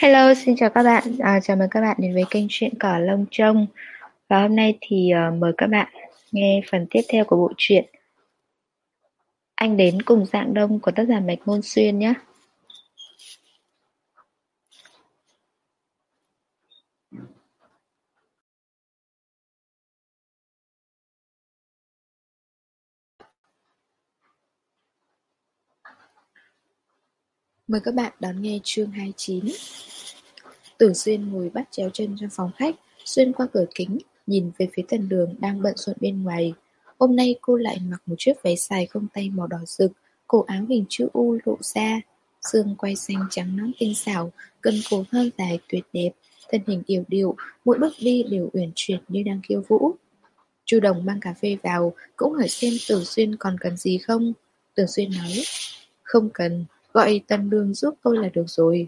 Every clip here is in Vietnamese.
Hello, xin chào các bạn. Chào mừng các bạn đến với kênh truyện Cỏ Lông Trông. Và hôm nay thì mời các bạn nghe phần tiếp theo của bộ truyện Anh đến cùng Dạng Đông của tác giả Bạch Ngôn Xuyên nhé. Mời các bạn đón nghe chương 29. Tưởng Xuyên ngồi bắt chéo chân trong phòng khách, xuyên qua cửa kính, nhìn về phía Tần Đường đang bận rộn bên ngoài. Hôm nay cô lại mặc một chiếc váy dài không tay màu đỏ rực, cổ áo hình chữ U lộ ra, xương quai xanh trắng nõn tinh xảo, cân cổ thon dài tuyệt đẹp, thân hình yểu điệu, mỗi bước đi đều uyển chuyển như đang khiêu vũ. Chu Đồng mang cà phê vào, cũng hỏi xem Tưởng Xuyên còn cần gì không. Tưởng Xuyên nói, không cần, gọi Tần Đường giúp tôi là được rồi.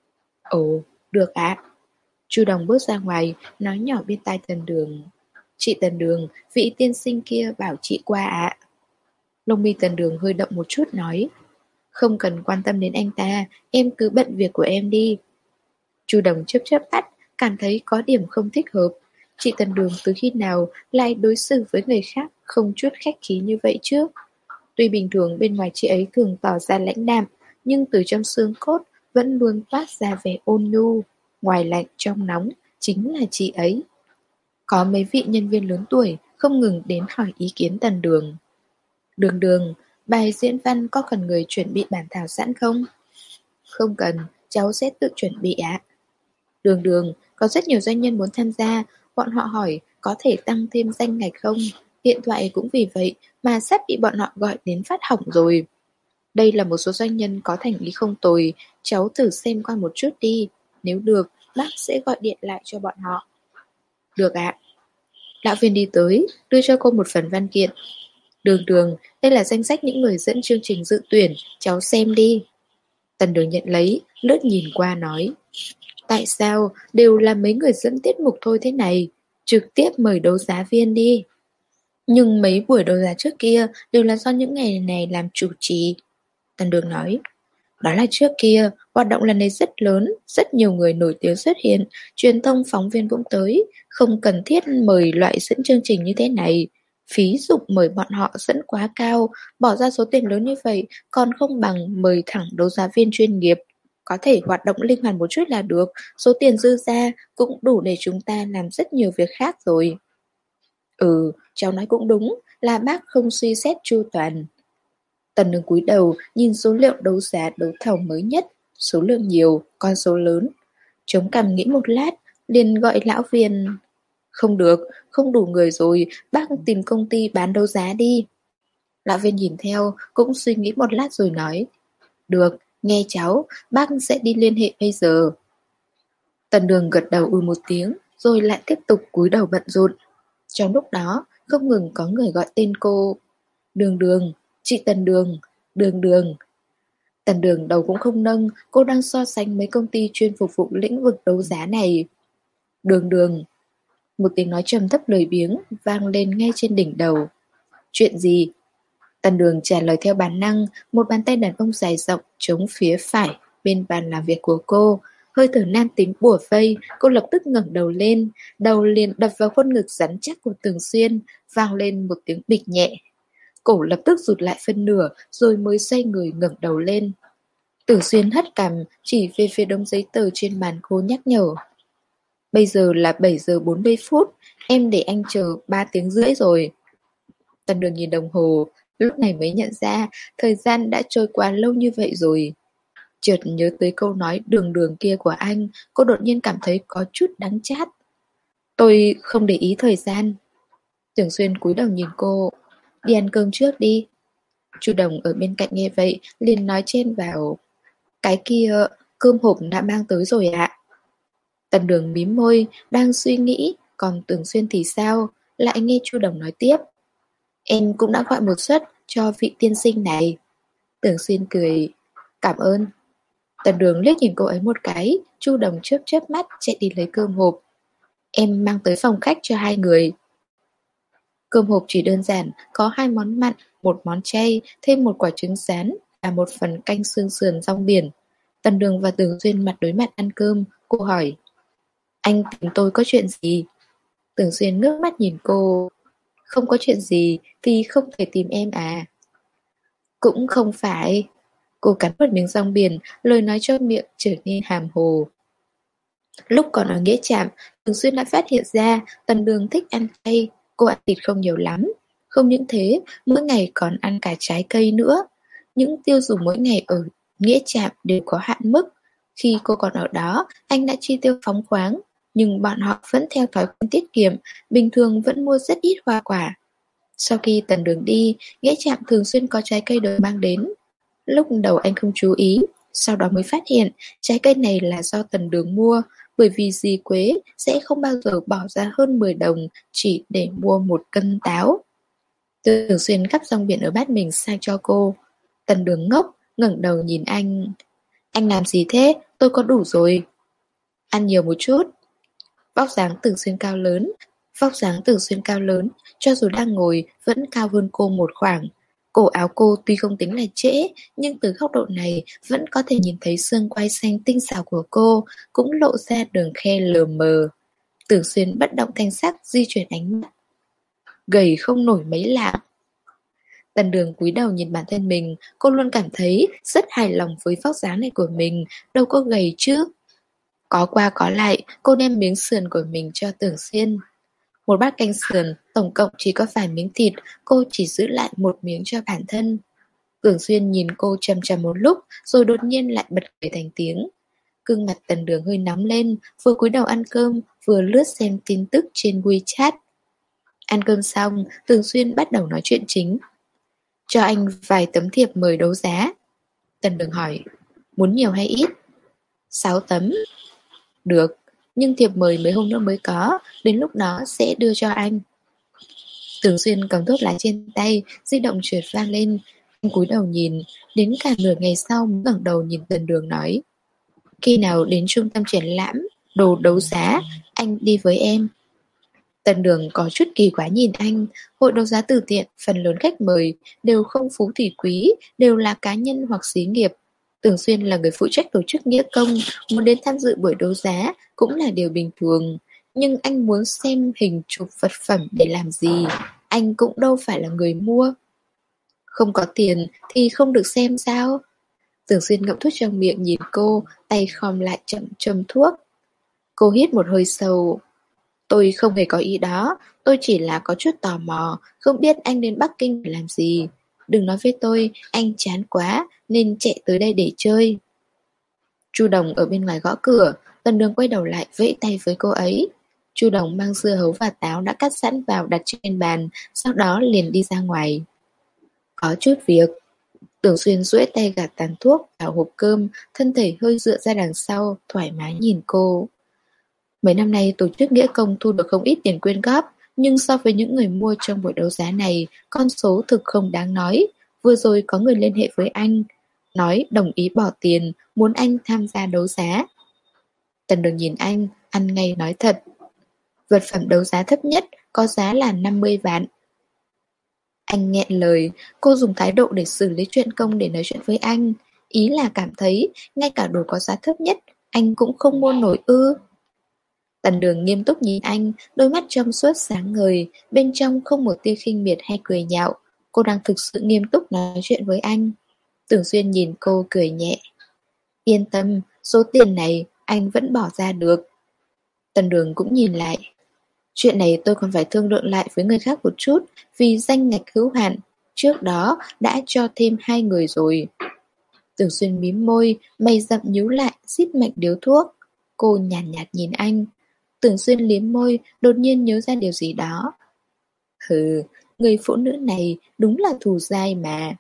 Ồ, được ạ. Chu Đồng bước ra ngoài, nói nhỏ bên tai Tần Đường. Chị Tần Đường, vị tiên sinh kia bảo chị qua ạ. Lông mi Tần Đường hơi động một chút nói. Không cần quan tâm đến anh ta, em cứ bận việc của em đi. Chu Đồng chớp chớp mắt, cảm thấy có điểm không thích hợp. Chị Tần Đường từ khi nào lại đối xử với người khác không chút khách khí như vậy chứ? Tuy bình thường bên ngoài chị ấy thường tỏ ra lãnh đạm, nhưng từ trong xương cốt vẫn luôn toát ra vẻ ôn nhu. Ngoài lạnh trong nóng, chính là chị ấy. Có mấy vị nhân viên lớn tuổi không ngừng đến hỏi ý kiến Tần Đường. Đường Đường, bài diễn văn có cần người chuẩn bị bản thảo sẵn không? Không cần, cháu sẽ tự chuẩn bị ạ. Đường Đường, có rất nhiều doanh nhân muốn tham gia, bọn họ hỏi có thể tăng thêm danh ngạch không? Điện thoại cũng vì vậy mà sắp bị bọn họ gọi đến phát hỏng rồi. Đây là một số doanh nhân có thành ý không tồi, cháu thử xem qua một chút đi. Nếu được, bác sẽ gọi điện lại cho bọn họ. Được ạ. Lão viên đi tới, đưa cho cô một phần văn kiện. Đường Đường, đây là danh sách những người dẫn chương trình dự tuyển, cháu xem đi. Tần Đường nhận lấy, lướt nhìn qua nói. Tại sao đều là mấy người dẫn tiết mục thôi thế này? Trực tiếp mời đấu giá viên đi. Nhưng mấy buổi đấu giá trước kia đều là do những ngày này làm chủ trì. Tần Đường nói. Đó là trước kia, hoạt động lần này rất lớn, rất nhiều người nổi tiếng xuất hiện, truyền thông phóng viên cũng tới, không cần thiết mời loại dẫn chương trình như thế này. Phí dụng mời bọn họ dẫn quá cao, bỏ ra số tiền lớn như vậy, còn không bằng mời thẳng đấu giá viên chuyên nghiệp. Có thể hoạt động linh hoạt một chút là được, số tiền dư ra cũng đủ để chúng ta làm rất nhiều việc khác rồi. Ừ, cháu nói cũng đúng, là bác không suy xét chu toàn. Tần Đường cúi đầu nhìn số liệu đấu giá đấu thầu mới nhất, số lượng nhiều, con số lớn. Chống cằm nghĩ một lát, liền gọi lão viên. Không được, không đủ người rồi, bác tìm công ty bán đấu giá đi. Lão viên nhìn theo, cũng suy nghĩ một lát rồi nói. Được, nghe cháu, bác sẽ đi liên hệ bây giờ. Tần Đường gật đầu một tiếng, rồi lại tiếp tục cúi đầu bận rộn. Trong lúc đó, không ngừng có người gọi tên cô. Đường Đường, chị Tần Đường, Đường Đường. Tần Đường đầu cũng không nâng, cô đang so sánh mấy công ty chuyên phục vụ lĩnh vực đấu giá này. Đường Đường. Một tiếng nói trầm thấp lười biếng vang lên ngay trên đỉnh đầu. Chuyện gì? Tần Đường trả lời theo bản năng, một bàn tay đàn ông dài rộng chống phía phải bên bàn làm việc của cô. Hơi thở nam tính bủa vây, cô lập tức ngẩng đầu lên, đầu liền đập vào khuôn ngực rắn chắc của Tưởng Xuyên, vang lên một tiếng bịch nhẹ. Cổ lập tức rụt lại phân nửa, rồi mới xoay người ngẩng đầu lên. Tưởng Xuyên hất cằm, chỉ về phía đống giấy tờ trên bàn cô nhắc nhở. Bây giờ là 7 giờ 40 phút, em để anh chờ 3 tiếng rưỡi rồi. Tần Đường nhìn đồng hồ, lúc này mới nhận ra thời gian đã trôi qua lâu như vậy rồi. Chợt nhớ tới câu nói đường đường kia của anh, cô đột nhiên cảm thấy có chút đắng chát. Tôi không để ý thời gian. Tưởng Xuyên cúi đầu nhìn cô. Đi ăn cơm trước đi. Chu Đồng ở bên cạnh nghe vậy, liền nói chen vào. Cái kia, cơm hộp đã mang tới rồi ạ. Tần Đường mím môi, đang suy nghĩ, còn Tưởng Xuyên thì sao? Lại nghe Chu Đồng nói tiếp. Em cũng đã gọi một suất cho vị tiên sinh này. Tưởng Xuyên cười. Cảm ơn. Tần Đường liếc nhìn cô ấy một cái, Chu Đồng chớp chớp mắt chạy đi lấy cơm hộp. Em mang tới phòng khách cho 2 người. Cơm hộp chỉ đơn giản, có 2 món mặn, một món chay, thêm một quả trứng rán và một phần canh xương sườn rong biển. Tần Đường và Tưởng Xuyên mặt đối mặt ăn cơm. Cô hỏi, anh tìm tôi có chuyện gì? Tưởng Xuyên ngước mắt nhìn cô. Không có chuyện gì thì không thể tìm em à? Cũng không phải. Cô cắn một miếng rong biển, lời nói trong miệng trở nên hàm hồ. Lúc còn ở Nghĩa Trạm, Thường Xuyên đã phát hiện ra Tần Đường thích ăn cay. Cô ăn thịt không nhiều lắm. Không những thế, mỗi ngày còn ăn cả trái cây nữa. Những tiêu dùng mỗi ngày ở Nghĩa Trạm đều có hạn mức. Khi cô còn ở đó, anh đã chi tiêu phóng khoáng. Nhưng bọn họ vẫn theo thói quen tiết kiệm, bình thường vẫn mua rất ít hoa quả. Sau khi Tần Đường đi, Nghĩa Trạm thường xuyên có trái cây được mang đến. Lúc đầu anh không chú ý, sau đó mới phát hiện trái cây này là do Tần Đường mua, bởi vì dì Quế sẽ không bao giờ bỏ ra hơn 10 đồng chỉ để mua một cân táo. Thường xuyên gắp rong biển ở bát mình sang cho cô. Tần Đường ngốc, ngẩng đầu nhìn anh. Anh làm gì thế? Tôi có đủ rồi. Ăn nhiều một chút. Vóc dáng Tưởng Xuyên cao lớn, cho dù đang ngồi vẫn cao hơn cô một khoảng. Cổ áo cô tuy không tính là trễ, nhưng từ góc độ này vẫn có thể nhìn thấy xương quai xanh tinh xảo của cô, cũng lộ ra đường khe lờ mờ. Tưởng Xuyên bất động thanh sắc di chuyển ánh mắt. Gầy không nổi mấy lạng. Tần Đường cúi đầu nhìn bản thân mình, cô luôn cảm thấy rất hài lòng với vóc dáng này của mình, đâu có gầy chứ. Có qua có lại, cô đem miếng sườn của mình cho Tưởng Xuyên. Một bát canh sườn, tổng cộng chỉ có vài miếng thịt, cô chỉ giữ lại một miếng cho bản thân. Tưởng Xuyên nhìn cô chằm chằm một lúc, rồi đột nhiên lại bật cười thành tiếng. Gương mặt Tần Đường hơi nóng lên, vừa cúi đầu ăn cơm, vừa lướt xem tin tức trên WeChat. Ăn cơm xong, Tưởng Xuyên bắt đầu nói chuyện chính. Cho anh vài tấm thiệp mời đấu giá. Tần Đường hỏi, muốn nhiều hay ít? 6 tấm. Được, nhưng thiệp mời mấy hôm nữa mới có, đến lúc đó sẽ đưa cho anh. Tưởng Xuyên cầm thuốc lá trên tay, di động trượt vang lên. Anh cúi đầu nhìn, đến cả nửa ngày sau mới ngẩng đầu nhìn Tần Đường nói. Khi nào đến trung tâm triển lãm, đồ đấu giá, anh đi với em. Tần Đường có chút kỳ quái nhìn anh, hội đấu giá từ thiện, phần lớn khách mời đều không phú thì quý, đều là cá nhân hoặc xí nghiệp. Tưởng Xuyên là người phụ trách tổ chức nghĩa công, muốn đến tham dự buổi đấu giá cũng là điều bình thường. Nhưng anh muốn xem hình chụp vật phẩm để làm gì? Anh cũng đâu phải là người mua. Không có tiền thì không được xem sao? Tưởng Xuyên ngậm thuốc trong miệng nhìn cô, tay khom lại chậm châm thuốc. Cô hít một hơi sâu. Tôi không hề có ý đó, tôi chỉ là có chút tò mò, không biết anh đến Bắc Kinh để làm gì. Đừng nói với tôi, anh chán quá nên chạy tới đây để chơi. Chu Đồng ở bên ngoài gõ cửa, Tần Đường quay đầu lại vẫy tay với cô ấy. Chu Đồng mang dưa hấu và táo đã cắt sẵn vào đặt trên bàn, sau đó liền đi ra ngoài. Có chút việc. Tưởng Xuyên duỗi tay gạt tàn thuốc vào hộp cơm, thân thể hơi dựa ra đằng sau, thoải mái nhìn cô. Mấy năm nay tổ chức nghĩa công thu được không ít tiền quyên góp, nhưng so với những người mua trong buổi đấu giá này, con số thực không đáng nói. Vừa rồi có người liên hệ với anh, nói đồng ý bỏ tiền, muốn anh tham gia đấu giá. Tần Đường nhìn anh, ăn ngay nói thật. Vật phẩm đấu giá thấp nhất có giá là 50 vạn. Anh nghẹn lời, cô dùng thái độ để xử lý chuyện công để nói chuyện với anh. Ý là cảm thấy, ngay cả đồ có giá thấp nhất, anh cũng không mua nổi ư. Tần Đường nghiêm túc nhìn anh, đôi mắt trong suốt sáng ngời, bên trong không một tia khinh miệt hay cười nhạo. Cô đang thực sự nghiêm túc nói chuyện với anh. Tưởng Xuyên nhìn cô cười nhẹ. Yên tâm, số tiền này anh vẫn bỏ ra được. Tần Đường cũng nhìn lại. Chuyện này tôi còn phải thương lượng lại với người khác một chút, vì danh ngạch hữu hạn. Trước đó đã cho thêm 2 người rồi. Tưởng Xuyên mím môi, mày rậm nhíu lại, rít mạnh điếu thuốc. Cô nhàn nhạt nhìn anh. Tưởng Xuyên liếm môi, đột nhiên nhớ ra điều gì đó. Hừ, người phụ nữ này đúng là thù dai mà.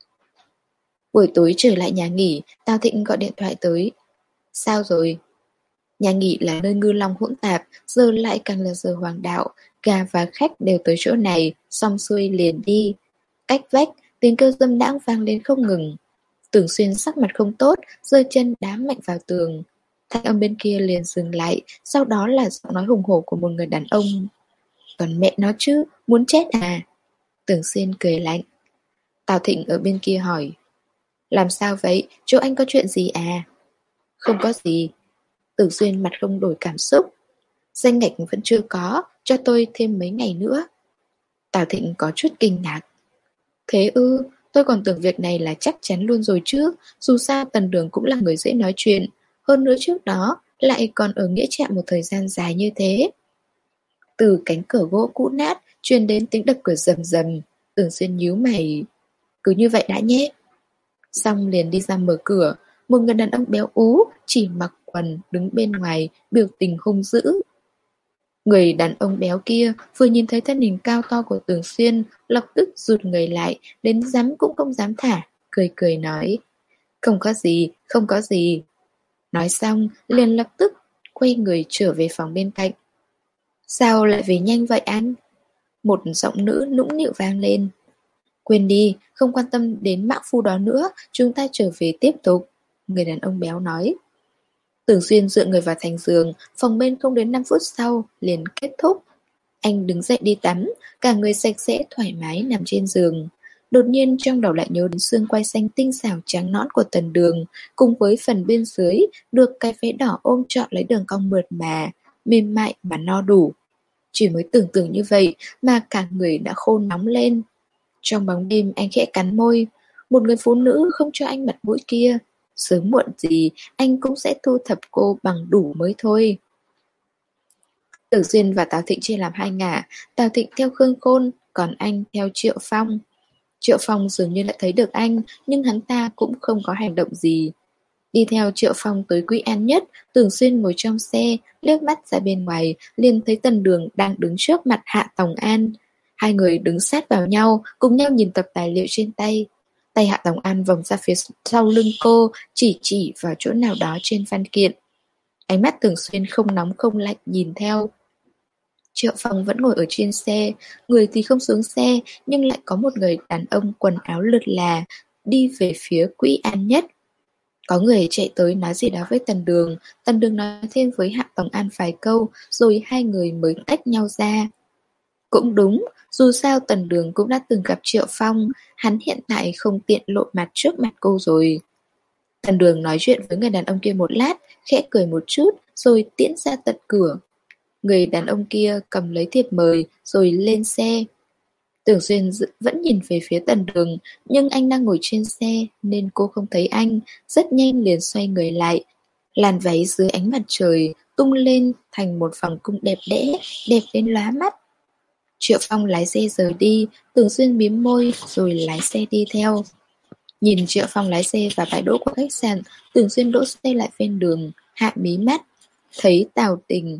Buổi tối trở lại nhà nghỉ, Tào Thịnh gọi điện thoại tới. Sao rồi? Nhà nghỉ là nơi ngư long hỗn tạp, giờ lại càng là giờ hoàng đạo. Gà và khách đều tới chỗ này, xong xuôi liền đi. Cách vách, tiếng kêu dâm đãng vang lên không ngừng. Tưởng Xuyên sắc mặt không tốt, giơ chân đá mạnh vào tường. Thanh âm bên kia liền dừng lại, sau đó là giọng nói hùng hổ của một người đàn ông. Còn mẹ nó chứ, muốn chết à? Tưởng Xuyên cười lạnh. Tào Thịnh ở bên kia hỏi. Làm sao vậy, chỗ anh có chuyện gì à? Không có gì. Tưởng Xuyên mặt không đổi cảm xúc. Danh ngạch vẫn chưa có, cho tôi thêm mấy ngày nữa. Tào Thịnh có chút kinh ngạc. Thế ư, tôi còn tưởng việc này là chắc chắn luôn rồi chứ, dù sao Tần Đường cũng là người dễ nói chuyện, hơn nữa trước đó lại còn ở nghĩa trạm một thời gian dài như thế. Từ cánh cửa gỗ cũ nát truyền đến tiếng đập cửa rầm rầm, Tưởng Xuyên nhíu mày. Cứ như vậy đã nhé. Xong liền đi ra mở cửa, một người đàn ông béo ú, chỉ mặc quần đứng bên ngoài, biểu tình hung dữ. Người đàn ông béo kia vừa nhìn thấy thân hình cao to của Tưởng Xuyên, lập tức rụt người lại, đến dám cũng không dám thả, cười cười nói. Không có gì, không có gì. Nói xong, liền lập tức quay người trở về phòng bên cạnh. Sao lại về nhanh vậy anh? Một giọng nữ nũng nịu vang lên. Quên đi, không quan tâm đến mã phu đó nữa, chúng ta trở về tiếp tục. Người đàn ông béo nói. Tưởng Xuyên dựa người vào thành giường, phòng bên không đến 5 phút sau, liền kết thúc. Anh đứng dậy đi tắm, cả người sạch sẽ thoải mái nằm trên giường. Đột nhiên trong đầu lại nhớ đến xương quai xanh tinh xảo trắng nõn của Tần Đường, cùng với phần bên dưới được cái váy đỏ ôm trọn lấy đường cong mượt mà, mềm mại mà no đủ. Chỉ mới tưởng tượng như vậy mà cả người đã khô nóng lên. Trong bóng đêm anh khẽ cắn môi. Một người phụ nữ không cho anh mặt mũi kia, sớm muộn gì anh cũng sẽ thu thập cô bằng đủ mới thôi. Tưởng Xuyên và Tào Thịnh chia làm hai ngả, Tào Thịnh theo Khương Khôn, còn anh theo Triệu Phong. Triệu Phong dường như lại thấy được anh, nhưng hắn ta cũng không có hành động gì. Đi theo Triệu Phong tới Quý An Nhất, Tưởng Xuyên ngồi trong xe, liếc mắt ra bên ngoài, liền thấy Tần Đường đang đứng trước mặt Hạ Tòng An. Hai người đứng sát vào nhau, cùng nhau nhìn tập tài liệu trên tay. Tay Hạ Tòng An vòng ra phía sau lưng cô, chỉ vào chỗ nào đó trên văn kiện. Ánh mắt Tưởng Xuyên không nóng không lạnh nhìn theo. Triệu Phong vẫn ngồi ở trên xe, người thì không xuống xe, nhưng lại có một người đàn ông quần áo lượt là, đi về phía Quý An Nhất. Có người chạy tới nói gì đó với Tần Đường nói thêm với Hạ Tòng An vài câu, rồi hai người mới tách nhau ra. Cũng đúng, dù sao Tần Đường cũng đã từng gặp Triệu Phong, hắn hiện tại không tiện lộ mặt trước mặt cô rồi. Tần Đường nói chuyện với người đàn ông kia một lát, khẽ cười một chút, rồi tiễn ra tận cửa. Người đàn ông kia cầm lấy thiệp mời, rồi lên xe. Tưởng Xuyên vẫn nhìn về phía Tần Đường, nhưng anh đang ngồi trên xe nên cô không thấy anh, rất nhanh liền xoay người lại. Làn váy dưới ánh mặt trời tung lên thành một vòng cung đẹp đẽ, đẹp đến lóa mắt. Triệu Phong lái xe rời đi, Tưởng Xuyên mím môi rồi lái xe đi theo. Nhìn Triệu Phong lái xe vào bãi đỗ của khách sạn, Tưởng Xuyên đỗ xe lại ven đường, hạ mí mắt, thấy Tào Tình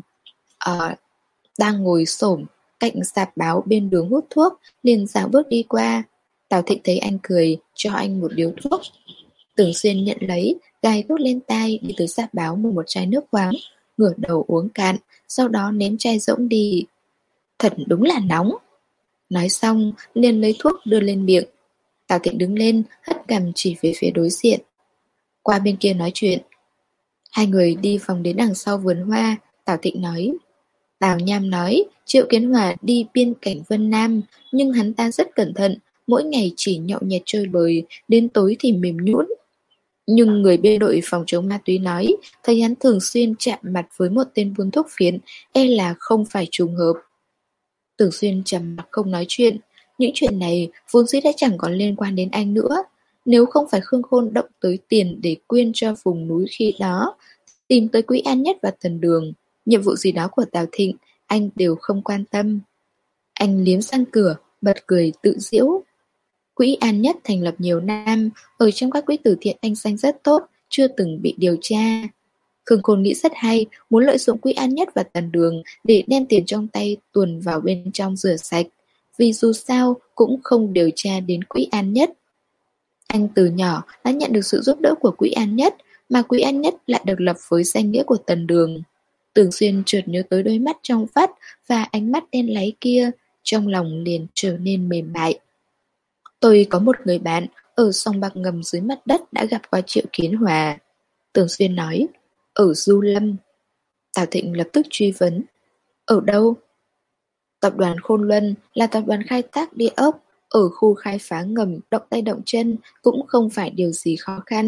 đang ngồi xổm cạnh sạp báo bên đường hút thuốc, liền dạo bước đi qua. Tào Thịnh thấy anh cười, cho anh một điếu thuốc. Tưởng Xuyên nhận lấy, gài thuốc lên tai, đi tới sạp báo mua một chai nước khoáng, ngửa đầu uống cạn, sau đó ném chai rỗng đi. Thật đúng là nóng. Nói xong, liền lấy thuốc đưa lên miệng. Tào Thịnh đứng lên, hất cằm chỉ về phía đối diện. Qua bên kia nói chuyện. Hai người đi vòng đến đằng sau vườn hoa, Tào Thịnh nói. Tào Nham nói, Triệu Kiến Hòa đi biên cảnh Vân Nam, nhưng hắn ta rất cẩn thận, mỗi ngày chỉ nhậu nhẹt chơi bời, đến tối thì mềm nhũn. Nhưng người bên đội phòng chống ma túy nói, thấy hắn thường xuyên chạm mặt với một tên buôn thuốc phiện, e là không phải trùng hợp. Tưởng Xuyên trầm mặc không nói chuyện, những chuyện này vốn dĩ đã chẳng còn liên quan đến anh nữa. Nếu không phải Khương Khôn động tới tiền để quyên cho vùng núi khi đó, tìm tới Quý An Nhất và Tần Đường, nhiệm vụ gì đó của Tào Thịnh, anh đều không quan tâm. Anh liếm răng cửa, bật cười tự giễu. Quỹ An Nhất thành lập nhiều năm, ở trong các quỹ từ thiện anh danh rất tốt, chưa từng bị điều tra. Khương Khôn nghĩ rất hay, muốn lợi dụng Quỹ An Nhất và Tần Đường để đem tiền trong tay tuồn vào bên trong rửa sạch, vì dù sao cũng không điều tra đến Quỹ An Nhất. Anh từ nhỏ đã nhận được sự giúp đỡ của Quỹ An Nhất, mà Quỹ An Nhất lại được lập với danh nghĩa của Tần Đường. Tưởng Xuyên chợt nhớ tới đôi mắt trong vắt và ánh mắt đen láy kia, trong lòng liền trở nên mềm mại. Tôi có một người bạn ở sòng bạc ngầm dưới mặt đất đã gặp qua Triệu Kiến Hòa. Tưởng Xuyên nói, ở Du Lâm. Tào Thịnh lập tức truy vấn, ở đâu? Tập đoàn Khôn Luân là tập đoàn khai thác địa ốc, ở khu khai phá ngầm động tay động chân cũng không phải điều gì khó khăn.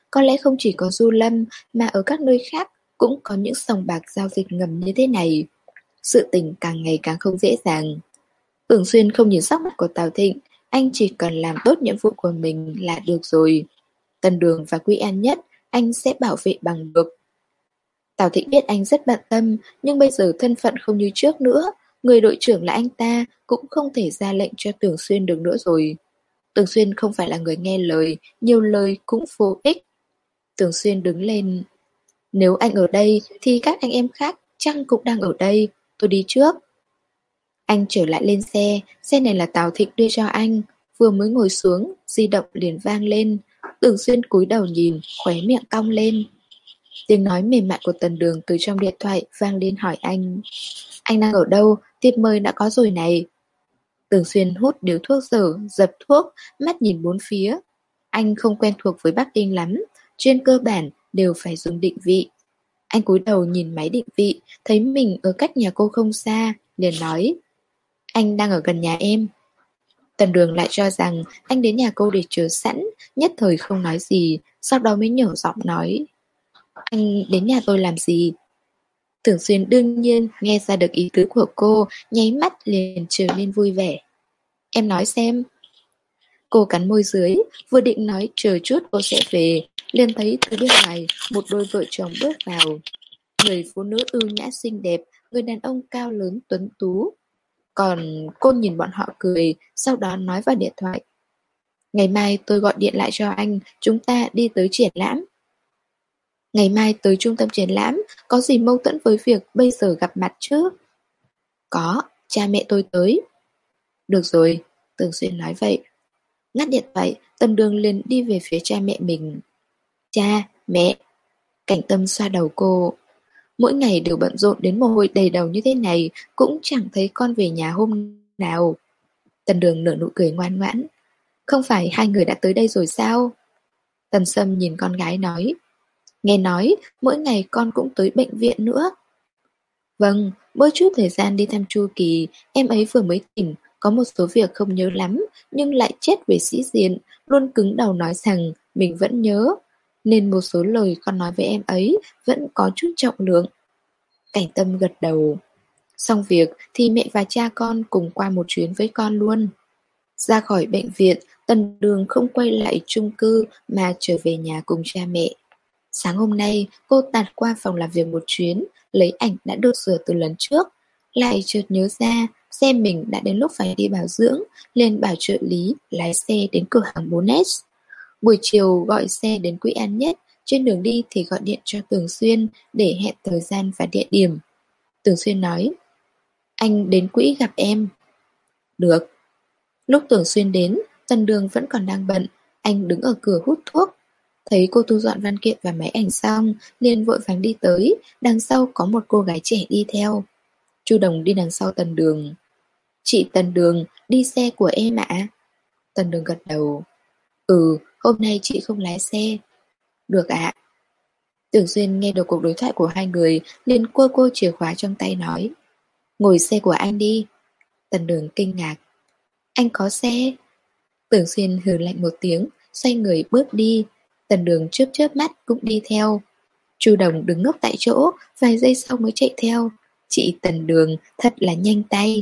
Có lẽ không chỉ có Du Lâm mà ở các nơi khác cũng có những sòng bạc giao dịch ngầm như thế này. Sự tình càng ngày càng không dễ dàng. Tưởng Xuyên không nhìn sắc mặt của Tào Thịnh, anh chỉ cần làm tốt nhiệm vụ của mình là được rồi. Tần Đường và Quý An Nhất, anh sẽ bảo vệ bằng được. Tào Thịnh biết anh rất bận tâm, nhưng bây giờ thân phận không như trước nữa. Người đội trưởng là anh ta, cũng không thể ra lệnh cho Tưởng Xuyên được nữa rồi. Tưởng Xuyên không phải là người nghe lời, nhiều lời cũng vô ích. Tưởng Xuyên đứng lên. Nếu anh ở đây, thì các anh em khác chắc cũng đang ở đây. Tôi đi trước. Anh trở lại lên xe, xe này là Tào Thịnh đưa cho anh. Vừa mới ngồi xuống, di động liền vang lên. Tưởng Xuyên cúi đầu nhìn, khóe miệng cong lên. Tiếng nói mềm mại của Tần Đường từ trong điện thoại vang lên hỏi anh. Anh đang ở đâu? Thiệp mời đã có rồi này. Tưởng Xuyên hút điếu thuốc dở, dập thuốc, mắt nhìn bốn phía. Anh không quen thuộc với Bắc Kinh lắm, trên cơ bản đều phải dùng định vị. Anh cúi đầu nhìn máy định vị, thấy mình ở cách nhà cô không xa, liền nói. Anh đang ở gần nhà em. Tần Đường lại cho rằng anh đến nhà cô để chờ sẵn, nhất thời không nói gì, sau đó mới nhỏ giọng nói. Anh đến nhà tôi làm gì? Tưởng Xuyên đương nhiên nghe ra được ý tứ của cô, nháy mắt liền trở nên vui vẻ. Em nói xem. Cô cắn môi dưới, vừa định nói chờ chút cô sẽ về, liền thấy từ bên ngoài một đôi vợ chồng bước vào. Người phụ nữ ưu nhã xinh đẹp, người đàn ông cao lớn tuấn tú. Còn cô nhìn bọn họ cười, sau đó nói vào điện thoại. Ngày mai tôi gọi điện lại cho anh, chúng ta đi tới triển lãm. Ngày mai tới trung tâm triển lãm, có gì mâu thuẫn với việc bây giờ gặp mặt chứ? Có, cha mẹ tôi tới. Được rồi, Tưởng Xuyên nói vậy. Ngắt điện thoại, Tần Đường liền đi về phía cha mẹ mình. Cha, mẹ. Cảnh Tâm xoa đầu cô. Mỗi ngày đều bận rộn đến mồ hôi đầy đầu như thế này, cũng chẳng thấy con về nhà hôm nào. Tần Đường nở nụ cười ngoan ngoãn. Không phải hai người đã tới đây rồi sao? Tần Sâm nhìn con gái nói. Nghe nói, mỗi ngày con cũng tới bệnh viện nữa. Vâng, mỗi chút thời gian đi thăm Chu Kỳ, em ấy vừa mới tỉnh, có một số việc không nhớ lắm, nhưng lại chết về sĩ diện, luôn cứng đầu nói rằng mình vẫn nhớ. Nên một số lời con nói với em ấy vẫn có chút trọng lượng. Cảnh Tâm gật đầu. Xong việc thì mẹ và cha con cùng qua một chuyến với con luôn. Ra khỏi bệnh viện, Tần Đường không quay lại chung cư mà trở về nhà cùng cha mẹ. Sáng hôm nay, cô tạt qua phòng làm việc một chuyến, lấy ảnh đã được sửa từ lần trước. Lại chợt nhớ ra, xe mình đã đến lúc phải đi bảo dưỡng, liền bảo trợ lý lái xe đến cửa hàng 4S. Buổi chiều gọi xe đến Quý An Nhất, trên đường đi thì gọi điện cho Tưởng Xuyên để hẹn thời gian và địa điểm. Tưởng Xuyên nói, anh đến Quỹ gặp em. Được. Lúc Tưởng Xuyên đến, Tần Đường vẫn còn đang bận, anh đứng ở cửa hút thuốc. Thấy cô thu dọn văn kiện và máy ảnh xong, liền vội vàng đi tới, đằng sau có một cô gái trẻ đi theo. Chu Đồng đi đằng sau Tần Đường. Chị Tần Đường, đi xe của em ạ. Tần Đường gật đầu. Ừ, hôm nay chị không lái xe. Được ạ. Tưởng Xuyên nghe được cuộc đối thoại của hai người, liền cua cô chìa khóa trong tay nói. Ngồi xe của anh đi. Tần Đường kinh ngạc. Anh có xe? Tưởng Xuyên hừ lạnh một tiếng, xoay người bước đi. Tần Đường chớp chớp mắt cũng đi theo. Chu Đồng đứng ngốc tại chỗ, vài giây sau mới chạy theo. Chị Tần Đường thật là nhanh tay.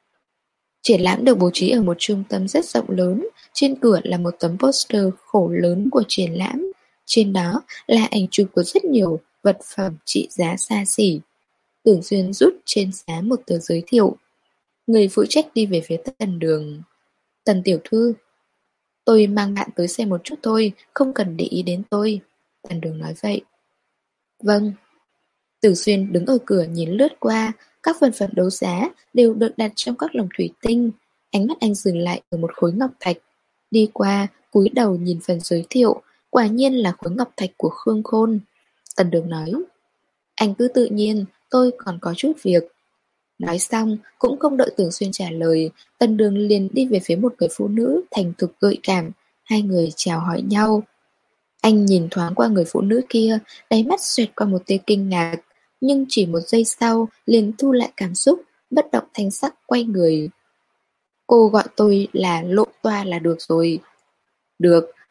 Triển lãm được bố trí ở một trung tâm rất rộng lớn, trên cửa là một tấm poster khổ lớn của triển lãm. Trên đó là ảnh chụp của rất nhiều vật phẩm trị giá xa xỉ. Tưởng Xuyên rút trên giá một tờ giới thiệu. Người phụ trách đi về phía Tần Đường. Tần tiểu thư, tôi mang bạn tới xem một chút thôi, không cần để ý đến tôi. Tần Đường nói vậy. Vâng. Tử Xuyên đứng ở cửa nhìn lướt qua, các phần phẩm đấu giá đều được đặt trong các lồng thủy tinh. Ánh mắt anh dừng lại ở một khối ngọc thạch. Đi qua, cúi đầu nhìn phần giới thiệu, quả nhiên là khối ngọc thạch của Khương Khôn. Tần Đường nói, anh cứ tự nhiên, tôi còn có chút việc. Nói xong, cũng không đợi Tưởng Xuyên trả lời, Tần Đường liền đi về phía một người phụ nữ thành thục gợi cảm. Hai người chào hỏi nhau. Anh nhìn thoáng qua người phụ nữ kia, đáy mắt xoẹt qua một tia kinh ngạc, nhưng chỉ một giây sau liền thu lại cảm xúc, bất động thanh sắc quay người. Cô gọi tôi là Lộ Toa là được rồi. Được,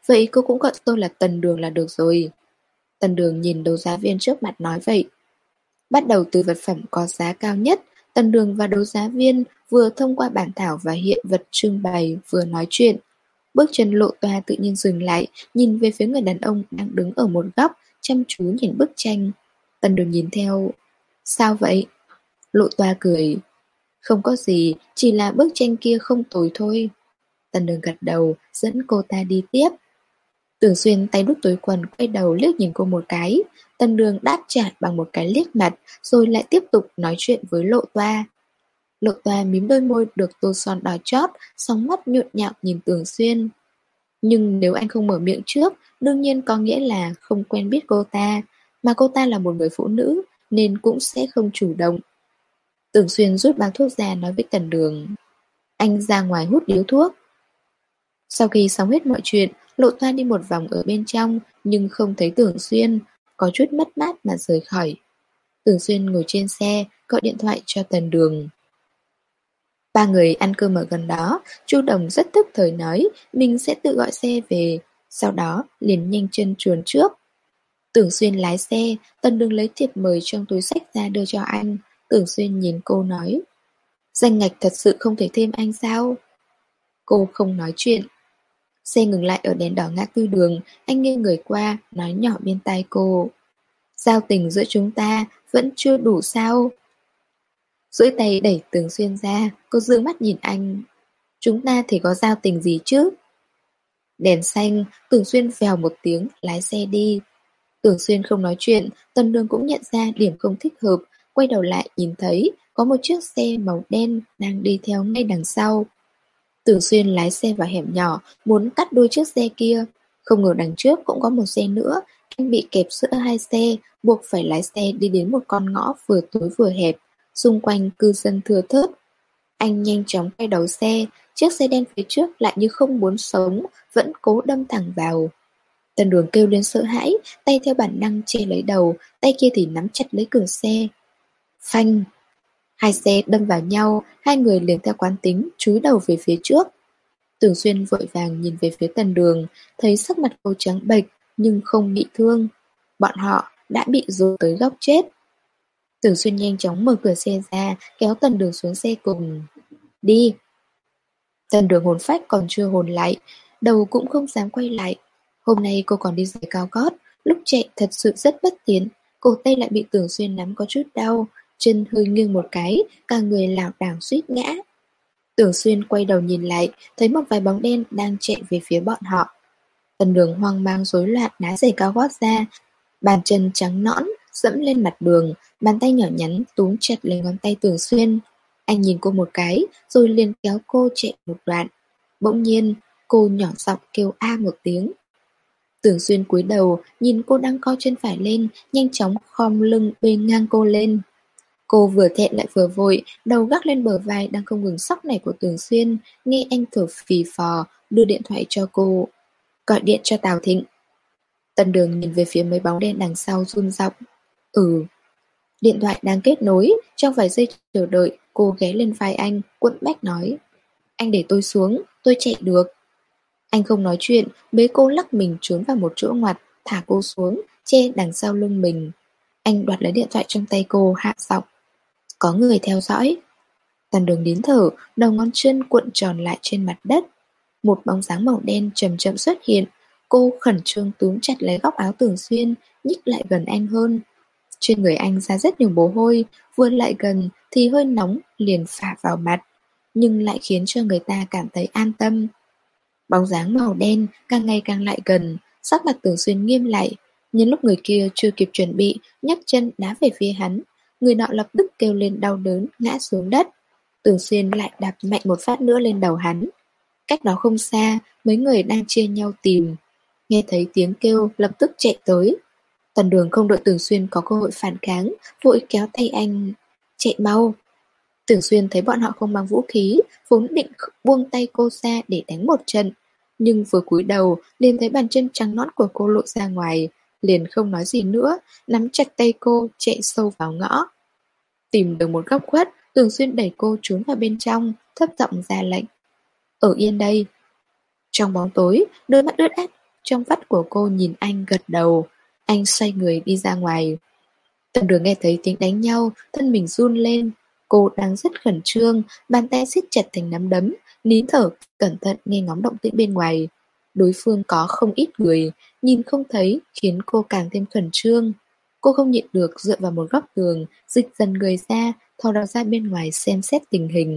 Vậy cô cũng gọi tôi là Tần Đường là được rồi. Tần Đường nhìn đấu giá viên trước mặt nói vậy. Bắt đầu từ vật phẩm có giá cao nhất, Tần Đường và đấu giá viên vừa thông qua bản thảo và hiện vật trưng bày vừa nói chuyện. Bước chân Lộ Toa tự nhiên dừng lại, nhìn về phía người đàn ông đang đứng ở một góc, chăm chú nhìn bức tranh. Tần Đường nhìn theo. Sao vậy? Lộ Toa cười. Không có gì, chỉ là bức tranh kia không tồi thôi. Tần Đường gật đầu, dẫn cô ta đi tiếp. Tưởng Xuyên tay đút túi quần quay đầu liếc nhìn cô một cái. Tần Đường đáp trả bằng một cái liếc mặt, rồi lại tiếp tục nói chuyện với Lộ Toa. Lộ Toa mím đôi môi được tô son đỏ chót, sóng mắt nhộn nhạo nhìn Tưởng Xuyên. Nhưng nếu anh không mở miệng trước, đương nhiên có nghĩa là không quen biết cô ta, mà cô ta là một người phụ nữ, nên cũng sẽ không chủ động. Tưởng Xuyên rút bao thuốc ra nói với Tần Đường. Anh ra ngoài hút điếu thuốc. Sau khi xong hết mọi chuyện, Lộ Toa đi một vòng ở bên trong, nhưng không thấy Tưởng Xuyên, có chút mất mát mà rời khỏi. Tưởng Xuyên ngồi trên xe, gọi điện thoại cho Tần Đường. Ba người ăn cơm ở gần đó, Chu Đồng rất tức thời nói mình sẽ tự gọi xe về, sau đó liền nhanh chân chuồn trước. Tưởng Xuyên lái xe, Tần Đường lấy thiệp mời trong túi xách ra đưa cho anh. Tưởng Xuyên nhìn cô nói, danh ngạch thật sự không thể thêm anh sao? Cô không nói chuyện. Xe ngừng lại ở đèn đỏ ngã tư đường, anh nghiêng người qua, nói nhỏ bên tai cô. Giao tình giữa chúng ta vẫn chưa đủ sao? Duỗi tay đẩy Tưởng Xuyên ra, cô dương mắt nhìn anh. Chúng ta thì có giao tình gì chứ? Đèn xanh, Tưởng Xuyên vèo một tiếng, lái xe đi. Tưởng Xuyên không nói chuyện, Tần Đường cũng nhận ra điểm không thích hợp, quay đầu lại nhìn thấy có một chiếc xe màu đen đang đi theo ngay đằng sau. Tưởng Xuyên lái xe vào hẻm nhỏ, muốn cắt đuôi chiếc xe kia. Không ngờ đằng trước cũng có một xe nữa, anh bị kẹp giữa hai xe, buộc phải lái xe đi đến một con ngõ vừa tối vừa hẹp, xung quanh cư dân thưa thớt. Anh nhanh chóng quay đầu xe, chiếc xe đen phía trước lại như không muốn sống, vẫn cố đâm thẳng vào. Tần Đường kêu lên sợ hãi, tay theo bản năng che lấy đầu, tay kia thì nắm chặt lấy cửa xe. Phanh! Hai xe đâm vào nhau, hai người liền theo quán tính, chúi đầu về phía trước. Tưởng Xuyên vội vàng nhìn về phía Tần Đường, thấy sắc mặt cô trắng bệch nhưng không bị thương. Bọn họ đã bị dồn tới góc chết. Tưởng Xuyên nhanh chóng mở cửa xe ra, kéo Tần Đường xuống xe cùng. Đi! Tần Đường hồn phách còn chưa hồn lại, đầu cũng không dám quay lại. Hôm nay cô còn đi giày cao gót, lúc chạy thật sự rất bất tiến, cổ tay lại bị Tưởng Xuyên nắm có chút đau, chân hơi nghiêng một cái, cả người lảo đảo suýt ngã. Tưởng Xuyên quay đầu nhìn lại, thấy một vài bóng đen đang chạy về phía bọn họ. Tần Đường hoang mang rối loạn đá giày cao gót ra, bàn chân trắng nõn dẫm lên mặt đường, bàn tay nhỏ nhắn túm chặt lấy ngón tay Tưởng Xuyên. Anh nhìn cô một cái, rồi liền kéo cô chạy một đoạn. Bỗng nhiên, cô nhỏ giọng kêu a một tiếng. Tưởng Xuyên cúi đầu, nhìn cô đang co chân phải lên, nhanh chóng khom lưng bê ngang cô lên. Cô vừa thẹn lại vừa vội, đầu gác lên bờ vai đang không ngừng sóc nảy của Tưởng Xuyên, nghe anh thở phì phò, đưa điện thoại cho cô. Gọi điện cho Tào Thịnh. Tần Đường nhìn về phía mấy bóng đen đằng sau run giọng. Ừ. Điện thoại đang kết nối, trong vài giây chờ đợi, cô ghé lên vai anh, quẫn bách nói. Anh để tôi xuống, tôi chạy được. Anh không nói chuyện, bế cô lắc mình trốn vào một chỗ ngoặt, thả cô xuống, che đằng sau lưng mình. Anh đoạt lấy điện thoại trong tay cô, hạ giọng. Có người theo dõi. Tần Đường nín thở, đầu ngón chân cuộn tròn lại trên mặt đất. Một bóng dáng màu đen chậm chậm xuất hiện. Cô khẩn trương túm chặt lấy góc áo Tưởng Xuyên, nhích lại gần anh hơn. Trên người anh ra rất nhiều mồ hôi, vừa lại gần thì hơi nóng liền phả vào mặt, nhưng lại khiến cho người ta cảm thấy an tâm. Bóng dáng màu đen càng ngày càng lại gần, sắc mặt Tưởng Xuyên nghiêm lại. Nhưng lúc người kia chưa kịp chuẩn bị, nhấc chân đá về phía hắn, người nọ lập tức kêu lên đau đớn, ngã xuống đất. Tưởng Xuyên lại đạp mạnh một phát nữa lên đầu hắn. Cách đó không xa, mấy người đang chia nhau tìm. Nghe thấy tiếng kêu lập tức chạy tới. Tần Đường không đợi Tưởng Xuyên có cơ hội phản kháng, vội kéo tay anh. Chạy mau! Tưởng Xuyên thấy bọn họ không mang vũ khí, vốn định buông tay cô ra để đánh một trận. Nhưng vừa cúi đầu, liền thấy bàn chân trắng nõn của cô lộ ra ngoài, liền không nói gì nữa, nắm chặt tay cô chạy sâu vào ngõ. Tìm được một góc khuất, Tưởng Xuyên đẩy cô trốn vào bên trong, thấp giọng ra lệnh. Ở yên đây. Trong bóng tối, đôi mắt ướt át trong vắt của cô nhìn anh gật đầu. Anh xoay người đi ra ngoài. Tần Đường nghe thấy tiếng đánh nhau, thân mình run lên. Cô đang rất khẩn trương, bàn tay siết chặt thành nắm đấm, nín thở, cẩn thận nghe ngóng động tĩnh bên ngoài. Đối phương có không ít người, nhìn không thấy khiến cô càng thêm khẩn trương. Cô không nhịn được dựa vào một góc tường, dịch dần người ra, thò đầu ra bên ngoài xem xét tình hình.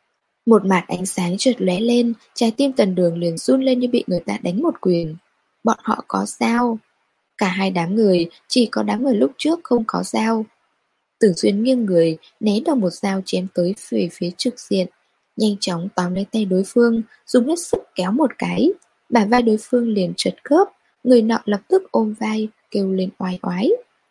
Một mạt ánh sáng chợt lóe lên, trái tim Tần Đường liền run lên như bị người ta đánh một quyền. Bọn họ có dao. Cả hai đám người, chỉ có đám người lúc trước không có dao. Tưởng Xuyên nghiêng người, né đầu một dao chém tới về phía trực diện. Nhanh chóng tóm lấy tay đối phương, dùng hết sức kéo một cái. Bả vai đối phương liền trật khớp, người nọ lập tức ôm vai, kêu lên oai oái.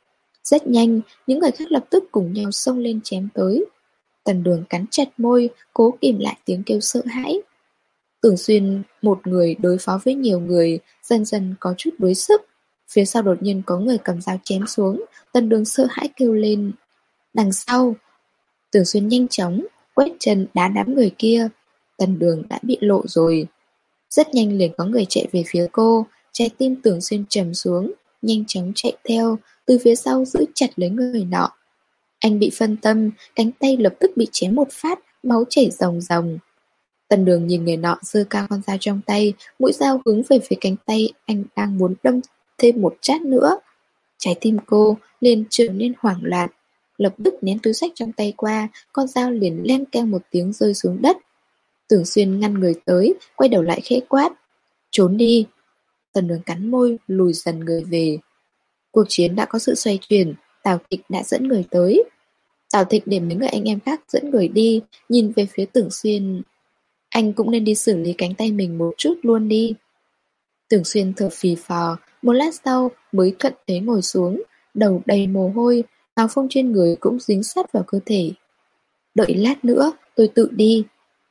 Rất nhanh, những người khác lập tức cùng nhau xông lên chém tới. Tần Đường cắn chặt môi, cố kìm lại tiếng kêu sợ hãi. Tưởng Xuyên một người đối phó với nhiều người, dần dần có chút đuối sức. Phía sau đột nhiên có người cầm dao chém xuống, Tần Đường sợ hãi kêu lên. Đằng sau, Tưởng Xuyên nhanh chóng, quét chân đá đám người kia. Tần Đường đã bị lộ rồi. Rất nhanh liền có người chạy về phía cô, trái tim Tưởng Xuyên trầm xuống, nhanh chóng chạy theo, từ phía sau giữ chặt lấy người nọ. Anh bị phân tâm, cánh tay lập tức bị chém một phát, máu chảy ròng ròng. Tần Đường nhìn người nọ giơ cao con dao trong tay, mũi dao hướng về phía cánh tay anh đang muốn đâm thêm một chát nữa. Trái tim cô liền trở nên hoảng loạn, lập tức ném túi xách trong tay qua, con dao liền len keng một tiếng rơi xuống đất. Tưởng Xuyên ngăn người tới, quay đầu lại khẽ quát. Trốn đi. Tần Đường cắn môi, lùi dần người về. Cuộc chiến đã có sự xoay chuyển, Tào Thịnh đã dẫn người tới. Tào Thịnh để mấy người anh em khác dẫn người đi, nhìn về phía Tưởng Xuyên. Anh cũng nên đi xử lý cánh tay mình một chút luôn đi. Tưởng Xuyên thở phì phò, một lát sau mới thuận thế ngồi xuống, đầu đầy mồ hôi, áo phông trên người cũng dính sát vào cơ thể. Đợi lát nữa, tôi tự đi.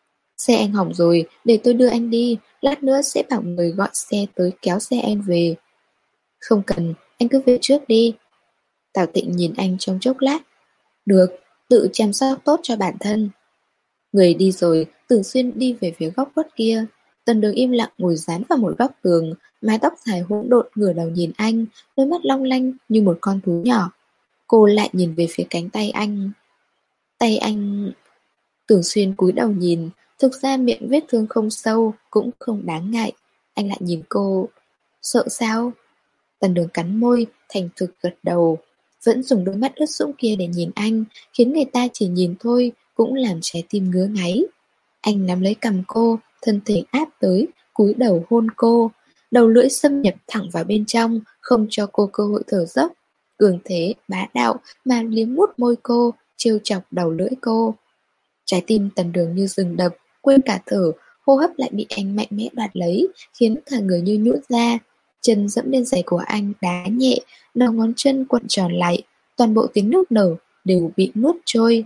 Xe anh hỏng rồi, để tôi đưa anh đi, lát nữa sẽ bảo người gọi xe tới kéo xe anh về. Không cần, anh cứ về trước đi. Tào Tịnh nhìn anh trong chốc lát. Được, tự chăm sóc tốt cho bản thân. Người đi rồi, Tưởng Xuyên đi về phía góc khuất kia. Tần Đường im lặng ngồi dán vào một góc tường, mái tóc dài hỗn độn ngửa đầu nhìn anh, đôi mắt long lanh như một con thú nhỏ. Cô lại nhìn về phía cánh tay anh. Tay anh... Tưởng Xuyên cúi đầu nhìn, thực ra miệng vết thương không sâu, cũng không đáng ngại. Anh lại nhìn cô. Sợ sao? Tần Đường cắn môi, thành thực gật đầu. Vẫn dùng đôi mắt ướt sũng kia để nhìn anh, khiến người ta chỉ nhìn thôi cũng làm trái tim ngứa ngáy. Anh nắm lấy cằm cô, thân thể áp tới, cúi đầu hôn cô. Đầu lưỡi xâm nhập thẳng vào bên trong, không cho cô cơ hội thở dốc. Cường thế, bá đạo mà liếm mút môi cô, trêu chọc đầu lưỡi cô. Trái tim Tần Đường như dừng đập, quên cả thở, hô hấp lại bị anh mạnh mẽ đoạt lấy, khiến cả người như nhũn ra. Chân dẫm lên giày của anh đá nhẹ, đầu ngón chân cuộn tròn lại, toàn bộ tiếng nước nở đều bị nuốt trôi.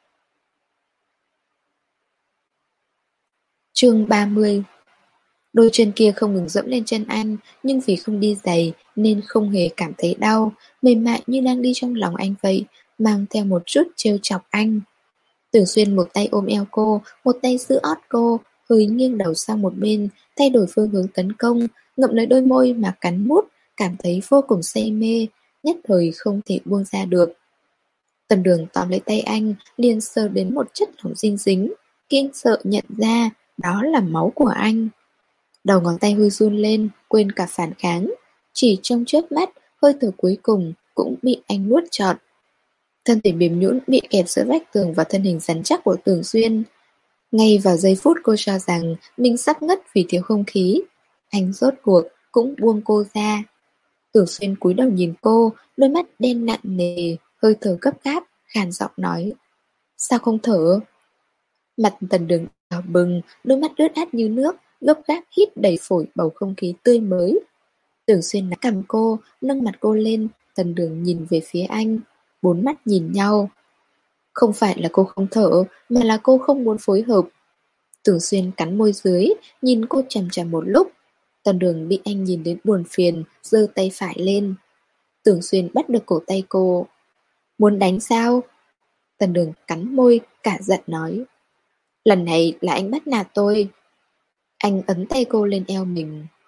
Chương 30. Đôi chân kia không ngừng dẫm lên chân anh, nhưng vì không đi giày nên không hề cảm thấy đau, mềm mại như đang đi trong lòng anh vậy, mang theo một chút trêu chọc anh. Tưởng Xuyên một tay ôm eo cô, một tay giữ ót cô, hơi nghiêng đầu sang một bên, thay đổi phương hướng tấn công, ngậm lấy đôi môi mà cắn mút, cảm thấy vô cùng say mê, nhất thời không thể buông ra được. Tần Đường tóm lấy tay anh, liền sờ đến một chất lỏng dinh dính, kinh sợ nhận ra đó là máu của anh. Đầu ngón tay hơi run lên, quên cả phản kháng, chỉ trong chớp mắt, hơi thở cuối cùng cũng bị anh nuốt trọn. Thân thể mềm nhũn bị kẹp giữa vách tường và thân hình rắn chắc của Tưởng Xuyên. Ngay vào giây phút cô cho rằng mình sắp ngất vì thiếu không khí, anh rốt cuộc cũng buông cô ra. Tưởng Xuyên cúi đầu nhìn cô, đôi mắt đen nặng nề, hơi thở gấp gáp, khàn giọng nói. Sao không thở? Mặt Tần Đường đỏ bừng, đôi mắt ướt át như nước, gấp gáp hít đầy phổi bầu không khí tươi mới. Tưởng Xuyên nắm cầm cô, nâng mặt cô lên, Tần Đường nhìn về phía anh, bốn mắt nhìn nhau. Không phải là cô không thở, mà là cô không muốn phối hợp. Tưởng Xuyên cắn môi dưới, nhìn cô chằm chằm một lúc. Tần Đường bị anh nhìn đến buồn phiền, giơ tay phải lên. Tưởng Xuyên bắt được cổ tay cô. Muốn đánh sao? Tần Đường cắn môi, cả giận nói. Lần này là anh bắt nạt tôi. Anh ấn tay cô lên eo mình.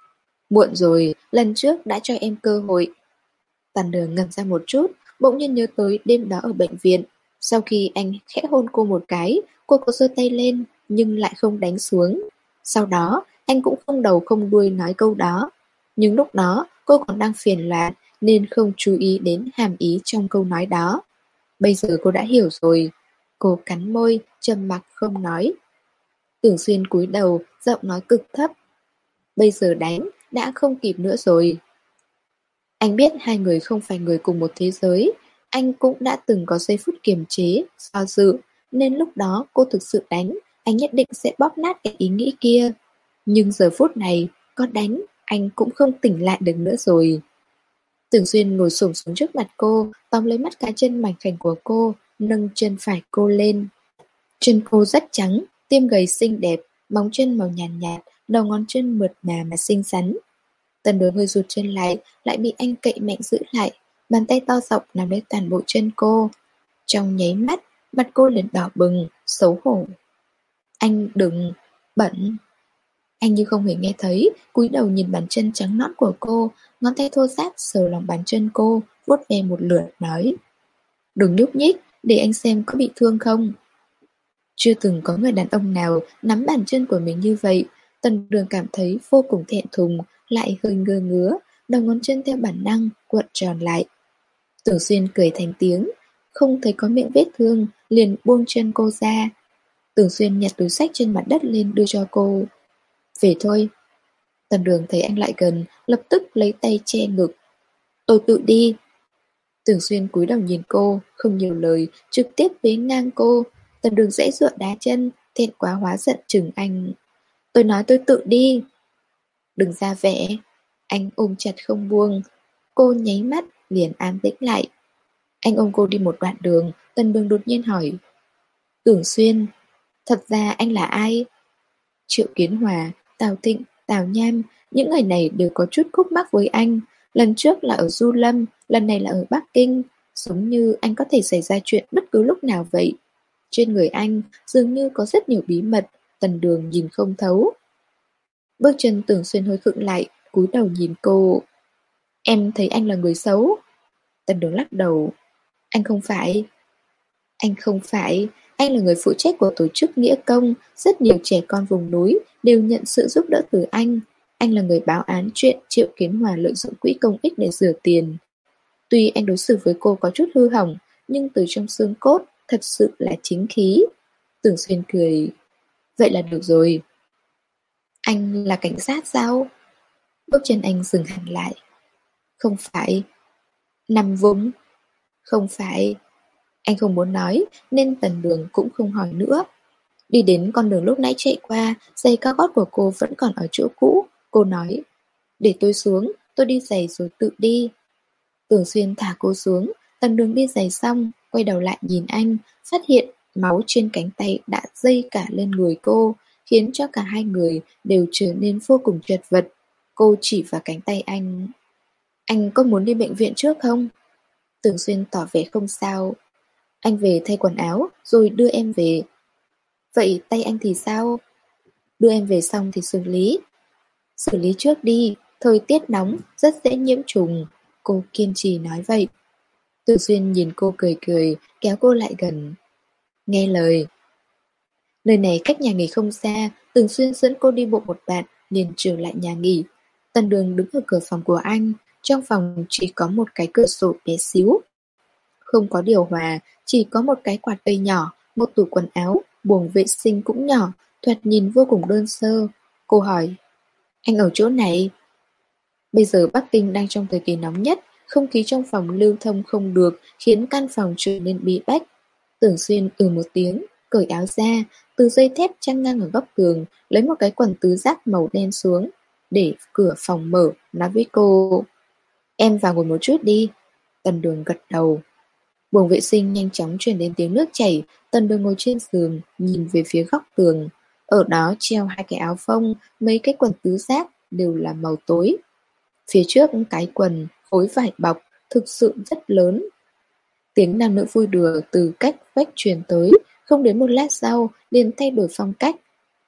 Muộn rồi, lần trước đã cho em cơ hội. Tàn Đường ngẩn ra một chút, bỗng nhiên nhớ tới đêm đó ở bệnh viện. Sau khi anh khẽ hôn cô một cái, cô có giơ tay lên, nhưng lại không đánh xuống. Sau đó, anh cũng không đầu không đuôi nói câu đó. Nhưng lúc đó, cô còn đang phiền loạn, nên không chú ý đến hàm ý trong câu nói đó. Bây giờ cô đã hiểu rồi. Cô cắn môi, trầm mặc không nói. Tưởng Xuyên cúi đầu, giọng nói cực thấp. Bây giờ đánh, đã không kịp nữa rồi. Anh biết hai người không phải người cùng một thế giới. Anh cũng đã từng có giây phút kiềm chế, do dự. Nên lúc đó cô thực sự đánh, anh nhất định sẽ bóp nát cái ý nghĩ kia. Nhưng giờ phút này, có đánh, anh cũng không tỉnh lại được nữa rồi. Tưởng Xuyên ngồi xổm xuống trước mặt cô, tóm lấy mắt cá chân mảnh khảnh của cô, nâng chân phải cô lên. Chân cô rất trắng, tiêm gầy xinh đẹp, móng chân màu nhàn nhạt, đầu ngón chân mượt mà xinh xắn. Tần Đối hơi rụt chân lại bị anh cậy mạnh giữ lại, bàn tay to rộng nắm lấy toàn bộ chân cô. Trong nháy mắt, mặt cô liền đỏ bừng, xấu hổ. Anh đừng, bẩn. Anh như không hề nghe thấy, cúi đầu nhìn bàn chân trắng nõn của cô, ngón tay thô ráp sờ lòng bàn chân cô, vuốt ve một lượt nói. Đừng nhúc nhích, để anh xem có bị thương không. Chưa từng có người đàn ông nào nắm bàn chân của mình như vậy. Tần Đường cảm thấy vô cùng thẹn thùng, lại hơi ngơ ngứa, đầu ngón chân theo bản năng cuộn tròn lại. Tưởng Xuyên cười thành tiếng, không thấy có miệng vết thương, liền buông chân cô ra. Tưởng Xuyên nhặt túi xách trên mặt đất lên đưa cho cô. Về thôi. Tần Đường thấy anh lại gần, lập tức lấy tay che ngực. Tôi tự đi. Tưởng Xuyên cúi đầu nhìn cô, không nhiều lời, trực tiếp bế ngang cô. Tần Đường dãy dụa đá chân, thẹn quá hóa giận chừng anh. Tôi nói tôi tự đi. Đừng ra vẻ. Anh ôm chặt không buông. Cô nháy mắt, liền an tĩnh lại. Anh ôm cô đi một đoạn đường, Tần Đường đột nhiên hỏi. Tưởng Xuyên, thật ra anh là ai? Triệu Kiến Hòa, Tào Thịnh, Tào Nham, những người này đều có chút khúc mắc với anh. Lần trước là ở Du Lâm, lần này là ở Bắc Kinh. Giống như anh có thể xảy ra chuyện bất cứ lúc nào vậy. Trên người anh dường như có rất nhiều bí mật, Tần Đường nhìn không thấu. Bước chân Tưởng Xuyên hơi khựng lại, cúi đầu nhìn cô. Em thấy anh là người xấu. Tần Đường lắc đầu. Anh không phải. Anh không phải. Anh là người phụ trách của tổ chức Nghĩa Công. Rất nhiều trẻ con vùng núi đều nhận sự giúp đỡ từ anh. Anh là người báo án chuyện Triệu Kiến Hòa lợi dụng quỹ công ích để rửa tiền. Tuy anh đối xử với cô có chút hư hỏng, nhưng từ trong xương cốt thật sự là chính khí. Tưởng Xuyên cười. Vậy là được rồi. Anh là cảnh sát sao? Bước chân anh dừng hẳn lại. Không phải. Nằm vùng. Không phải. Anh không muốn nói, nên Tần Đường cũng không hỏi nữa. Đi đến con đường lúc nãy chạy qua, giày cao gót của cô vẫn còn ở chỗ cũ. Cô nói, để tôi xuống, tôi đi giày rồi tự đi. Tưởng Xuyên thả cô xuống, Tần Đường đi giày xong, quay đầu lại nhìn anh, phát hiện máu trên cánh tay đã dây cả lên người cô, khiến cho cả hai người đều trở nên vô cùng chật vật. Cô chỉ vào cánh tay anh. Anh có muốn đi bệnh viện trước không? Tưởng Xuyên tỏ vẻ không sao. Anh về thay quần áo, rồi đưa em về. Vậy tay anh thì sao? Đưa em về xong thì xử lý. Xử lý trước đi, thời tiết nóng, rất dễ nhiễm trùng. Cô kiên trì nói vậy. Tưởng Xuyên nhìn cô cười cười, kéo cô lại gần. Nghe lời. Nơi này cách nhà nghỉ không xa, Tưởng Xuyên dẫn cô đi bộ một đoạn, liền trở lại nhà nghỉ. Tần Đường đứng ở cửa phòng của anh, trong phòng chỉ có một cái cửa sổ bé xíu. Không có điều hòa, chỉ có một cái quạt cây nhỏ, một tủ quần áo, buồng vệ sinh cũng nhỏ, thoạt nhìn vô cùng đơn sơ. Cô hỏi, anh ở chỗ này? Bây giờ Bắc Kinh đang trong thời kỳ nóng nhất, không khí trong phòng lưu thông không được, khiến căn phòng trở nên bí bách. Tưởng Xuyên một tiếng, cởi áo ra, từ dây thép trăng ngang ở góc tường, lấy một cái quần tứ giác màu đen xuống, để cửa phòng mở, nói với cô. Em vào ngồi một chút đi. Tần Đường gật đầu. Buồng vệ sinh nhanh chóng truyền đến tiếng nước chảy, Tần Đường ngồi trên giường, nhìn về phía góc tường. Ở đó treo hai cái áo phông, mấy cái quần tứ giác đều là màu tối. Phía trước cái quần, khối vải bọc, thực sự rất lớn. Tiếng nam nữ vui đùa từ cách vách truyền tới, không đến một lát sau, liền thay đổi phong cách.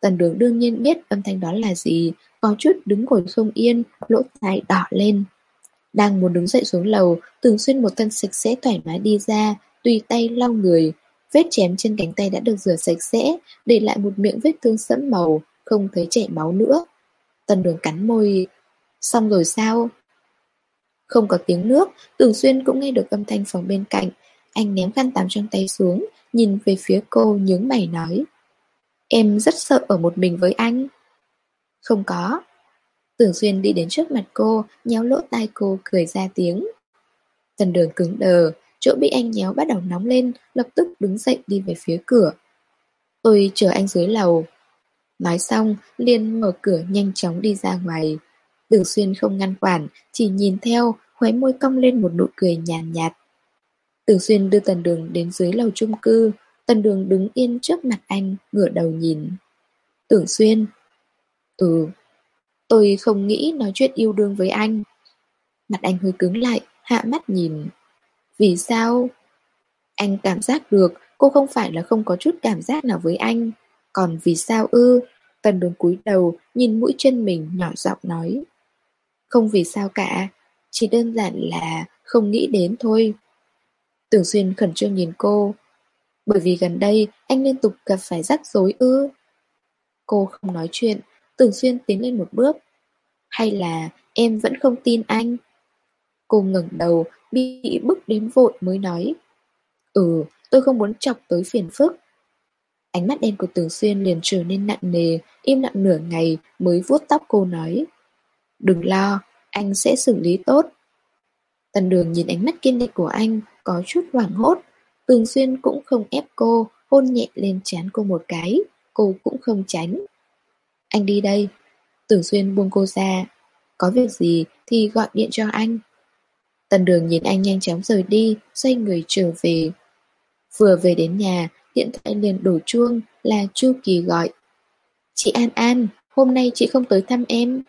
Tần Đường đương nhiên biết âm thanh đó là gì, có chút đứng ngồi không yên, lỗ tai đỏ lên. Đang muốn đứng dậy xuống lầu, Tưởng Xuyên một thân sạch sẽ thoải mái đi ra, tùy tay lau người. Vết chém trên cánh tay đã được rửa sạch sẽ, để lại một miệng vết thương sẫm màu, không thấy chảy máu nữa. Tần Đường cắn môi. Xong rồi sao? Không có tiếng nước, Tưởng Xuyên cũng nghe được âm thanh phòng bên cạnh. Anh ném khăn tắm trong tay xuống, nhìn về phía cô nhướng mày nói. Em rất sợ ở một mình với anh. Không có. Tưởng Xuyên đi đến trước mặt cô, nhéo lỗ tai cô cười ra tiếng. Tần Đường cứng đờ, chỗ bị anh nhéo bắt đầu nóng lên, lập tức đứng dậy đi về phía cửa. Tôi chờ anh dưới lầu. Nói xong, liền mở cửa nhanh chóng đi ra ngoài. Tưởng Xuyên không ngăn cản, chỉ nhìn theo, khóe môi cong lên một nụ cười nhàn nhạt. Tưởng Xuyên đưa Tần Đường đến dưới lầu chung cư. Tần Đường đứng yên trước mặt anh, ngửa đầu nhìn. Tưởng Xuyên. Tôi không nghĩ nói chuyện yêu đương với anh. Mặt anh hơi cứng lại, hạ mắt nhìn. Vì sao? Anh cảm giác được cô không phải là không có chút cảm giác nào với anh. Còn vì sao ư? Tần Đường cúi đầu, nhìn mũi chân mình nhỏ giọng nói. Không vì sao cả, chỉ đơn giản là không nghĩ đến thôi. Tưởng Xuyên khẩn trương nhìn cô. Bởi vì gần đây anh liên tục gặp phải rắc rối ư? Cô không nói chuyện, Tưởng Xuyên tiến lên một bước. Hay là em vẫn không tin anh? Cô ngẩng đầu, bị bức đến vội mới nói. Tôi không muốn chọc tới phiền phức. Ánh mắt đen của Tưởng Xuyên liền trở nên nặng nề, im lặng nửa ngày mới vuốt tóc cô nói. Đừng lo, anh sẽ xử lý tốt. Tần Đường nhìn ánh mắt kiên định của anh, có chút hoảng hốt. Tưởng Xuyên cũng không ép cô, hôn nhẹ lên trán cô một cái, cô cũng không tránh. Anh đi đây. Tưởng Xuyên buông cô ra. Có việc gì thì gọi điện cho anh. Tần Đường nhìn anh nhanh chóng rời đi, xoay người trở về. Vừa về đến nhà, điện thoại liền đổ chuông là Chu Kỳ gọi. Chị An An, hôm nay chị không tới thăm em.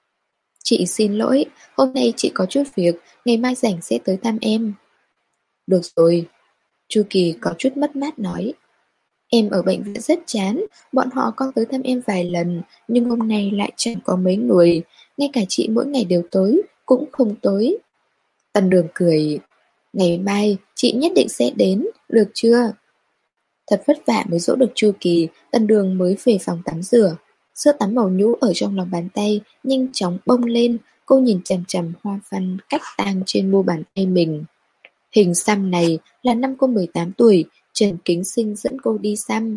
Chị xin lỗi, hôm nay chị có chút việc, ngày mai rảnh sẽ tới thăm em. Được rồi. Chu Kỳ có chút mất mát nói. Em ở bệnh viện rất chán, bọn họ có tới thăm em vài lần, nhưng hôm nay lại chẳng có mấy người, ngay cả chị mỗi ngày đều tới, cũng không tới. Tần Đường cười. Ngày mai, chị nhất định sẽ đến, được chưa? Thật vất vả mới dỗ được Chu Kỳ, Tần Đường mới về phòng tắm rửa. Sữa tắm màu nhũ ở trong lòng bàn tay, nhanh chóng bông lên, cô nhìn chằm chằm hoa văn cách tang trên mu bàn tay mình. Hình xăm này là năm cô 18 tuổi, Trần Kính Sinh dẫn cô đi xăm.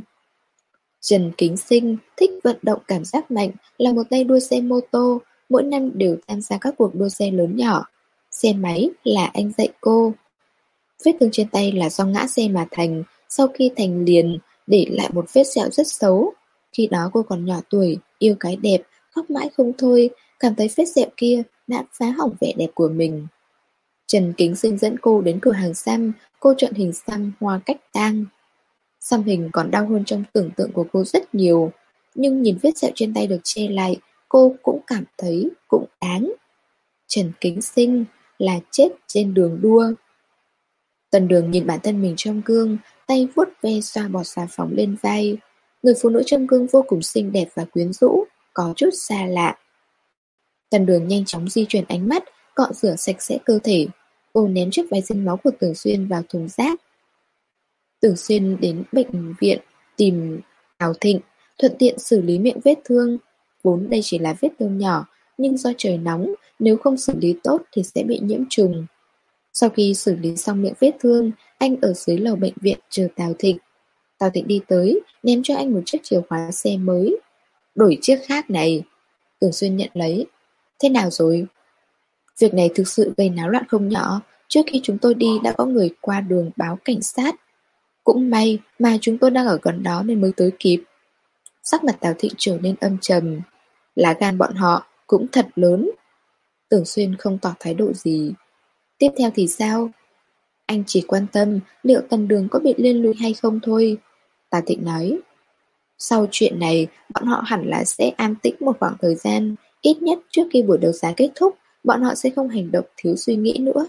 Trần Kính Sinh thích vận động cảm giác mạnh, là một tay đua xe mô tô, mỗi năm đều tham gia các cuộc đua xe lớn nhỏ. Xe máy là anh dạy cô. Vết thương trên tay là do ngã xe mà thành, sau khi thành liền, để lại một vết sẹo rất xấu. Khi đó cô còn nhỏ tuổi, yêu cái đẹp, khóc mãi không thôi, cảm thấy vết sẹo kia đã phá hỏng vẻ đẹp của mình. Trần Kính Sinh dẫn cô đến cửa hàng xăm, cô chọn hình xăm hoa cách tang. Xăm hình còn đau hơn trong tưởng tượng của cô rất nhiều, nhưng nhìn vết sẹo trên tay được che lại, cô cũng cảm thấy cũng đáng. Trần Kính Sinh là chết trên đường đua. Tần Đường nhìn bản thân mình trong gương, tay vuốt ve xoa bọt xà phòng lên vai. Người phụ nữ trong gương vô cùng xinh đẹp và quyến rũ, có chút xa lạ. Tần Đường nhanh chóng di chuyển ánh mắt, cọ rửa sạch sẽ cơ thể. Cô ném chiếc váy dính máu của Tưởng Xuyên vào thùng rác. Tưởng Xuyên đến bệnh viện tìm Thảo Thịnh, thuận tiện xử lý miệng vết thương. Vốn đây chỉ là vết thương nhỏ, nhưng do trời nóng, nếu không xử lý tốt thì sẽ bị nhiễm trùng. Sau khi xử lý xong miệng vết thương, anh ở dưới lầu bệnh viện chờ Tào Thịnh. Tào Thịnh đi tới, ném cho anh một chiếc chìa khóa xe mới. Đổi chiếc khác này. Tưởng Xuyên nhận lấy. Thế nào rồi? Việc này thực sự gây náo loạn không nhỏ. Trước khi chúng tôi đi đã có người qua đường báo cảnh sát. Cũng may mà chúng tôi đang ở gần đó nên mới tới kịp. Sắc mặt Tào Thịnh trở nên âm trầm. Lá gan bọn họ cũng thật lớn. Tưởng Xuyên không tỏ thái độ gì. Tiếp theo thì sao? Anh chỉ quan tâm liệu Tần Đường có bị liên lụy hay không thôi. Tào Thịnh nói. Sau chuyện này, bọn họ hẳn là sẽ an tĩnh một khoảng thời gian. Ít nhất trước khi buổi đấu giá kết thúc, bọn họ sẽ không hành động thiếu suy nghĩ nữa.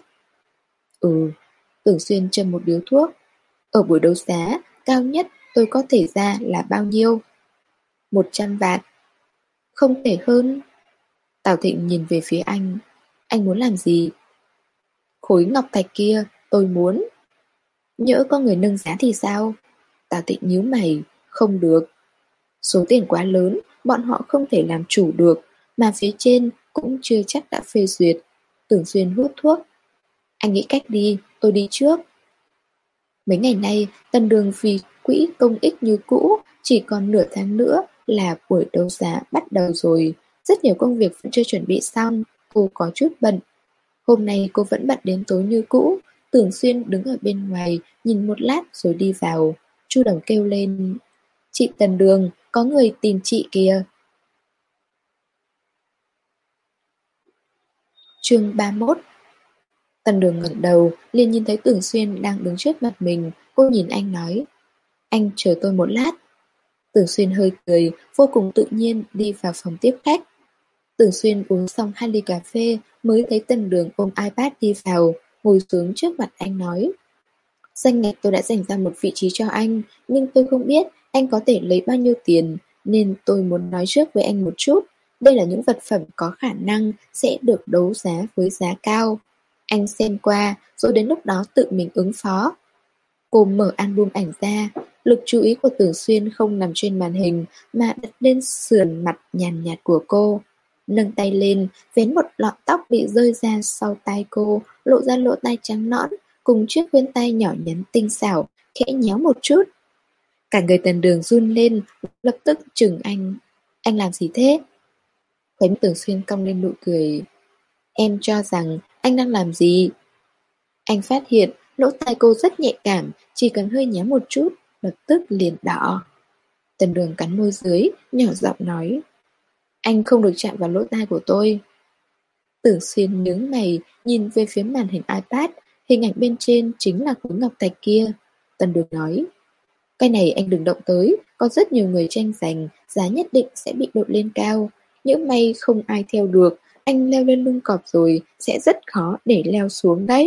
Tưởng Xuyên châm một điếu thuốc. Ở buổi đấu giá, cao nhất tôi có thể ra là bao nhiêu? 100 vạn. Không thể hơn. Tào Thịnh nhìn về phía anh. Anh muốn làm gì? Khối ngọc thạch kia, tôi muốn. Nhỡ có người nâng giá thì sao? Tào Thịnh nhíu mày. Không được. Số tiền quá lớn, bọn họ không thể làm chủ được, mà phía trên cũng chưa chắc đã phê duyệt. Tưởng Xuyên hút thuốc. Anh nghĩ cách đi, tôi đi trước. Mấy ngày nay, Tân Đường vì quỹ công ích như cũ, chỉ còn nửa tháng nữa là buổi đấu giá bắt đầu rồi. Rất nhiều công việc vẫn chưa chuẩn bị xong, cô có chút bận. Hôm nay cô vẫn bận đến tối như cũ. Tưởng Xuyên đứng ở bên ngoài, nhìn một lát rồi đi vào. Chu Đồng kêu lên. Chị Tần Đường, có người tìm chị kìa. Chương 31. Tần Đường ngẩng đầu, liền nhìn thấy Tưởng Xuyên đang đứng trước mặt mình. Cô nhìn anh nói. Anh chờ tôi một lát. Tưởng Xuyên hơi cười, vô cùng tự nhiên đi vào phòng tiếp khách. Tưởng Xuyên uống xong 2 ly cà phê mới thấy Tần Đường ôm iPad đi vào, ngồi xuống trước mặt anh nói. Danh ngạch tôi đã dành ra một vị trí cho anh, nhưng tôi không biết anh có thể lấy bao nhiêu tiền, nên tôi muốn nói trước với anh một chút. Đây là những vật phẩm có khả năng sẽ được đấu giá với giá cao. Anh xem qua, rồi đến lúc đó tự mình ứng phó. Cô mở album ảnh ra, lực chú ý của Tưởng Xuyên không nằm trên màn hình mà đặt lên sườn mặt nhàn nhạt của cô. Nâng tay lên, vén một lọn tóc bị rơi ra sau tai cô, lộ ra lỗ tai trắng nõn, cùng chiếc khuyên tay nhỏ nhắn tinh xảo, khẽ nhéo một chút. Cả người Tần Đường run lên, lập tức chừng anh. Anh làm gì thế? Khóe miệng Tưởng Xuyên cong lên nụ cười. Em cho rằng anh đang làm gì? Anh phát hiện lỗ tai cô rất nhạy cảm, chỉ cần hơi nhéo một chút, lập tức liền đỏ. Tần Đường cắn môi dưới, nhỏ giọng nói. Anh không được chạm vào lỗ tai của tôi. Tưởng Xuyên nhướng mày, nhìn về phía màn hình iPad, hình ảnh bên trên chính là khối ngọc thạch kia. Tần Đường nói. Cái này anh đừng động tới, có rất nhiều người tranh giành, giá nhất định sẽ bị đội lên cao. Nhỡ may không ai theo được, anh leo lên lưng cọp rồi, sẽ rất khó để leo xuống đấy.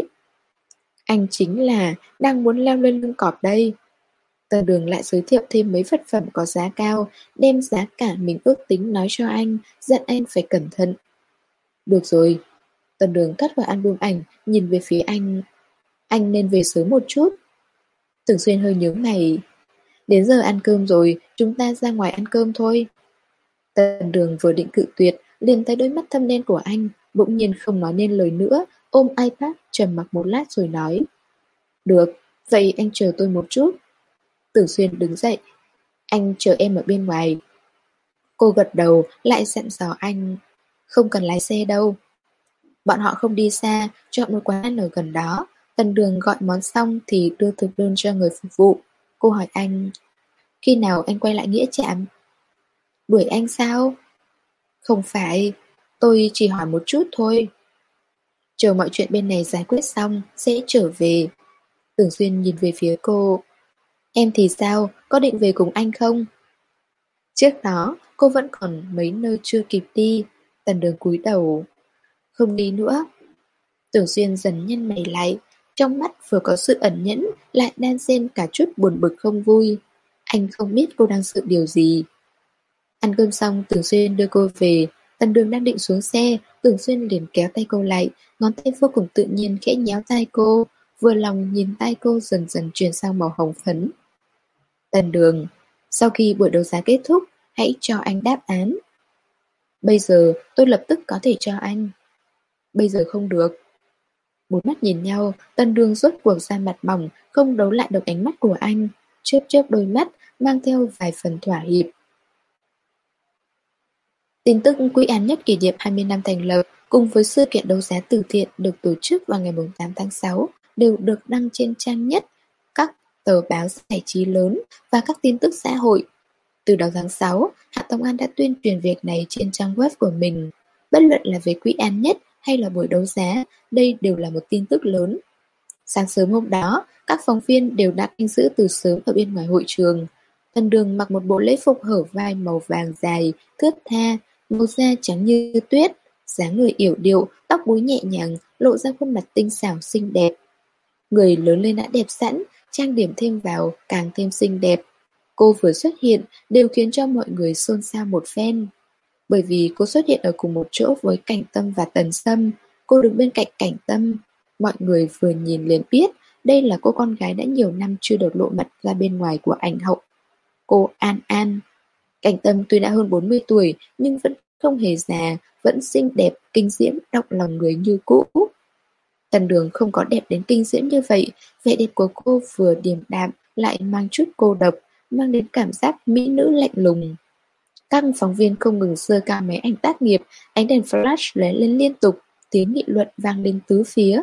Anh chính là đang muốn leo lên lưng cọp đây. Tần Đường lại giới thiệu thêm mấy vật phẩm có giá cao, đem giá cả mình ước tính nói cho anh, dặn anh phải cẩn thận. Được rồi. Tần Đường cắt vào album ảnh, nhìn về phía anh. Anh nên về sớm một chút. Tưởng Xuyên hơi nhướng mày. Đến giờ ăn cơm rồi, chúng ta ra ngoài ăn cơm thôi. Tần Đường vừa định cự tuyệt, liền thấy đôi mắt thâm đen của anh, bỗng nhiên không nói nên lời nữa, ôm iPad trầm mặc một lát rồi nói. Được, vậy anh chờ tôi một chút. Tưởng Xuyên đứng dậy. Anh chờ em ở bên ngoài. Cô gật đầu, lại dặn dò anh. Không cần lái xe đâu. Bọn họ không đi xa, chọn một quán ăn ở gần đó. Tần Đường gọi món xong thì đưa thực đơn cho người phục vụ. Cô hỏi anh. Khi nào anh quay lại Nghĩa Trạm? Đuổi anh sao? Không phải, tôi chỉ hỏi một chút thôi. Chờ mọi chuyện bên này giải quyết xong, sẽ trở về. Tưởng Xuyên nhìn về phía cô. Em thì sao, có định về cùng anh không? Trước đó, cô vẫn còn mấy nơi chưa kịp đi. Tần Đường cúi đầu. Không đi nữa. Tưởng Xuyên dần nhăn mày lại. Trong mắt vừa có sự ẩn nhẫn, lại đan xen cả chút buồn bực không vui. Anh không biết cô đang sợ điều gì. Ăn cơm xong, Tưởng Xuyên đưa cô về. Tần Đường đang định xuống xe, Tưởng Xuyên liền kéo tay cô lại, ngón tay vô cùng tự nhiên khẽ nhéo tay cô, vừa lòng nhìn tay cô dần dần chuyển sang màu hồng phấn. Tần Đường, sau khi buổi đấu giá kết thúc, hãy cho anh đáp án. Bây giờ tôi lập tức có thể cho anh. Bây giờ không được. Bốn mắt nhìn nhau, Tần Đường rốt cuộc ra mặt mỏng, không đấu lại được ánh mắt của anh, chớp chớp đôi mắt, mang theo vài phần thỏa hiệp. Tin tức Quỹ án nhất kỷ niệm 20 năm thành lập cùng với sự kiện đấu giá từ thiện được tổ chức vào ngày 8 tháng 6 đều được đăng trên trang nhất các tờ báo giải trí lớn và các tin tức xã hội. Từ đầu tháng 6, Hạ Tông An đã tuyên truyền việc này trên trang web của mình. Bất luận là về Quỹ án nhất hay là buổi đấu giá, đây đều là một tin tức lớn. Sáng sớm hôm đó, các phóng viên đều đã canh giữ từ sớm ở bên ngoài hội trường. Tần Đường mặc một bộ lễ phục hở vai màu vàng dài, thướt tha, màu da trắng như tuyết, dáng người yểu điệu, tóc búi nhẹ nhàng, lộ ra khuôn mặt tinh xảo xinh đẹp. Người lớn lên đã đẹp sẵn, trang điểm thêm vào càng thêm xinh đẹp. Cô vừa xuất hiện đều khiến cho mọi người xôn xao một phen. Bởi vì cô xuất hiện ở cùng một chỗ với Cảnh Tâm và Tần Sâm, cô đứng bên cạnh Cảnh Tâm. Mọi người vừa nhìn liền biết đây là cô con gái đã nhiều năm chưa được lộ mặt ra bên ngoài của ảnh hậu. Cô An An. Cảnh Tâm tuy đã hơn 40 tuổi nhưng vẫn không hề già, vẫn xinh đẹp, kinh diễm, động lòng người như cũ. Tần Đường không có đẹp đến kinh diễm như vậy, vẻ đẹp của cô vừa điềm đạm lại mang chút cô độc, mang đến cảm giác mỹ nữ lạnh lùng. Các phóng viên không ngừng giơ cao máy ảnh tác nghiệp, ánh đèn flash lóe lên liên tục, tiếng nghị luận vang lên tứ phía.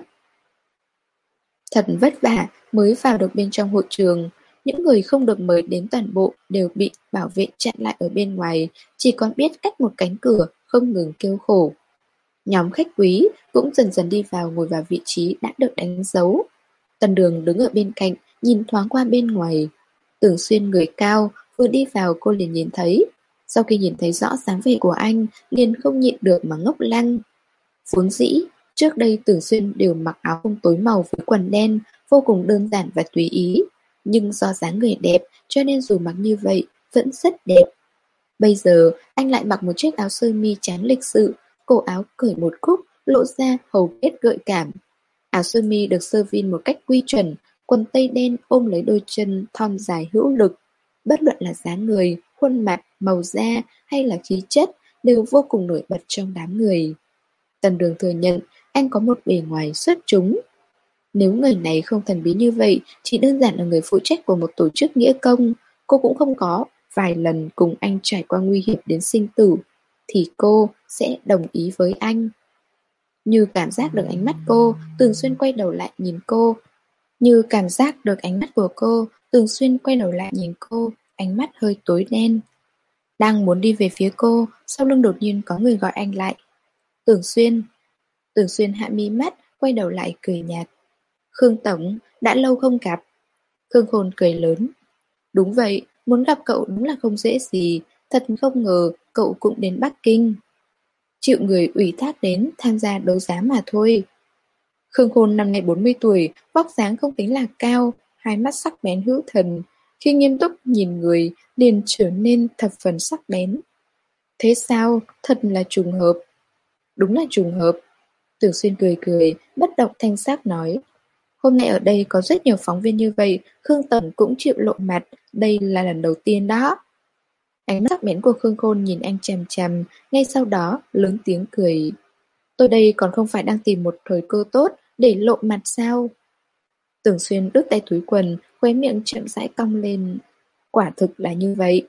Thật vất vả mới vào được bên trong hội trường, những người không được mời đến toàn bộ đều bị bảo vệ chặn lại ở bên ngoài, chỉ còn biết cách một cánh cửa không ngừng kêu khổ. Nhóm khách quý cũng dần dần đi vào ngồi vào vị trí đã được đánh dấu. Tần Đường đứng ở bên cạnh, nhìn thoáng qua bên ngoài. Tưởng Xuyên người cao, vừa đi vào cô liền nhìn thấy. Sau khi nhìn thấy rõ dáng vẻ của anh, liền không nhịn được mà ngốc lăng. Vốn dĩ, trước đây Tưởng Xuyên đều mặc áo phông tối màu với quần đen, vô cùng đơn giản và tùy ý. Nhưng do dáng người đẹp, cho nên dù mặc như vậy, vẫn rất đẹp. Bây giờ, anh lại mặc một chiếc áo sơ mi trắng lịch sự, cổ áo cởi một khúc, lộ ra hầu kết gợi cảm. Áo sơ mi được sơ vin một cách quy chuẩn, quần tây đen ôm lấy đôi chân thon dài hữu lực. Bất luận là dáng người, khuôn mặt, màu da hay là khí chất đều vô cùng nổi bật trong đám người. Tần Đường thừa nhận anh có một bề ngoài xuất chúng. Nếu người này không thần bí như vậy, chỉ đơn giản là người phụ trách của một tổ chức nghĩa công, cô cũng không có vài lần cùng anh trải qua nguy hiểm đến sinh tử, thì cô sẽ đồng ý với anh. Như cảm giác được ánh mắt cô, Tường Xuyên quay đầu lại nhìn cô. Như cảm giác được ánh mắt của cô, Tường Xuyên quay đầu lại nhìn cô, ánh mắt hơi tối đen. Đang muốn đi về phía cô, sau lưng đột nhiên có người gọi anh lại. Tường Xuyên. Tường Xuyên hạ mi mắt, quay đầu lại cười nhạt. Khương Tổng, đã lâu không gặp. Khương Khôn cười lớn. Đúng vậy, muốn gặp cậu đúng là không dễ gì, thật không ngờ cậu cũng đến Bắc Kinh. Chịu người ủy thác đến tham gia đấu giá mà thôi. Khương Khôn năm nay 40 tuổi, vóc dáng không tính là cao, hai mắt sắc bén hữu thần. Khi nghiêm túc nhìn người, liền trở nên thập phần sắc bén. Thế sao? Thật là trùng hợp. Đúng là trùng hợp. Tưởng Xuyên cười cười, bất động thanh sắc nói. Hôm nay ở đây có rất nhiều phóng viên như vậy, Khương Tổng cũng chịu lộ mặt, đây là lần đầu tiên đó. Ánh mắt sắc bén của Khương Khôn nhìn anh chằm chằm, ngay sau đó lớn tiếng cười. Tôi đây còn không phải đang tìm một thời cơ tốt để lộ mặt sao? Tưởng Xuyên đút tay túi quần, khóe miệng chậm rãi cong lên. Quả thực là như vậy.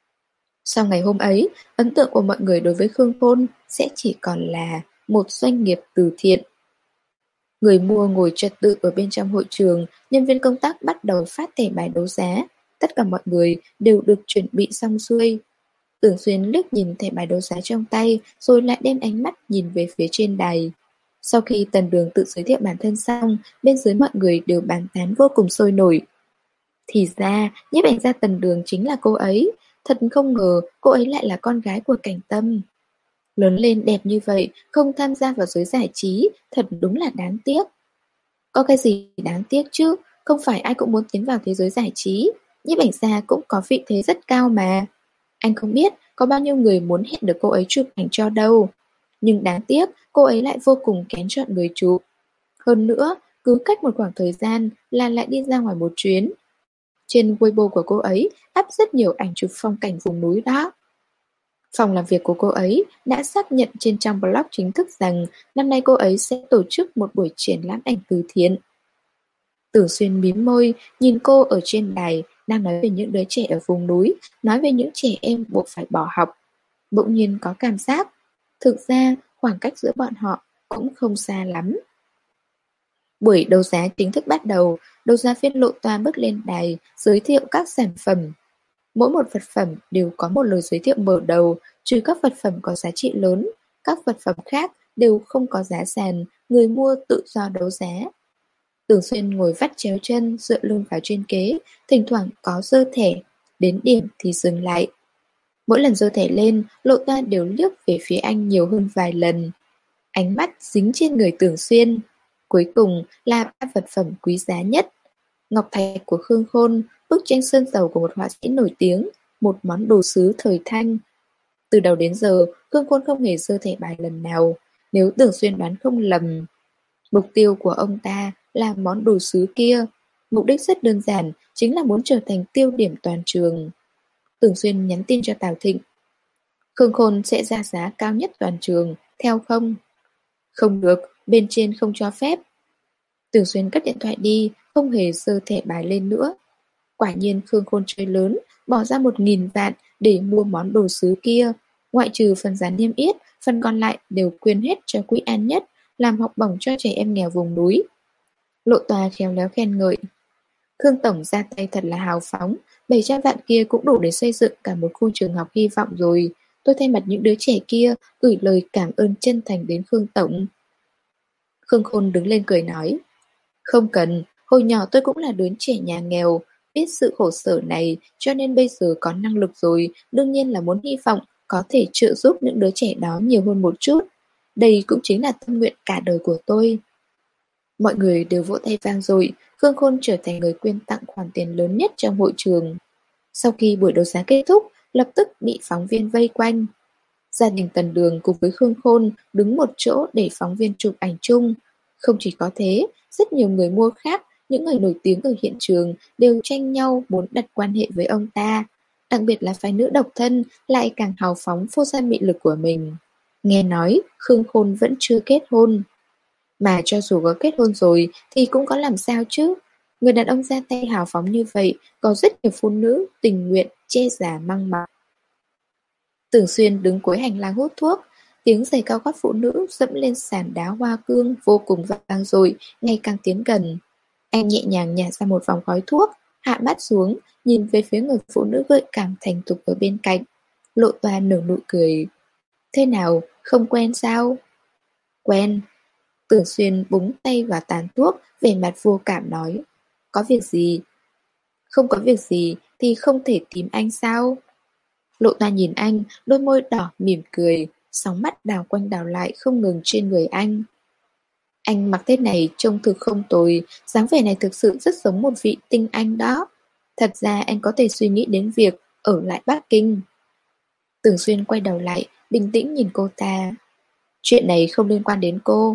Sau ngày hôm ấy, ấn tượng của mọi người đối với Khương Khôn sẽ chỉ còn là một doanh nghiệp từ thiện. Người mua ngồi trật tự ở bên trong hội trường, nhân viên công tác bắt đầu phát thẻ bài đấu giá. Tất cả mọi người đều được chuẩn bị xong xuôi. Tưởng Xuyên liếc nhìn thẻ bài đấu giá trong tay, rồi lại đem ánh mắt nhìn về phía trên đài. Sau khi Tần Đường tự giới thiệu bản thân xong, bên dưới mọi người đều bàn tán vô cùng sôi nổi. Thì ra, nhiếp ảnh gia Tần Đường chính là cô ấy. Thật không ngờ cô ấy lại là con gái của Cảnh Tâm. Lớn lên đẹp như vậy, không tham gia vào giới giải trí, thật đúng là đáng tiếc. Có cái gì đáng tiếc chứ, không phải ai cũng muốn tiến vào thế giới giải trí. Nhiếp ảnh gia cũng có vị thế rất cao mà. Anh không biết có bao nhiêu người muốn hẹn được cô ấy chụp ảnh cho đâu. Nhưng đáng tiếc, cô ấy lại vô cùng kén chọn người chụp. Hơn nữa, cứ cách một khoảng thời gian là lại đi ra ngoài một chuyến. Trên Weibo của cô ấy up rất nhiều ảnh chụp phong cảnh vùng núi đó. Phòng làm việc của cô ấy đã xác nhận trên trang blog chính thức rằng năm nay cô ấy sẽ tổ chức một buổi triển lãm ảnh từ thiện. Tử Xuyên mím môi, nhìn cô ở trên đài, đang nói về những đứa trẻ ở vùng núi, nói về những trẻ em buộc phải bỏ học. Bỗng nhiên có cảm giác, thực ra khoảng cách giữa bọn họ cũng không xa lắm. Buổi đấu giá chính thức bắt đầu, đấu giá viên Lộ Toa bước lên đài, giới thiệu các sản phẩm. Mỗi một vật phẩm đều có một lời giới thiệu mở đầu, trừ các vật phẩm có giá trị lớn. Các vật phẩm khác đều không có giá sàn, người mua tự do đấu giá. Tưởng Xuyên ngồi vắt chéo chân, dựa lưng vào trên kế, thỉnh thoảng có giơ thẻ, đến điểm thì dừng lại. Mỗi lần giơ thẻ lên, Lộ Toa đều liếc về phía anh nhiều hơn vài lần. Ánh mắt dính trên người Tưởng Xuyên. Cuối cùng là ba vật phẩm quý giá nhất. Ngọc thạch của Khương Khôn, bức tranh sơn dầu của một họa sĩ nổi tiếng, một món đồ sứ thời Thanh. Từ đầu đến giờ, Khương Khôn không hề giơ thẻ bài lần nào. Nếu Tưởng Xuyên đoán không lầm, mục tiêu của ông ta là món đồ sứ kia. Mục đích rất đơn giản, chính là muốn trở thành tiêu điểm toàn trường. Tưởng Xuyên nhắn tin cho Tào Thịnh. Khương Khôn sẽ ra giá cao nhất toàn trường, theo không? Không được, bên trên không cho phép. Tưởng Xuyên cất điện thoại đi, không hề giơ thẻ bài lên nữa. Quả nhiên Khương Khôn chơi lớn, bỏ ra 1.000 vạn để mua món đồ sứ kia. Ngoại trừ phần giá niêm yết, phần còn lại đều quyên hết cho quỹ An Nhất, làm học bổng cho trẻ em nghèo vùng núi. Lộ Tòa khéo léo khen ngợi. Khương Tổng ra tay thật là hào phóng, 700 vạn kia cũng đủ để xây dựng cả một khu trường học hy vọng rồi. Tôi thay mặt những đứa trẻ kia gửi lời cảm ơn chân thành đến Khương Tổng. Khương Khôn đứng lên cười nói. Không cần, hồi nhỏ tôi cũng là đứa trẻ nhà nghèo, biết sự khổ sở này cho nên bây giờ có năng lực rồi, đương nhiên là muốn hy vọng có thể trợ giúp những đứa trẻ đó nhiều hơn một chút. Đây cũng chính là tâm nguyện cả đời của tôi. Mọi người đều vỗ tay vang dội, Khương Khôn trở thành người quyên tặng khoản tiền lớn nhất trong hội trường. Sau khi buổi đấu giá kết thúc, lập tức bị phóng viên vây quanh. Gia đình Tần Đường cùng với Khương Khôn đứng một chỗ để phóng viên chụp ảnh chung. Không chỉ có thế, rất nhiều người mua khác, những người nổi tiếng ở hiện trường đều tranh nhau muốn đặt quan hệ với ông ta. Đặc biệt là phái nữ độc thân lại càng hào phóng phô ra mị lực của mình. Nghe nói Khương Khôn vẫn chưa kết hôn. Mà cho dù có kết hôn rồi thì cũng có làm sao chứ. Người đàn ông ra tay hào phóng như vậy, có rất nhiều phụ nữ tình nguyện che giả măng mọc. Tưởng Xuyên đứng cuối hành lang hút thuốc, tiếng giày cao gót phụ nữ dẫm lên sàn đá hoa cương vô cùng vang dội, ngày càng tiến gần. Anh nhẹ nhàng nhả ra một vòng khói thuốc, hạ mắt xuống, nhìn về phía người phụ nữ gợi cảm thành thục ở bên cạnh. Lộ Toa nở nụ cười. Thế nào, không quen sao? Quen. Tưởng Xuyên búng tay vào tàn thuốc, vẻ mặt vô cảm nói. Có việc gì? Không có việc gì thì không thể tìm anh sao? Lộ Toa nhìn anh, đôi môi đỏ mỉm cười, sóng mắt đảo quanh đảo lại không ngừng trên người anh. Anh mặc thế này trông thực không tồi, dáng vẻ này thực sự rất giống một vị tinh anh đó. Thật ra anh có thể suy nghĩ đến việc ở lại Bắc Kinh. Tưởng Xuyên quay đầu lại, bình tĩnh nhìn cô ta. Chuyện này không liên quan đến cô.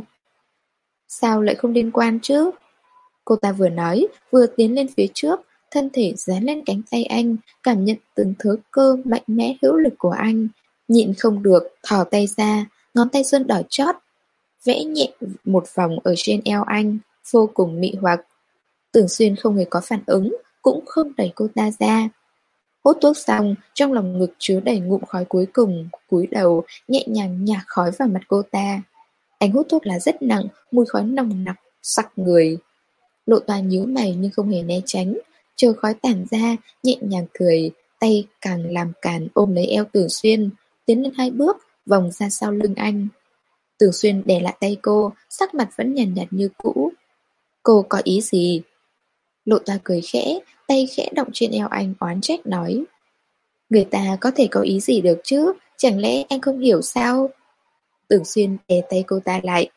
Sao lại không liên quan chứ? Cô ta vừa nói, vừa tiến lên phía trước, thân thể dán lên cánh tay anh, cảm nhận từng thớ cơ mạnh mẽ hữu lực của anh. Nhịn không được, thò tay ra, ngón tay sơn đỏ chót, vẽ nhẹ một vòng ở trên eo anh, vô cùng mị hoặc. Tưởng Xuyên không hề có phản ứng, cũng không đẩy cô ta ra. Hút thuốc xong, trong lòng ngực chứa đầy ngụm khói cuối cùng, cúi đầu, nhẹ nhàng nhả khói vào mặt cô ta. Anh hút thuốc lá rất nặng, mùi khói nồng nặc, sặc người. Lộ Toa nhíu mày nhưng không hề né tránh, chờ khói tản ra, nhẹ nhàng cười, tay càng làm càn ôm lấy eo Tưởng Xuyên, tiến lên 2 bước, vòng ra sau lưng anh. Tưởng Xuyên đè lại tay cô, sắc mặt vẫn nhàn nhạt như cũ. Cô có ý gì? Lộ Toa cười khẽ, tay khẽ động trên eo anh oán trách nói. Người ta có thể có ý gì được chứ, chẳng lẽ anh không hiểu sao? Tưởng Xuyên đè tay cô ta lại.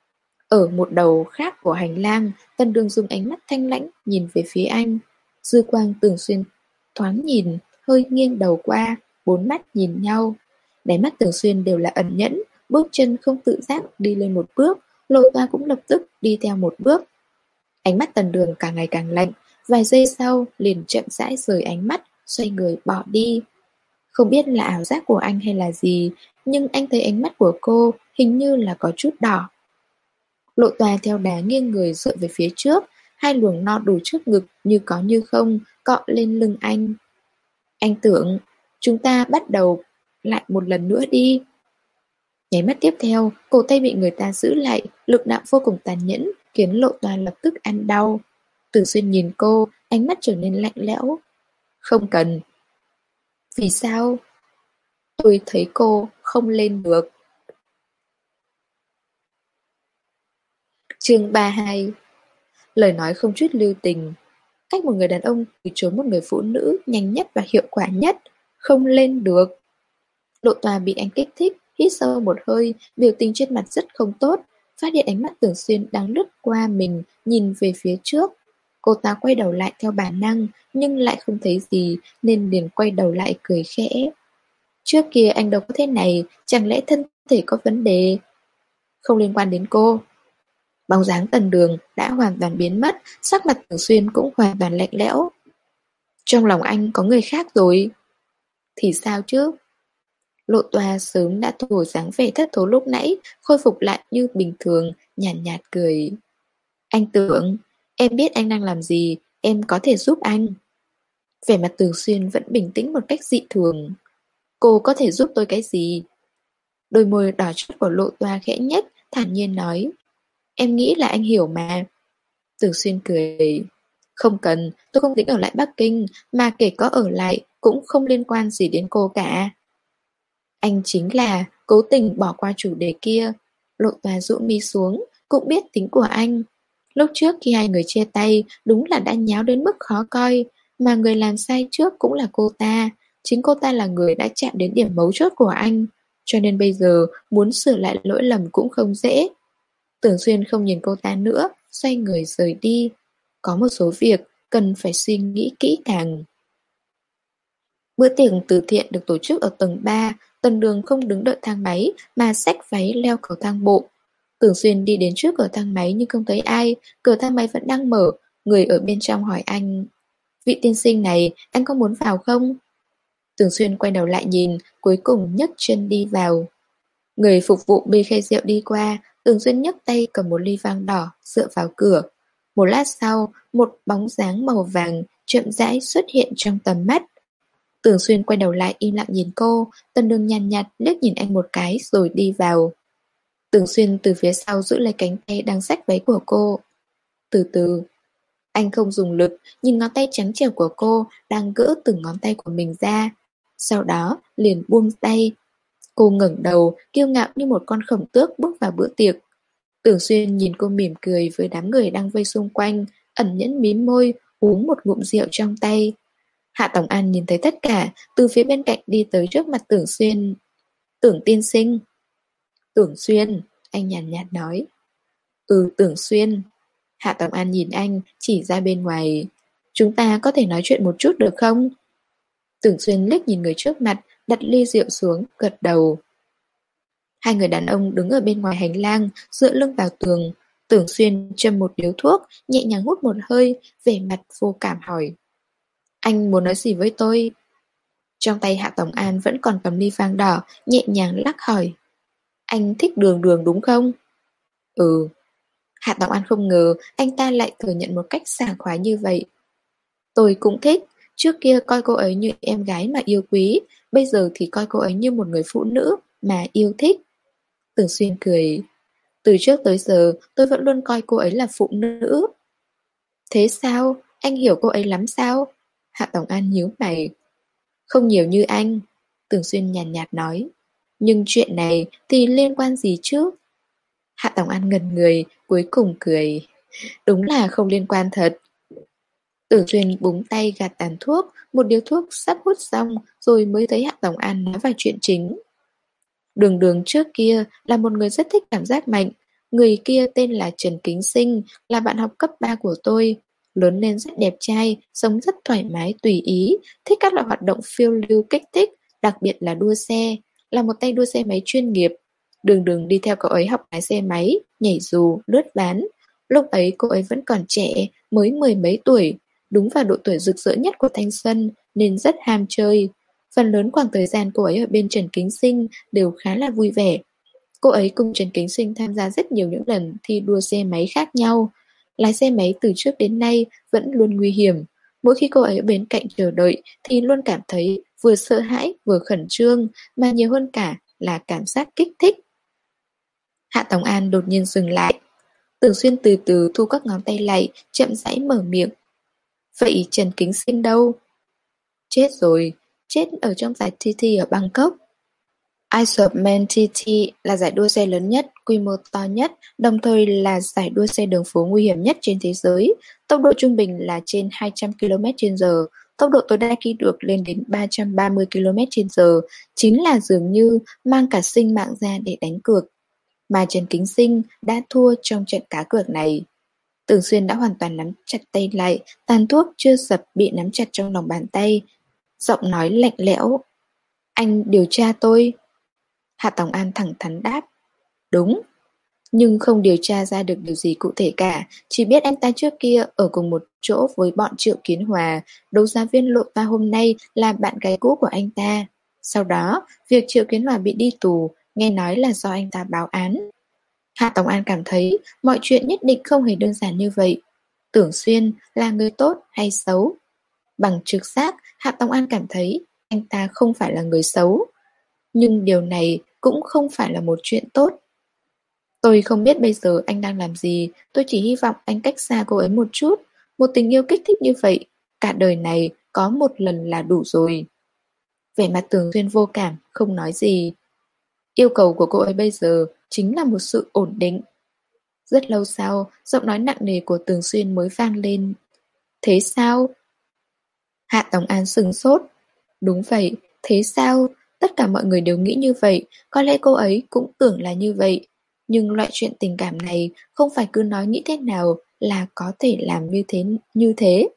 Ở một đầu khác của hành lang, Tần Đường dùng ánh mắt thanh lãnh nhìn về phía anh. Dư quang Tưởng Xuyên thoáng nhìn, hơi nghiêng đầu qua, 4 mắt nhìn nhau. Đáy mắt Tưởng Xuyên đều là ẩn nhẫn, bước chân không tự giác đi lên một bước, Lộ Toa cũng lập tức đi theo một bước. Ánh mắt Tần Đường càng ngày càng lạnh, vài giây sau liền chậm rãi rời ánh mắt, xoay người bỏ đi. Không biết là ảo giác của anh hay là gì, nhưng anh thấy ánh mắt của cô hình như là có chút đỏ. Lộ Toa theo đá nghiêng người dựa về phía trước, hai luồng no đủ trước ngực như có như không cọ lên lưng anh. Anh tưởng, chúng ta bắt đầu lại một lần nữa đi. Nháy mắt tiếp theo, cổ tay bị người ta giữ lại, lực đạo vô cùng tàn nhẫn, khiến Lộ Toa lập tức ăn đau. Tử Xuyên nhìn cô, ánh mắt trở nên lạnh lẽo. Không cần. Vì sao? Tôi thấy cô không lên được. Chương 32. Lời nói không chút lưu tình. Cách một người đàn ông từ chối một người phụ nữ nhanh nhất và hiệu quả nhất. Không lên được. Lộ Toa bị anh kích thích, hít sâu một hơi, biểu tình trên mặt rất không tốt. Phát hiện ánh mắt Tưởng Xuyên đang lướt qua mình, nhìn về phía trước. Cô ta quay đầu lại theo bản năng, nhưng lại không thấy gì nên liền quay đầu lại cười khẽ. Trước kia anh đâu có thế này, chẳng lẽ thân thể có vấn đề? Không liên quan đến cô. Bóng dáng Tần Đường đã hoàn toàn biến mất, sắc mặt Tưởng Xuyên cũng hoàn toàn lạnh lẽo. Trong lòng anh có người khác rồi. Thì sao chứ? Lộ Toa sớm đã thu hồi dáng vẻ thất thố lúc nãy, khôi phục lại như bình thường, nhàn nhạt cười. Anh Tưởng, em biết anh đang làm gì, em có thể giúp anh. Vẻ mặt Tưởng Xuyên vẫn bình tĩnh một cách dị thường. Cô có thể giúp tôi cái gì? Đôi môi đỏ chót của Lộ Toa khẽ nhếch, thản nhiên nói. Em nghĩ là anh hiểu mà. Tưởng Xuyên cười. Không cần, tôi không tính ở lại Bắc Kinh, mà kể có ở lại cũng không liên quan gì đến cô cả. Anh chính là cố tình bỏ qua chủ đề kia. Lộ Toa rũ mi xuống, cũng biết tính của anh. Lúc trước khi hai người chia tay, đúng là đã nháo đến mức khó coi, mà người làm sai trước cũng là cô ta. Chính cô ta là người đã chạm đến điểm mấu chốt của anh. Cho nên bây giờ muốn sửa lại lỗi lầm cũng không dễ. Tưởng Xuyên không nhìn cô ta nữa, xoay người rời đi. Có một số việc cần phải suy nghĩ kỹ càng. Bữa tiệc từ thiện được tổ chức ở tầng 3, Tần Đường không đứng đợi thang máy mà xách váy leo cầu thang bộ. Tưởng Xuyên đi đến trước cửa thang máy nhưng không thấy ai, cửa thang máy vẫn đang mở, người ở bên trong hỏi anh. Vị tiên sinh này, anh có muốn vào không? Tưởng Xuyên quay đầu lại nhìn, cuối cùng nhấc chân đi vào. Người phục vụ bê khay rượu đi qua, Tưởng Xuyên nhấc tay cầm một ly vang đỏ, dựa vào cửa. Một lát sau, một bóng dáng màu vàng chậm rãi xuất hiện trong tầm mắt. Tưởng Xuyên quay đầu lại im lặng nhìn cô, Tần Đường nhàn nhạt liếc nhìn anh một cái rồi đi vào. Tưởng Xuyên từ phía sau giữ lấy cánh tay đang xách váy của cô. Từ từ, anh không dùng lực, nhìn ngón tay trắng trẻo của cô đang gỡ từng ngón tay của mình ra. Sau đó liền buông tay. Cô ngẩng đầu, kiêu ngạo như một con khổng tước bước vào bữa tiệc. Tưởng Xuyên nhìn cô mỉm cười với đám người đang vây xung quanh, ẩn nhẫn mím môi, uống một ngụm rượu trong tay. Hạ Tổng An nhìn thấy tất cả, từ phía bên cạnh đi tới trước mặt Tưởng Xuyên. Tưởng tiên sinh. Tưởng Xuyên, anh nhàn nhạt nói. Tưởng Xuyên. Hạ Tổng An nhìn anh, chỉ ra bên ngoài. Chúng ta có thể nói chuyện một chút được không? Tưởng Xuyên liếc nhìn người trước mặt, đặt ly rượu xuống, gật đầu. Hai người đàn ông đứng ở bên ngoài hành lang, dựa lưng vào tường. Tưởng Xuyên châm một điếu thuốc, nhẹ nhàng hút một hơi, vẻ mặt vô cảm hỏi. Anh muốn nói gì với tôi? Trong tay Hạ Tổng An vẫn còn cầm ly vang đỏ, nhẹ nhàng lắc hỏi. Anh thích Đường Đường đúng không? Ừ. Hạ Tổng An không ngờ anh ta lại thừa nhận một cách sảng khoái như vậy. Tôi cũng thích. Trước kia coi cô ấy như em gái mà yêu quý, bây giờ thì coi cô ấy như một người phụ nữ mà yêu thích. Tưởng Xuyên cười. Từ trước tới giờ tôi vẫn luôn coi cô ấy là phụ nữ. Thế sao? Anh hiểu cô ấy lắm sao? Hạ Tổng An nhíu mày. Không nhiều như anh. Tưởng Xuyên nhàn nhạt nói. Nhưng chuyện này thì liên quan gì chứ? Hạ Tổng An ngẩn người, cuối cùng cười. Đúng là không liên quan thật. Tưởng Xuyên búng tay gạt tàn thuốc, một điếu thuốc sắp hút xong rồi mới thấy Hạ Tổng An nói vào chuyện chính. Đường Đường trước kia là một người rất thích cảm giác mạnh. Người kia tên là Trần Kính Sinh, là bạn học cấp 3 của tôi. Lớn lên rất đẹp trai, sống rất thoải mái, tùy ý, thích các loại hoạt động phiêu lưu kích thích, đặc biệt là đua xe, là một tay đua xe máy chuyên nghiệp. Đường Đường đi theo cậu ấy học lái xe máy, nhảy dù, lướt ván. Lúc ấy cô ấy vẫn còn trẻ, mới mười mấy tuổi, đúng vào độ tuổi rực rỡ nhất của thanh xuân, nên rất ham chơi. Phần lớn khoảng thời gian cô ấy ở bên Trần Kính Sinh đều khá là vui vẻ. Cô ấy cùng Trần Kính Sinh tham gia rất nhiều những lần thi đua xe máy khác nhau. Lái xe máy từ trước đến nay vẫn luôn nguy hiểm. Mỗi khi cô ấy ở bên cạnh chờ đợi thì luôn cảm thấy vừa sợ hãi vừa khẩn trương, mà nhiều hơn cả là cảm giác kích thích. Hạ Tổng An đột nhiên dừng lại. Tưởng Xuyên từ từ thu các ngón tay lại, chậm rãi mở miệng. Vậy Trần Kính Sinh đâu? Chết rồi, chết ở trong giải TT ở Bangkok. Ironman TT là giải đua xe lớn nhất, quy mô to nhất, đồng thời là giải đua xe đường phố nguy hiểm nhất trên thế giới. Tốc độ trung bình là trên 200 km/h, tốc độ tối đa ghi được lên đến 330 km/h, chính là dường như mang cả sinh mạng ra để đánh cược. Mà Trần Kính Sinh đã thua trong trận cá cược này. Tưởng Xuyên đã hoàn toàn nắm chặt tay lại, tàn thuốc chưa dập bị nắm chặt trong lòng bàn tay. Giọng nói lạnh lẽo. Anh điều tra tôi. Hạ Tòng An thẳng thắn đáp. Đúng. Nhưng không điều tra ra được điều gì cụ thể cả, chỉ biết anh ta trước kia ở cùng một chỗ với bọn Triệu Kiến Hòa, đấu giá viên Lộ Toa hôm nay là bạn gái cũ của anh ta. Sau đó, việc Triệu Kiến Hòa bị đi tù, nghe nói là do anh ta báo án. Hạ Tòng An cảm thấy mọi chuyện nhất định không hề đơn giản như vậy. Tưởng Xuyên là người tốt hay xấu? Bằng trực giác, Hạ Tòng An cảm thấy anh ta không phải là người xấu. Nhưng điều này cũng không phải là một chuyện tốt. Tôi không biết bây giờ anh đang làm gì, tôi chỉ hy vọng anh cách xa cô ấy một chút. Một tình yêu kích thích như vậy, cả đời này có một lần là đủ rồi. Vẻ mặt Tưởng Xuyên vô cảm, không nói gì. Yêu cầu của cô ấy bây giờ chính là một sự ổn định. Rất lâu sau, giọng nói nặng nề của Tưởng Xuyên mới vang lên. Thế sao? Hạ Tòng An sững sốt. Đúng vậy, thế sao? Tất cả mọi người đều nghĩ như vậy, có lẽ cô ấy cũng tưởng là như vậy. Nhưng loại chuyện tình cảm này không phải cứ nói nghĩ thế nào là có thể làm như thế.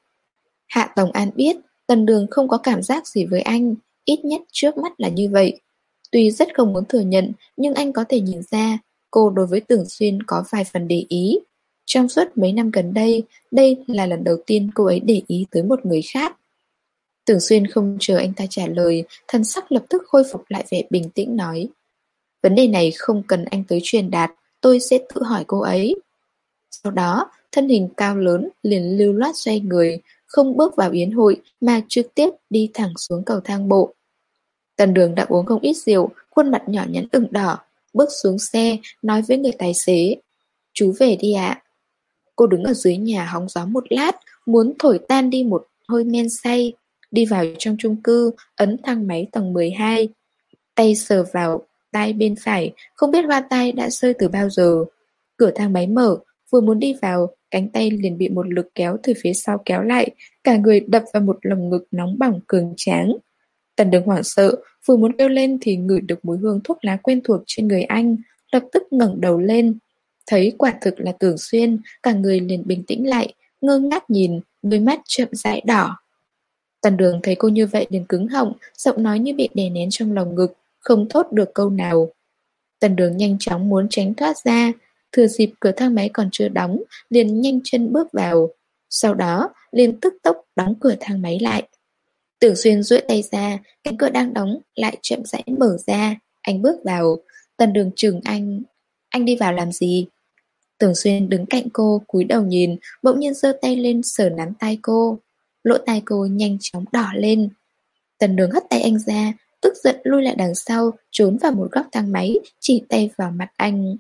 Hạ Tòng An biết Tần Đường không có cảm giác gì với anh, ít nhất trước mắt là như vậy. Tuy rất không muốn thừa nhận, nhưng anh có thể nhìn ra cô đối với Tưởng Xuyên có vài phần để ý. Trong suốt mấy năm gần đây, đây là lần đầu tiên cô ấy để ý tới một người khác. Tưởng Xuyên không chờ anh ta trả lời, thần sắc lập tức khôi phục lại vẻ bình tĩnh nói. Vấn đề này không cần anh tới truyền đạt, tôi sẽ tự hỏi cô ấy. Sau đó, thân hình cao lớn liền lưu loát xoay người, không bước vào yến hội mà trực tiếp đi thẳng xuống cầu thang bộ. Tần Đường đã uống không ít rượu, khuôn mặt nhỏ nhắn ửng đỏ, bước xuống xe, nói với người tài xế. Chú về đi ạ. Cô đứng ở dưới nhà hóng gió một lát, muốn thổi tan đi một hơi men say. Đi vào trong chung cư, ấn thang máy tầng 12. Tay sờ vào tai bên phải, không biết hoa tai đã rơi từ bao giờ. Cửa thang máy mở, vừa muốn đi vào, cánh tay liền bị một lực kéo từ phía sau kéo lại, cả người đập vào một lồng ngực nóng bỏng cường tráng. Tần Đường hoảng sợ, vừa muốn kêu lên thì ngửi được mùi hương thuốc lá quen thuộc trên người anh, lập tức ngẩng đầu lên. Thấy quả thực là Tưởng Xuyên, cả người liền bình tĩnh lại, ngơ ngác nhìn, đôi mắt chậm rãi đỏ. Tần Đường thấy cô như vậy liền cứng họng, giọng nói như bị đè nén trong lòng ngực, không thốt được câu nào. Tần Đường nhanh chóng muốn tránh thoát ra, thừa dịp cửa thang máy còn chưa đóng, liền nhanh chân bước vào. Sau đó, liền tức tốc đóng cửa thang máy lại. Tưởng Xuyên duỗi tay ra, cánh cửa đang đóng lại chậm rãi mở ra. Anh bước vào, Tần Đường chừng anh. Anh đi vào làm gì? Tưởng Xuyên đứng cạnh cô, cúi đầu nhìn, bỗng nhiên giơ tay lên sờ nắn tai cô. Lỗ tai cô nhanh chóng đỏ lên. Tần Đường hất tay anh ra, tức giận lui lại đằng sau, trốn vào một góc thang máy, chỉ tay vào mặt anh.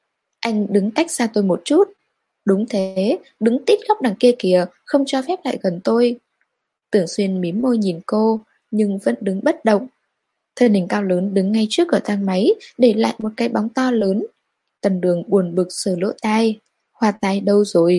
Anh đứng cách xa tôi một chút. Đúng thế, đứng tít góc đằng kia kìa, không cho phép lại gần tôi. Tưởng Xuyên mím môi nhìn cô, nhưng vẫn đứng bất động. Thân hình cao lớn đứng ngay trước cửa thang máy, để lại một cái bóng to lớn. Tần Đường buồn bực sờ lỗ tai. Hoa tai đâu rồi?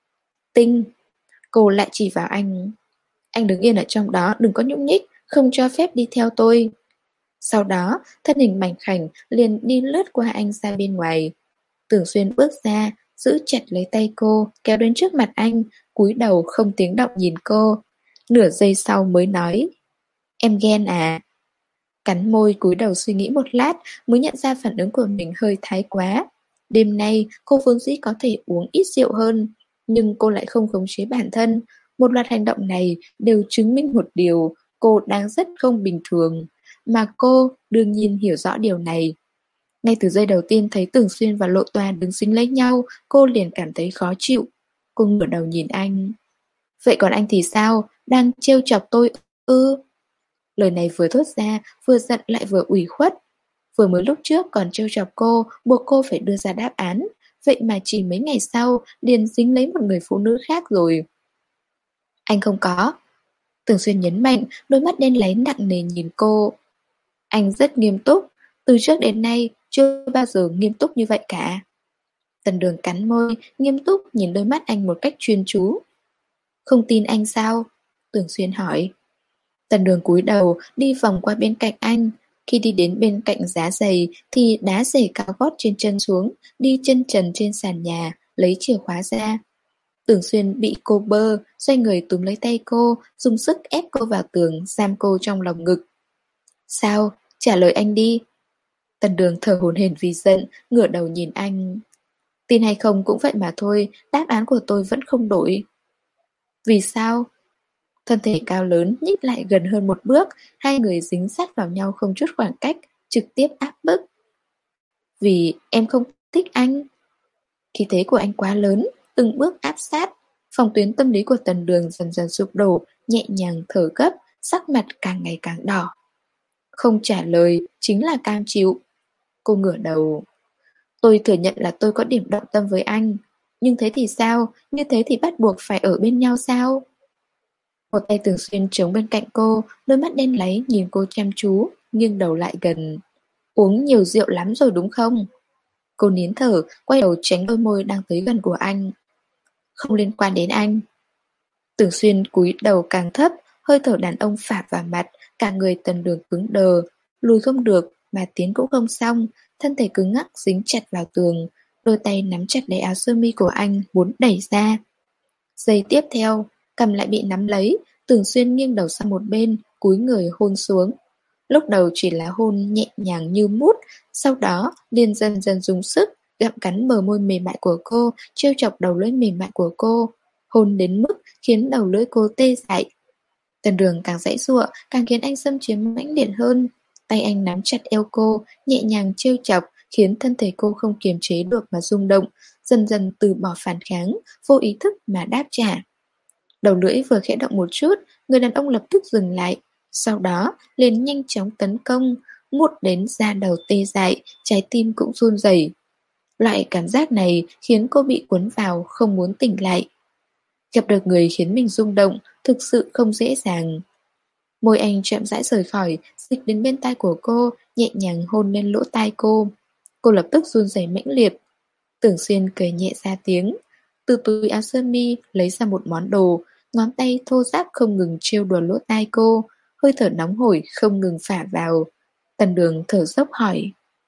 Tinh. Cô lại chỉ vào anh. Anh đứng yên ở trong đó, đừng có nhúc nhích, không cho phép đi theo tôi. Sau đó, thân hình mảnh khảnh liền đi lướt qua anh ra bên ngoài. Tưởng Xuyên bước ra, giữ chặt lấy tay cô, kéo đến trước mặt anh, cúi đầu không tiếng động nhìn cô. Nửa giây sau mới nói, em ghen à? Cắn môi cúi đầu suy nghĩ một lát mới nhận ra phản ứng của mình hơi thái quá. Đêm nay cô vốn dĩ có thể uống ít rượu hơn, nhưng cô lại không khống chế bản thân. Một loạt hành động này đều chứng minh một điều, cô đang rất không bình thường. Mà cô đương nhiên hiểu rõ điều này. Ngay từ giây đầu tiên thấy Tưởng Xuyên và Lộ Toa đứng dính lấy nhau, cô liền cảm thấy khó chịu. Cô ngửa đầu nhìn anh. Vậy còn anh thì sao? Đang trêu chọc tôi ư? Lời này vừa thốt ra, vừa giận lại vừa ủy khuất. Vừa mới lúc trước còn trêu chọc cô, buộc cô phải đưa ra đáp án. Vậy mà chỉ mấy ngày sau, liền dính lấy một người phụ nữ khác rồi. Anh không có. Tưởng Xuyên nhấn mạnh, đôi mắt đen láy nặng nề nhìn cô. Anh rất nghiêm túc, từ trước đến nay chưa bao giờ nghiêm túc như vậy cả. Tần Đường cắn môi, nghiêm túc nhìn đôi mắt anh một cách chuyên chú. Không tin anh sao? Tưởng Xuyên hỏi. Tần Đường cúi đầu đi vòng qua bên cạnh anh. Khi đi đến bên cạnh giá giày thì đá giày cao gót trên chân xuống, đi chân trần trên sàn nhà, lấy chìa khóa ra. Tưởng Xuyên bị cô bơ, xoay người túm lấy tay cô, dùng sức ép cô vào tường, giam cô trong lòng ngực. Sao? Trả lời anh đi. Tần Đường thở hổn hển vì giận, ngửa đầu nhìn anh. Tin hay không cũng vậy mà thôi, đáp án của tôi vẫn không đổi. Vì sao? Thân thể cao lớn nhích lại gần hơn một bước, hai người dính sát vào nhau không chút khoảng cách, trực tiếp áp bức. Vì em không thích anh. Khí thế của anh quá lớn, từng bước áp sát. Phòng tuyến tâm lý của Tần Đường dần dần sụp đổ, nhẹ nhàng thở gấp, sắc mặt càng ngày càng đỏ. Không trả lời, chính là cam chịu. Cô ngửa đầu. Tôi thừa nhận là tôi có điểm động tâm với anh. Nhưng thế thì sao? Như thế thì bắt buộc phải ở bên nhau sao? Một tay Tưởng Xuyên chống bên cạnh cô, đôi mắt đen láy nhìn cô chăm chú, nghiêng đầu lại gần. Uống nhiều rượu lắm rồi đúng không? Cô nín thở, quay đầu tránh đôi môi đang tới gần của anh. Không liên quan đến anh. Tưởng Xuyên cúi đầu càng thấp, hơi thở đàn ông phả vào mặt, cả người Tần Đường cứng đờ, lùi không được, mà tiến cũng không xong, thân thể cứng ngắc dính chặt vào tường, đôi tay nắm chặt lấy áo sơ mi của anh, muốn đẩy ra. Giây tiếp theo, cầm lại bị nắm lấy, Tưởng Xuyên nghiêng đầu sang một bên, cúi người hôn xuống. Lúc đầu chỉ là hôn nhẹ nhàng như mút, sau đó liền dần dần dùng sức, gặm cắn bờ môi mềm mại của cô, trêu chọc đầu lưỡi mềm mại của cô. Hôn đến mức khiến đầu lưỡi cô tê dại. Tần Đường càng giãy giụa, càng khiến anh xâm chiếm mãnh liệt hơn. Tay anh nắm chặt eo cô, nhẹ nhàng trêu chọc, khiến thân thể cô không kiềm chế được mà rung động, dần dần từ bỏ phản kháng, vô ý thức mà đáp trả. Đầu lưỡi vừa khẽ động một chút, người đàn ông lập tức dừng lại, sau đó liền nhanh chóng tấn công, mút đến da đầu tê dại, trái tim cũng run rẩy. Loại cảm giác này khiến cô bị cuốn vào, không muốn tỉnh lại. Gặp được người khiến mình rung động, thực sự không dễ dàng. Môi anh chậm rãi rời khỏi, dịch đến bên tai của cô, nhẹ nhàng hôn lên lỗ tai cô. Cô lập tức run rẩy mãnh liệt. Tưởng Xuyên cười nhẹ ra tiếng. Từ túi áo sơ mi lấy ra một món đồ, ngón tay thô ráp không ngừng trêu đùa lỗ tai cô, hơi thở nóng hổi không ngừng phả vào. Tần Đường thở dốc hỏi.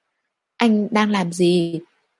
Anh đang làm gì?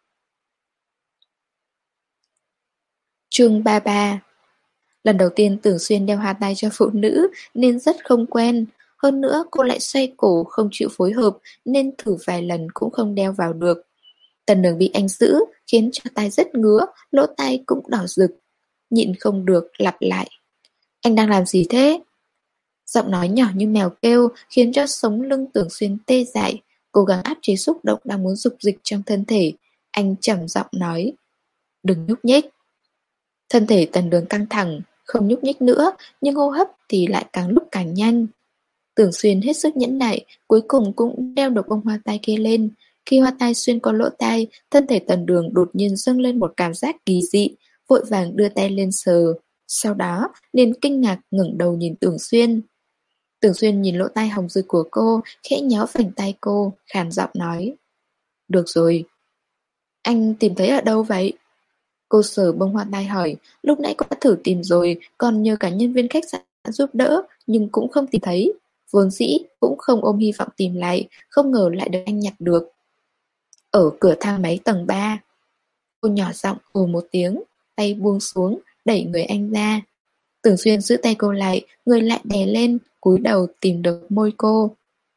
Chương 33. Lần đầu tiên Tưởng Xuyên đeo hoa tai cho phụ nữ nên rất không quen. Hơn nữa cô lại xoay cổ không chịu phối hợp nên thử vài lần cũng không đeo vào được. Tần Đường bị anh giữ khiến cho tai rất ngứa, lỗ tai cũng đỏ rực. Nhịn không được lặp lại. Anh đang làm gì thế? Giọng nói nhỏ như mèo kêu khiến cho sống lưng Tưởng Xuyên tê dại, cố gắng áp chế xúc động đang muốn dục dịch trong thân thể. Anh trầm giọng nói. Đừng nhúc nhích. Thân thể Tần Đường căng thẳng, không nhúc nhích nữa, nhưng hô hấp thì lại càng lúc càng nhanh. Tưởng Xuyên hết sức nhẫn nại, cuối cùng cũng đeo được bông hoa tai kia lên. Khi hoa tai xuyên qua lỗ tai, thân thể Tần Đường đột nhiên dâng lên một cảm giác kỳ dị, vội vàng đưa tay lên sờ. Sau đó, liền kinh ngạc ngẩng đầu nhìn Tưởng Xuyên. Tưởng Xuyên nhìn lỗ tai hồng rực của cô, khẽ nhéo vành tay cô, khàn giọng nói. Được rồi. Anh tìm thấy ở đâu vậy? Cô sờ bông hoa tai hỏi, lúc nãy cô đã thử tìm rồi, còn nhờ cả nhân viên khách sạn giúp đỡ, nhưng cũng không tìm thấy. Vốn dĩ cũng không ôm hy vọng tìm lại, không ngờ lại được anh nhặt được. Ở cửa thang máy tầng 3. Cô nhỏ giọng ồ một tiếng, tay buông xuống, đẩy người anh ra. Tưởng Xuyên giữ tay cô lại, người lại đè lên, cúi đầu tìm được môi cô.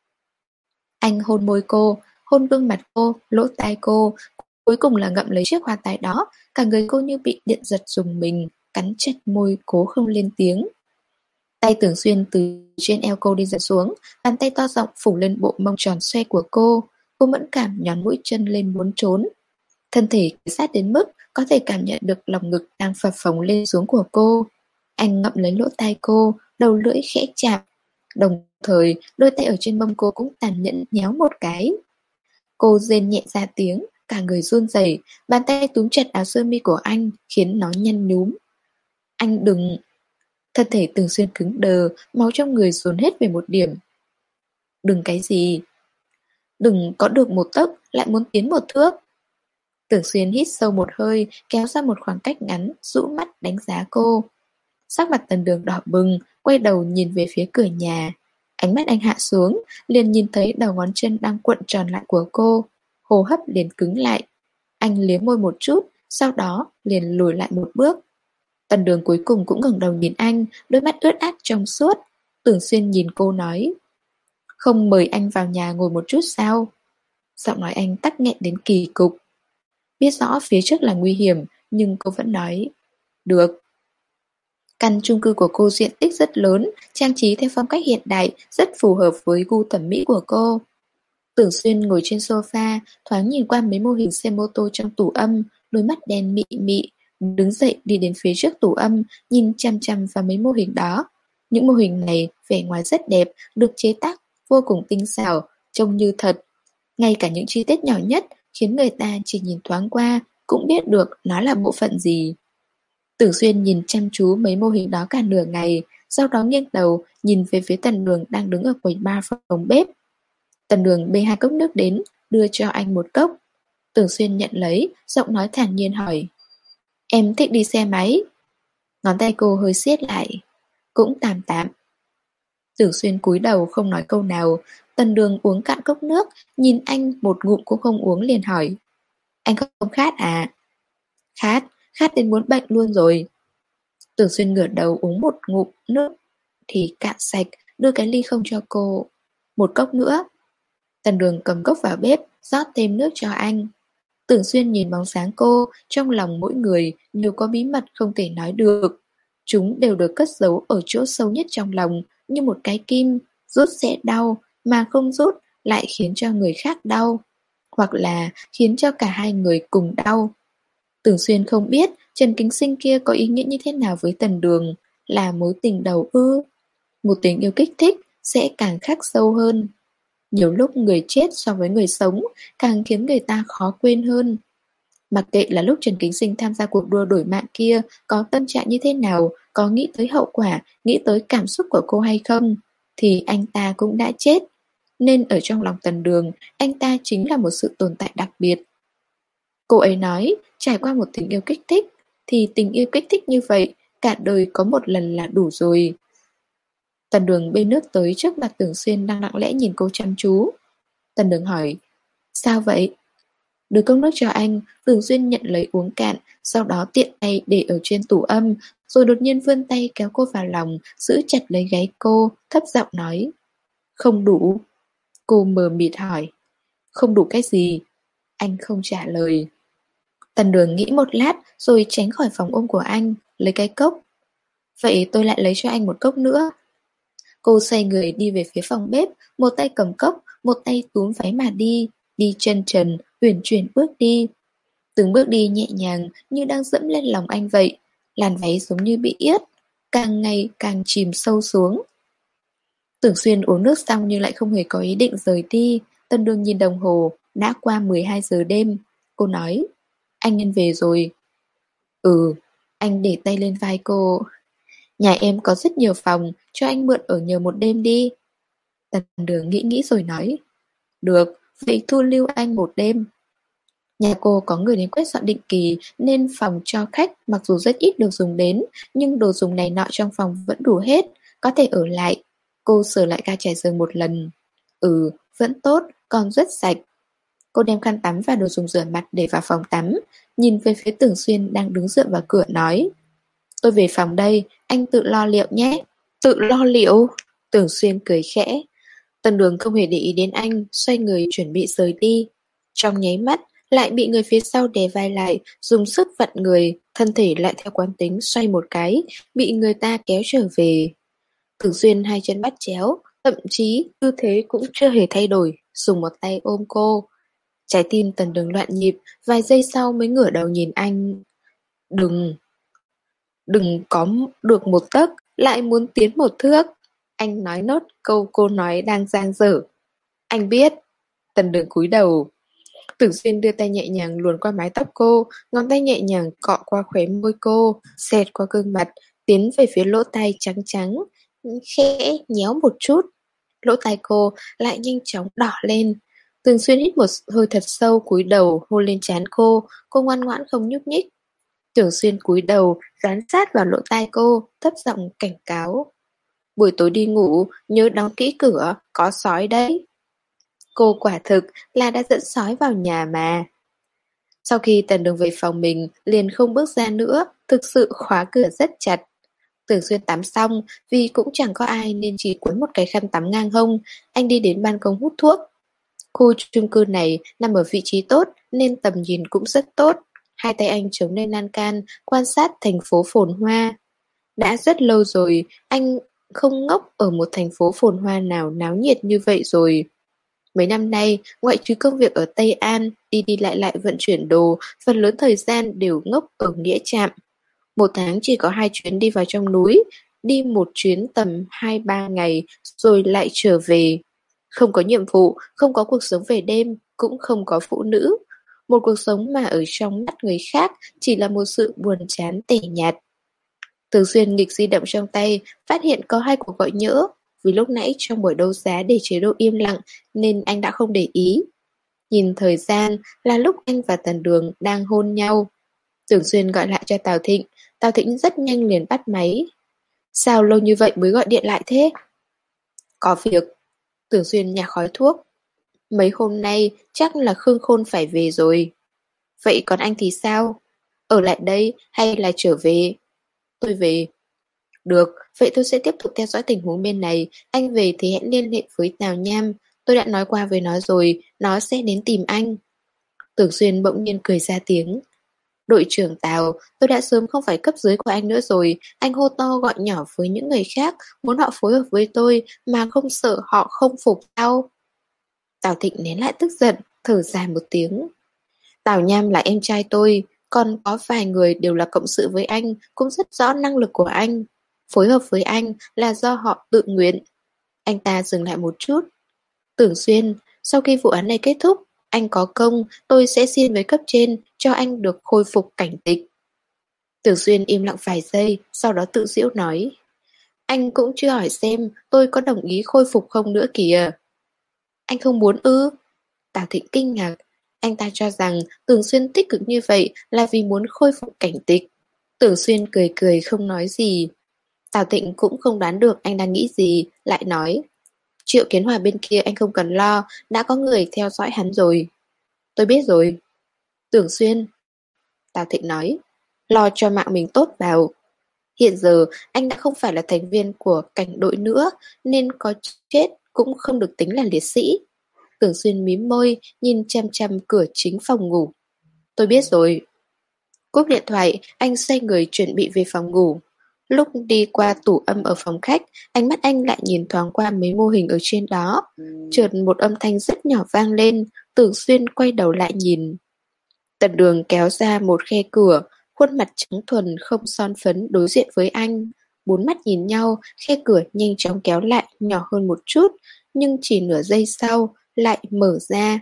Anh hôn môi cô, hôn gương mặt cô, lỗ tai cô, cuối cùng là ngậm lấy chiếc hoa tai đó, cả người cô như bị điện giật rùng mình, cắn chặt môi cố không lên tiếng. Tay Tưởng Xuyên từ trên eo cô đi dần xuống, bàn tay to rộng phủ lên bộ mông tròn xoe của cô. Cô mẫn cảm nhón mũi chân lên muốn trốn. Thân thể sát đến mức có thể cảm nhận được lòng ngực đang phập phồng lên xuống của cô. Anh ngậm lấy lỗ tai cô, đầu lưỡi khẽ chạm. Đồng thời, đôi tay ở trên mông cô cũng tàn nhẫn nhéo một cái. Cô rên nhẹ ra tiếng, cả người run rẩy, bàn tay túm chặt áo sơ mi của anh, khiến nó nhăn nhúm. Anh đừng... Thân thể Tưởng Xuyên cứng đờ, máu trong người dồn hết về một điểm. Đừng cái gì? Đừng có được một tấc, lại muốn tiến một thước. Tưởng Xuyên hít sâu một hơi, kéo ra một khoảng cách ngắn, rũ mắt đánh giá cô. Sắc mặt Tần Đường đỏ bừng, quay đầu nhìn về phía cửa nhà. Ánh mắt anh hạ xuống, liền nhìn thấy đầu ngón chân đang cuộn tròn lại của cô. Hô hấp liền cứng lại. Anh liếm môi một chút, sau đó liền lùi lại một bước. Tần Đường cuối cùng cũng ngẩng đầu nhìn anh, đôi mắt ướt át trong suốt. Tưởng Xuyên nhìn cô nói, không mời anh vào nhà ngồi một chút sao? Giọng nói anh tắc nghẹn đến kỳ cục. Biết rõ phía trước là nguy hiểm, nhưng cô vẫn nói, được. Căn chung cư của cô diện tích rất lớn, trang trí theo phong cách hiện đại, rất phù hợp với gu thẩm mỹ của cô. Tưởng Xuyên ngồi trên sofa, thoáng nhìn qua mấy mô hình xe mô tô trong tủ âm, đôi mắt đen mị mị, đứng dậy đi đến phía trước tủ âm, nhìn chăm chăm vào mấy mô hình đó. Những mô hình này vẻ ngoài rất đẹp, được chế tác vô cùng tinh xảo, trông như thật. Ngay cả những chi tiết nhỏ nhất khiến người ta chỉ nhìn thoáng qua cũng biết được nó là bộ phận gì. Tưởng Xuyên nhìn chăm chú mấy mô hình đó cả nửa ngày, sau đó nghiêng đầu nhìn về phía Tần Đường đang đứng ở quầy bar phòng bếp. Tần Đường bê 2 cốc nước đến, đưa cho anh 1 cốc. Tưởng Xuyên nhận lấy, giọng nói thản nhiên hỏi, em thích đi xe máy? Ngón tay cô hơi siết lại. Cũng tạm tạm. Tưởng Xuyên cúi đầu không nói câu nào. Tần Đường uống cạn cốc nước, nhìn anh một ngụm cũng không uống liền hỏi, anh không khát à? Khát, khát đến muốn bệnh luôn rồi. Tưởng Xuyên ngửa đầu uống một ngụm nước thì cạn sạch, đưa cái ly không cho cô. 1 cốc nữa. Tần Đường cầm cốc vào bếp, rót thêm nước cho anh. Tưởng Xuyên nhìn bóng dáng cô, trong lòng mỗi người đều có bí mật không thể nói được. Chúng đều được cất giấu ở chỗ sâu nhất trong lòng, như một cái kim, rút sẽ đau, mà không rút lại khiến cho người khác đau. Hoặc là khiến cho cả hai người cùng đau. Tưởng Xuyên không biết Trần Kính Sinh kia có ý nghĩa như thế nào với Tần Đường, là mối tình đầu ư. Một tình yêu kích thích sẽ càng khắc sâu hơn. Nhiều lúc người chết so với người sống càng khiến người ta khó quên hơn. Mặc kệ là lúc Trần Kính Sinh tham gia cuộc đua đổi mạng kia có tâm trạng như thế nào, có nghĩ tới hậu quả, nghĩ tới cảm xúc của cô hay không, thì anh ta cũng đã chết. Nên ở trong lòng Tần Đường, anh ta chính là một sự tồn tại đặc biệt. Cô ấy nói, trải qua một tình yêu kích thích, thì tình yêu kích thích như vậy, cả đời có một lần là đủ rồi. Tần Đường bê nước tới trước mặt Tưởng Xuyên đang lặng lẽ nhìn cô chăm chú. Tần Đường hỏi, sao vậy? Đưa cốc nước cho anh, Tưởng Xuyên nhận lấy uống cạn, sau đó tiện tay để ở trên tủ âm, rồi đột nhiên vươn tay kéo cô vào lòng, giữ chặt lấy gáy cô, thấp giọng nói, không đủ. Cô mờ mịt hỏi, không đủ cái gì? Anh không trả lời. Tần Đường nghĩ một lát rồi tránh khỏi vòng ôm của anh, lấy cái cốc. Vậy tôi lại lấy cho anh 1 cốc nữa. Cô xoay người đi về phía phòng bếp, một tay cầm cốc, một tay túm váy mà đi, đi chân trần, uyển chuyển bước đi. Từng bước đi nhẹ nhàng như đang dẫm lên lòng anh vậy, làn váy giống như bị yết, càng ngày càng chìm sâu xuống. Tưởng Xuyên uống nước xong nhưng lại không hề có ý định rời đi. Tần Đường nhìn đồng hồ, đã qua 12 giờ đêm. Cô nói, anh nên về rồi. Ừ, anh để tay lên vai cô. Nhà em có rất nhiều phòng, cho anh mượn ở nhờ một đêm đi. Tần Đường nghĩ nghĩ rồi nói, được, vậy thu lưu anh 1 đêm. Nhà cô có người đến quét dọn định kỳ nên phòng cho khách mặc dù rất ít được dùng đến, nhưng đồ dùng này nọ trong phòng vẫn đủ hết, có thể ở lại. Cô sửa lại ga trải giường một lần. Ừ, vẫn tốt, còn rất sạch. Cô đem khăn tắm và đồ dùng rửa mặt để vào phòng tắm, nhìn về phía Tưởng Xuyên đang đứng dựa vào cửa nói, tôi về phòng đây, anh tự lo liệu nhé. Tự lo liệu? Tưởng Xuyên cười khẽ. Tần Đường không hề để ý đến anh, xoay người chuẩn bị rời đi. Trong nháy mắt, lại bị người phía sau đè vai lại, dùng sức vặn người, thân thể lại theo quán tính xoay một cái, bị người ta kéo trở về. Tưởng Xuyên 2 chân bắt chéo, thậm chí tư thế cũng chưa hề thay đổi, dùng một tay ôm cô. Trái tim Tần Đường loạn nhịp, vài giây sau mới ngửa đầu nhìn anh. Đừng, đừng có được 1 tấc, lại muốn tiến 1 thước. Anh nói nốt câu cô nói đang dang dở. Anh biết. Tần Đường cúi đầu. Tưởng Xuyên đưa tay nhẹ nhàng luồn qua mái tóc cô, ngón tay nhẹ nhàng cọ qua khóe môi cô, xẹt qua gương mặt, tiến về phía lỗ tai trắng trắng, khẽ nhéo một chút. Lỗ tai cô lại nhanh chóng đỏ lên. Tưởng Xuyên hít một hơi thật sâu, cúi đầu hôn lên trán cô ngoan ngoãn không nhúc nhích. Tưởng Xuyên cúi đầu, dán sát vào lỗ tai cô, thấp giọng cảnh cáo. Buổi tối đi ngủ, nhớ đóng kỹ cửa, có sói đấy. Cô quả thực là đã dẫn sói vào nhà mà. Sau khi Tần Đường về phòng mình, liền không bước ra nữa, thực sự khóa cửa rất chặt. Tưởng Xuyên tắm xong, vì cũng chẳng có ai nên chỉ quấn một cái khăn tắm ngang hông, anh đi đến ban công hút thuốc. Khu chung cư này nằm ở vị trí tốt nên tầm nhìn cũng rất tốt. Hai tay anh chống lên lan can, quan sát thành phố phồn hoa. Đã rất lâu rồi, anh không ngốc ở một thành phố phồn hoa nào náo nhiệt như vậy rồi. Mấy năm nay, ngoại trừ công việc ở Tây An, đi đi lại vận chuyển đồ, phần lớn thời gian đều ngốc ở Nghĩa Trạm. Một tháng chỉ có 2 chuyến đi vào trong núi, đi một chuyến tầm 2-3 ngày, rồi lại trở về. Không có nhiệm vụ, không có cuộc sống về đêm, cũng không có phụ nữ. Một cuộc sống mà ở trong mắt người khác chỉ là một sự buồn chán tẻ nhạt. Thường xuyên nghịch di động trong tay, phát hiện có 2 cuộc gọi nhỡ. Vì lúc nãy trong buổi đấu giá để chế độ im lặng nên anh đã không để ý. Nhìn thời gian là lúc anh và Tần Đường đang hôn nhau. Tưởng Xuyên gọi lại cho Tào Thịnh. Tào Thịnh rất nhanh liền bắt máy. Sao lâu như vậy mới gọi điện lại thế? Có việc. Tưởng Xuyên nhả khói thuốc. Mấy hôm nay chắc là Khương Khôn phải về rồi. Vậy còn anh thì sao? Ở lại đây hay là trở về? Tôi về. Được, vậy tôi sẽ tiếp tục theo dõi tình huống bên này. Anh về thì hãy liên hệ với Tào Nham. Tôi đã nói qua với nó rồi, nó sẽ đến tìm anh. Tưởng Xuyên bỗng nhiên cười ra tiếng. Đội trưởng Tào, tôi đã sớm không phải cấp dưới của anh nữa rồi. Anh hô to gọi nhỏ với những người khác, muốn họ phối hợp với tôi mà không sợ họ không phục sao? Tào Thịnh nén lại tức giận, thở dài một tiếng. Tào Nham là em trai tôi, còn có vài người đều là cộng sự với anh, cũng rất rõ năng lực của anh. Phối hợp với anh là do họ tự nguyện. Anh ta dừng lại một chút. Tưởng Xuyên, sau khi vụ án này kết thúc, anh có công, tôi sẽ xin với cấp trên cho anh được khôi phục cảnh tịch. Tưởng Xuyên im lặng vài giây, sau đó tự giễu nói. Anh cũng chưa hỏi xem tôi có đồng ý khôi phục không nữa kìa. Anh không muốn ư? Tào Thịnh kinh ngạc. Anh ta cho rằng Tưởng Xuyên tích cực như vậy là vì muốn khôi phục cảnh tịch. Tưởng Xuyên cười cười không nói gì. Tào Thịnh cũng không đoán được anh đang nghĩ gì, lại nói. Triệu Kiến Hòa bên kia anh không cần lo, đã có người theo dõi hắn rồi. Tôi biết rồi. Tưởng Xuyên. Tào Thịnh nói. Lo cho mạng mình tốt vào. Hiện giờ anh đã không phải là thành viên của cảnh đội nữa, nên có chết cũng không được tính là liệt sĩ. Tưởng Xuyên mím môi, nhìn chăm chăm cửa chính phòng ngủ. Tôi biết rồi. Cúp điện thoại, anh xoay người chuẩn bị về phòng ngủ. Lúc đi qua tủ âm ở phòng khách, ánh mắt anh lại nhìn thoáng qua mấy mô hình ở trên đó. Chợt một âm thanh rất nhỏ vang lên, Tưởng Xuyên quay đầu lại nhìn. Tần Đường kéo ra một khe cửa, khuôn mặt trắng thuần không son phấn đối diện với anh. Bốn mắt nhìn nhau, khe cửa nhanh chóng kéo lại nhỏ hơn một chút, nhưng chỉ nửa giây sau lại mở ra.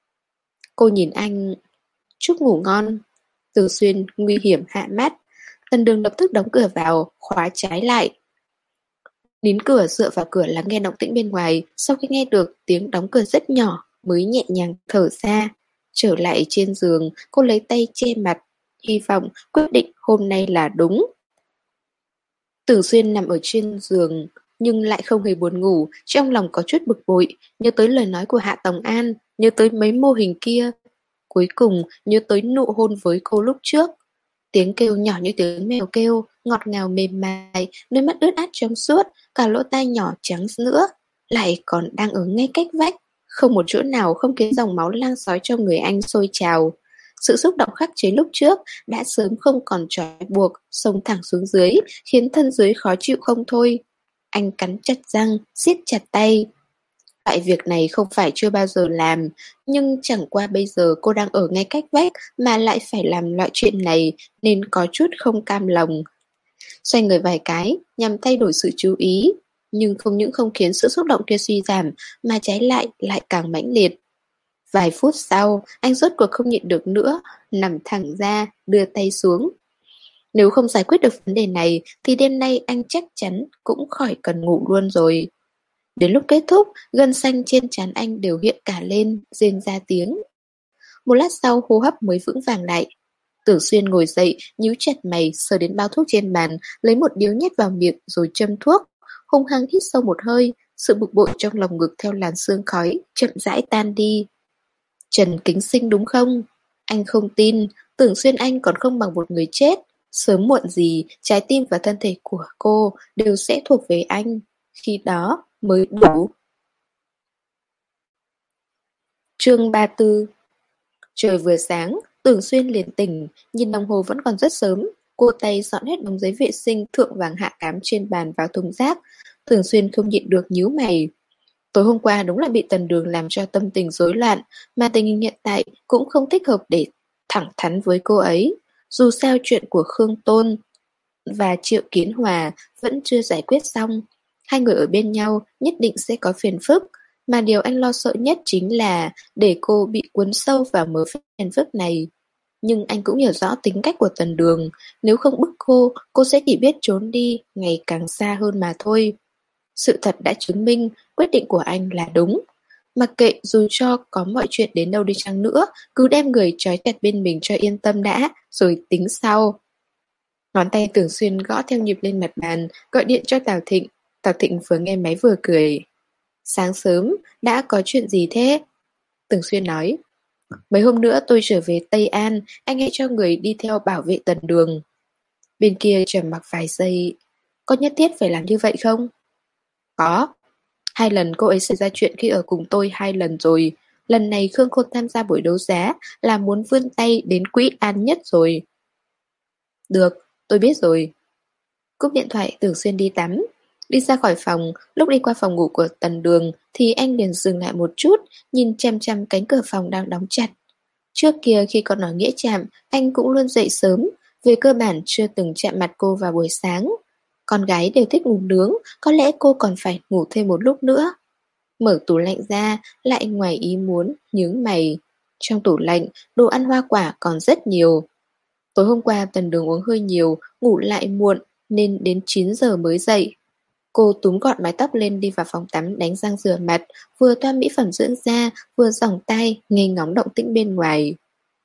Cô nhìn anh. Chúc ngủ ngon. Từ Xuyên nguy hiểm hạ mắt. Tần Đường lập tức đóng cửa vào, khóa trái lại. Nín cửa dựa vào cửa lắng nghe động tĩnh bên ngoài, sau khi nghe được tiếng đóng cửa rất nhỏ mới nhẹ nhàng thở ra. Trở lại trên giường, cô lấy tay che mặt, hy vọng quyết định hôm nay là đúng. Tưởng Xuyên nằm ở trên giường, nhưng lại không hề buồn ngủ, trong lòng có chút bực bội, nhớ tới lời nói của Hạ Tòng An, nhớ tới mấy mô hình kia. Cuối cùng nhớ tới nụ hôn với cô lúc trước. Tiếng kêu nhỏ như tiếng mèo kêu, ngọt ngào mềm mại, đôi mắt ướt át trong suốt, cả lỗ tai nhỏ trắng nữa, lại còn đang ở ngay cách vách. Không một chỗ nào không khiến dòng máu lan xói trong người anh sôi trào. Sự xúc động khắc chế lúc trước đã sớm không còn trói buộc, xông thẳng xuống dưới, khiến thân dưới khó chịu không thôi. Anh cắn chặt răng, siết chặt tay. Loại việc này không phải chưa bao giờ làm, nhưng chẳng qua bây giờ cô đang ở ngay cách vách mà lại phải làm loại chuyện này nên có chút không cam lòng. Xoay người vài cái nhằm thay đổi sự chú ý, nhưng không những không khiến sự xúc động kia suy giảm mà trái lại càng mãnh liệt. Vài phút sau, anh rốt cuộc không nhịn được nữa, nằm thẳng ra, đưa tay xuống. Nếu không giải quyết được vấn đề này thì đêm nay anh chắc chắn cũng khỏi cần ngủ luôn rồi. Đến lúc kết thúc, gân xanh trên trán anh đều hiện cả lên, rên ra tiếng. Một lát sau hô hấp mới vững vàng lại. Tưởng Xuyên ngồi dậy, nhíu chặt mày, sờ đến bao thuốc trên bàn, lấy một điếu nhét vào miệng rồi châm thuốc. Hung hăng hít sâu một hơi, sự bực bội trong lòng ngực theo làn sương khói, chậm rãi tan đi. Trần Kính Sinh đúng không? Anh không tin, Tưởng Xuyên anh còn không bằng một người chết. Sớm muộn gì, trái tim và thân thể của cô đều sẽ thuộc về anh. Khi đó mới đủ. Chương 34. Trời vừa sáng, Tưởng Xuyên liền tỉnh, nhìn đồng hồ vẫn còn rất sớm. Cô tay dọn hết đống giấy vệ sinh thượng vàng hạ cám trên bàn vào thùng rác. Tưởng Xuyên không nhịn được nhíu mày. Tối hôm qua đúng là bị Tần Đường làm cho tâm tình rối loạn, mà tình hình hiện tại cũng không thích hợp để thẳng thắn với cô ấy. Dù sao chuyện của Khương Tôn và Triệu Kiến Hòa vẫn chưa giải quyết xong. Hai người ở bên nhau nhất định sẽ có phiền phức, mà điều anh lo sợ nhất chính là để cô bị cuốn sâu vào mớ phiền phức này. Nhưng anh cũng hiểu rõ tính cách của Tần Đường, nếu không bức cô sẽ chỉ biết trốn đi, ngày càng xa hơn mà thôi. Sự thật đã chứng minh quyết định của anh là đúng. Mặc kệ dù cho có mọi chuyện đến đâu đi chăng nữa, cứ đem người trói chặt bên mình cho yên tâm đã, rồi tính sau. Ngón tay Tưởng Xuyên gõ theo nhịp lên mặt bàn, gọi điện cho Tào Thịnh. Tào Thịnh vừa nghe máy vừa cười. Sáng sớm, đã có chuyện gì thế? Tưởng Xuyên nói. Mấy hôm nữa tôi trở về Tây An, anh hãy cho người đi theo bảo vệ Tần Đường. Bên kia trầm mặc vài giây. Có nhất thiết phải làm như vậy không? Có. 2 lần cô ấy xảy ra chuyện khi ở cùng tôi 2 lần rồi. Lần này Khương Khôn tham gia buổi đấu giá là muốn vươn tay đến quỹ An Nhất rồi. Được, tôi biết rồi. Cúp điện thoại, Tưởng Xuyên đi tắm. Đi ra khỏi phòng, lúc đi qua phòng ngủ của Tần Đường thì anh liền dừng lại một chút, nhìn chăm chăm cánh cửa phòng đang đóng chặt. Trước kia khi còn ở Nghĩa Trạm, anh cũng luôn dậy sớm, về cơ bản chưa từng chạm mặt cô vào buổi sáng. Con gái đều thích ngủ nướng, có lẽ cô còn phải ngủ thêm một lúc nữa. Mở tủ lạnh ra, lại ngoài ý muốn, nhướng mày. Trong tủ lạnh, đồ ăn hoa quả còn rất nhiều. Tối hôm qua Tần Đường uống hơi nhiều, ngủ lại muộn, nên đến 9 giờ mới dậy. Cô túm gọn mái tóc lên đi vào phòng tắm đánh răng rửa mặt, vừa thoa mỹ phẩm dưỡng da, vừa giỏng tay, nghe ngóng động tĩnh bên ngoài.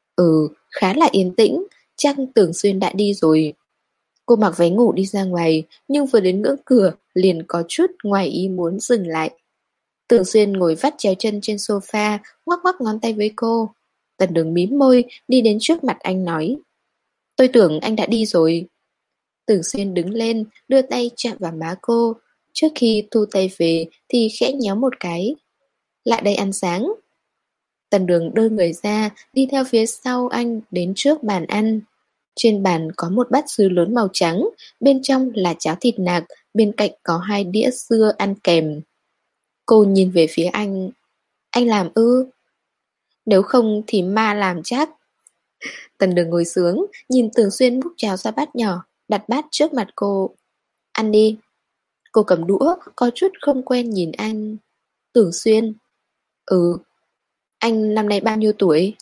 Khá là yên tĩnh, chắc Tưởng Xuyên đã đi rồi. Cô mặc váy ngủ đi ra ngoài, nhưng vừa đến ngưỡng cửa, liền có chút ngoài ý muốn dừng lại. Tưởng Xuyên ngồi vắt chéo chân trên sofa, ngoắc ngoắc ngón tay với cô. Tần Đường mím môi, đi đến trước mặt anh nói. Tôi tưởng anh đã đi rồi. Tưởng Xuyên đứng lên, đưa tay chạm vào má cô. Trước khi thu tay về thì khẽ nhéo một cái. Lại đây ăn sáng. Tần Đường đưa người ra, đi theo phía sau anh đến trước bàn ăn. Trên bàn có một bát sứ lớn màu trắng, bên trong là cháo thịt nạc, bên cạnh có 2 đĩa dưa ăn kèm. Cô nhìn về phía anh. Anh làm ư? Nếu không thì ma làm chắc. Tần Đường ngồi xuống, nhìn Tưởng Xuyên múc cháo ra bát nhỏ, đặt bát trước mặt cô. Ăn đi. Cô cầm đũa, có chút không quen nhìn anh. Tưởng Xuyên. Ừ. Anh năm nay bao nhiêu tuổi?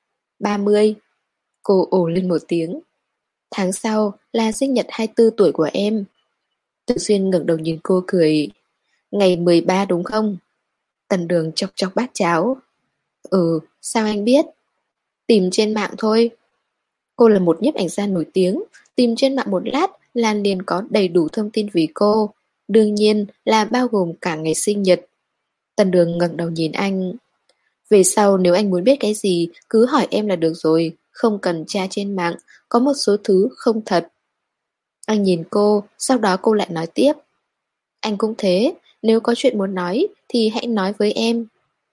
30. Cô ồ lên một tiếng. Tháng sau là sinh nhật 24 tuổi của em. Tưởng Xuyên ngẩng đầu nhìn cô cười. Ngày 13 đúng không? Tần Đường chọc chọc bát cháo. Ừ, sao anh biết? Tìm trên mạng thôi. Cô là một nhiếp ảnh gia nổi tiếng, tìm trên mạng một lát là liền có đầy đủ thông tin về cô. Đương nhiên là bao gồm cả ngày sinh nhật. Tần Đường ngẩng đầu nhìn anh. Về sau nếu anh muốn biết cái gì, cứ hỏi em là được rồi, không cần tra trên mạng, có một số thứ không thật. Anh nhìn cô, sau đó cô lại nói tiếp. Anh cũng thế, nếu có chuyện muốn nói thì hãy nói với em.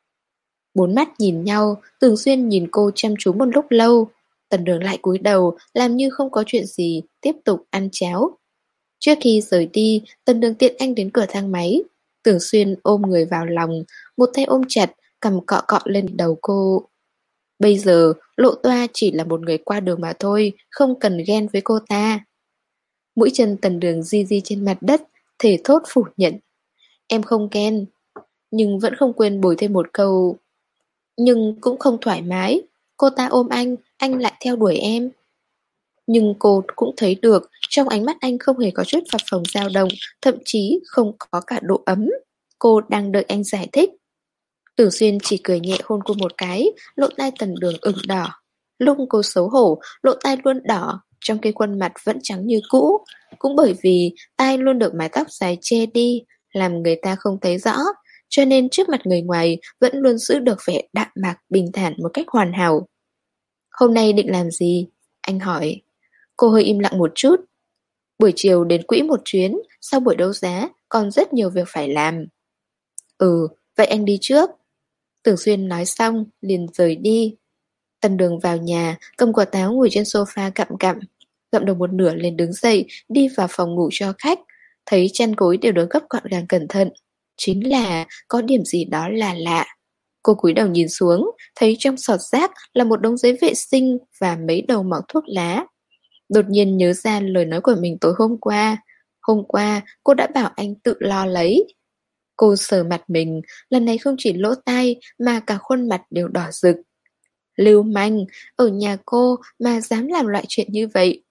Bốn mắt nhìn nhau, Tưởng Xuyên nhìn cô chăm chú một lúc lâu. Tần Đường lại cúi đầu, làm như không có chuyện gì, tiếp tục ăn cháo. Trước khi rời đi, Tần Đường tiện anh đến cửa thang máy. Tưởng Xuyên ôm người vào lòng, một tay ôm chặt, cầm cọ cọ lên đầu cô. Bây giờ, Lộ Toa chỉ là một người qua đường mà thôi, không cần ghen với cô ta. Mũi chân Tần Đường di di trên mặt đất, thể thốt phủ nhận. Em không ghen, nhưng vẫn không quên bồi thêm một câu. Nhưng cũng không thoải mái. Cô ta ôm anh lại theo đuổi em. Nhưng cô cũng thấy được, trong ánh mắt anh không hề có chút phập phồng dao động, thậm chí không có cả độ ấm. Cô đang đợi anh giải thích. Tưởng Xuyên chỉ cười nhẹ hôn cô một cái, lỗ tai Tần Đường ửng đỏ. Lúc cô xấu hổ, lỗ tai luôn đỏ, trong cái khuôn mặt vẫn trắng như cũ. Cũng bởi vì tai luôn được mái tóc dài che đi, làm người ta không thấy rõ, cho nên trước mặt người ngoài vẫn luôn giữ được vẻ đạm mạc bình thản một cách hoàn hảo. Hôm nay định làm gì? Anh hỏi. Cô hơi im lặng một chút. Buổi chiều đến quỹ một chuyến, sau buổi đấu giá còn rất nhiều việc phải làm. Ừ, vậy anh đi trước. Tưởng Xuyên nói xong, liền rời đi. Tần Đường vào nhà, cầm quả táo ngồi trên sofa cặm cặm. Gặm được một nửa liền đứng dậy, đi vào phòng ngủ cho khách. Thấy chăn gối đều được gấp gọn gàng cẩn thận. Chính là có điểm gì đó là lạ. Cô cúi đầu nhìn xuống, thấy trong sọt rác là một đống giấy vệ sinh và mấy đầu mẩu thuốc lá. Đột nhiên nhớ ra lời nói của mình tối hôm qua. Hôm qua, cô đã bảo anh tự lo lấy. Cô sờ mặt mình, lần này không chỉ lỗ tai mà cả khuôn mặt đều đỏ rực. Lưu manh, ở nhà cô mà dám làm loại chuyện như vậy.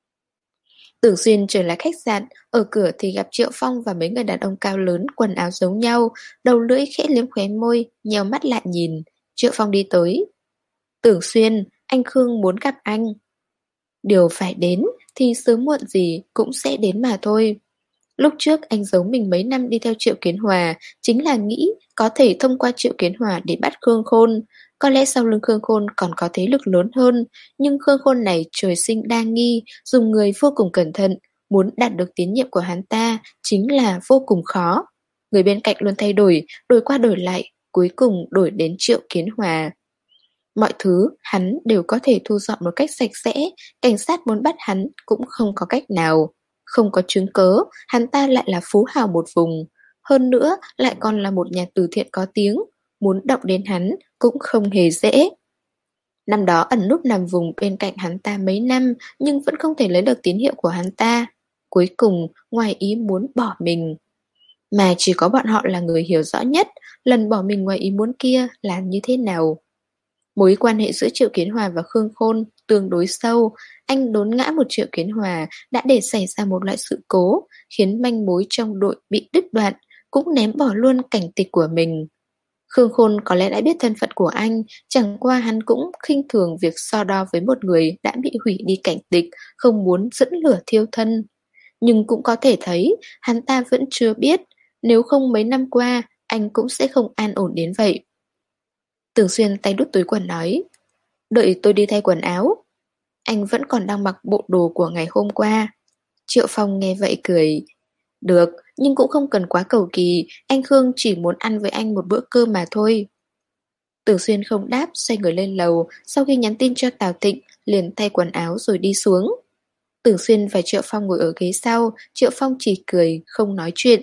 Tưởng Xuyên trở lại khách sạn, ở cửa thì gặp Triệu Phong và mấy người đàn ông cao lớn, quần áo giống nhau, đầu lưỡi khẽ liếm khóe môi, nheo mắt lại nhìn. Triệu Phong đi tới. Tưởng Xuyên, anh Khương muốn gặp anh. Điều phải đến thì sớm muộn gì cũng sẽ đến mà thôi. Lúc trước anh giấu mình mấy năm đi theo Triệu Kiến Hòa, chính là nghĩ có thể thông qua Triệu Kiến Hòa để bắt Khương Khôn. Có lẽ sau lưng Khương Khôn còn có thế lực lớn hơn, nhưng Khương Khôn này trời sinh đa nghi, dùng người vô cùng cẩn thận, muốn đạt được tín nhiệm của hắn ta chính là vô cùng khó. Người bên cạnh luôn thay đổi, đổi qua đổi lại, cuối cùng đổi đến Triệu Kiến Hòa. Mọi thứ hắn đều có thể thu dọn một cách sạch sẽ, cảnh sát muốn bắt hắn cũng không có cách nào. Không có chứng cớ, hắn ta lại là phú hào một vùng. Hơn nữa, lại còn là một nhà từ thiện có tiếng. Muốn động đến hắn cũng không hề dễ. Năm đó ẩn núp nằm vùng bên cạnh hắn ta mấy năm, nhưng vẫn không thể lấy được tín hiệu của hắn ta. Cuối cùng, ngoài ý muốn bỏ mình. Mà chỉ có bọn họ là người hiểu rõ nhất, lần bỏ mình ngoài ý muốn kia là như thế nào. Mối quan hệ giữa Triệu Kiến Hòa và Khương Khôn tương đối sâu, anh đốn ngã một Triệu Kiến Hòa đã để xảy ra một loại sự cố, khiến manh mối trong đội bị đứt đoạn, cũng ném bỏ luôn cảnh tịch của mình. Khương Khôn có lẽ đã biết thân phận của anh, chẳng qua hắn cũng khinh thường việc so đo với một người đã bị hủy đi cảnh tịch, không muốn dẫn lửa thiêu thân. Nhưng cũng có thể thấy, hắn ta vẫn chưa biết, nếu không mấy năm qua, anh cũng sẽ không an ổn đến vậy. Tưởng Xuyên tay đút túi quần nói, đợi tôi đi thay quần áo. Anh vẫn còn đang mặc bộ đồ của ngày hôm qua. Triệu Phong nghe vậy cười. Được, nhưng cũng không cần quá cầu kỳ, anh Khương chỉ muốn ăn với anh một bữa cơm mà thôi. Tưởng Xuyên không đáp, xoay người lên lầu, sau khi nhắn tin cho Tào Tịnh, liền thay quần áo rồi đi xuống. Tưởng Xuyên và Triệu Phong ngồi ở ghế sau, Triệu Phong chỉ cười, không nói chuyện.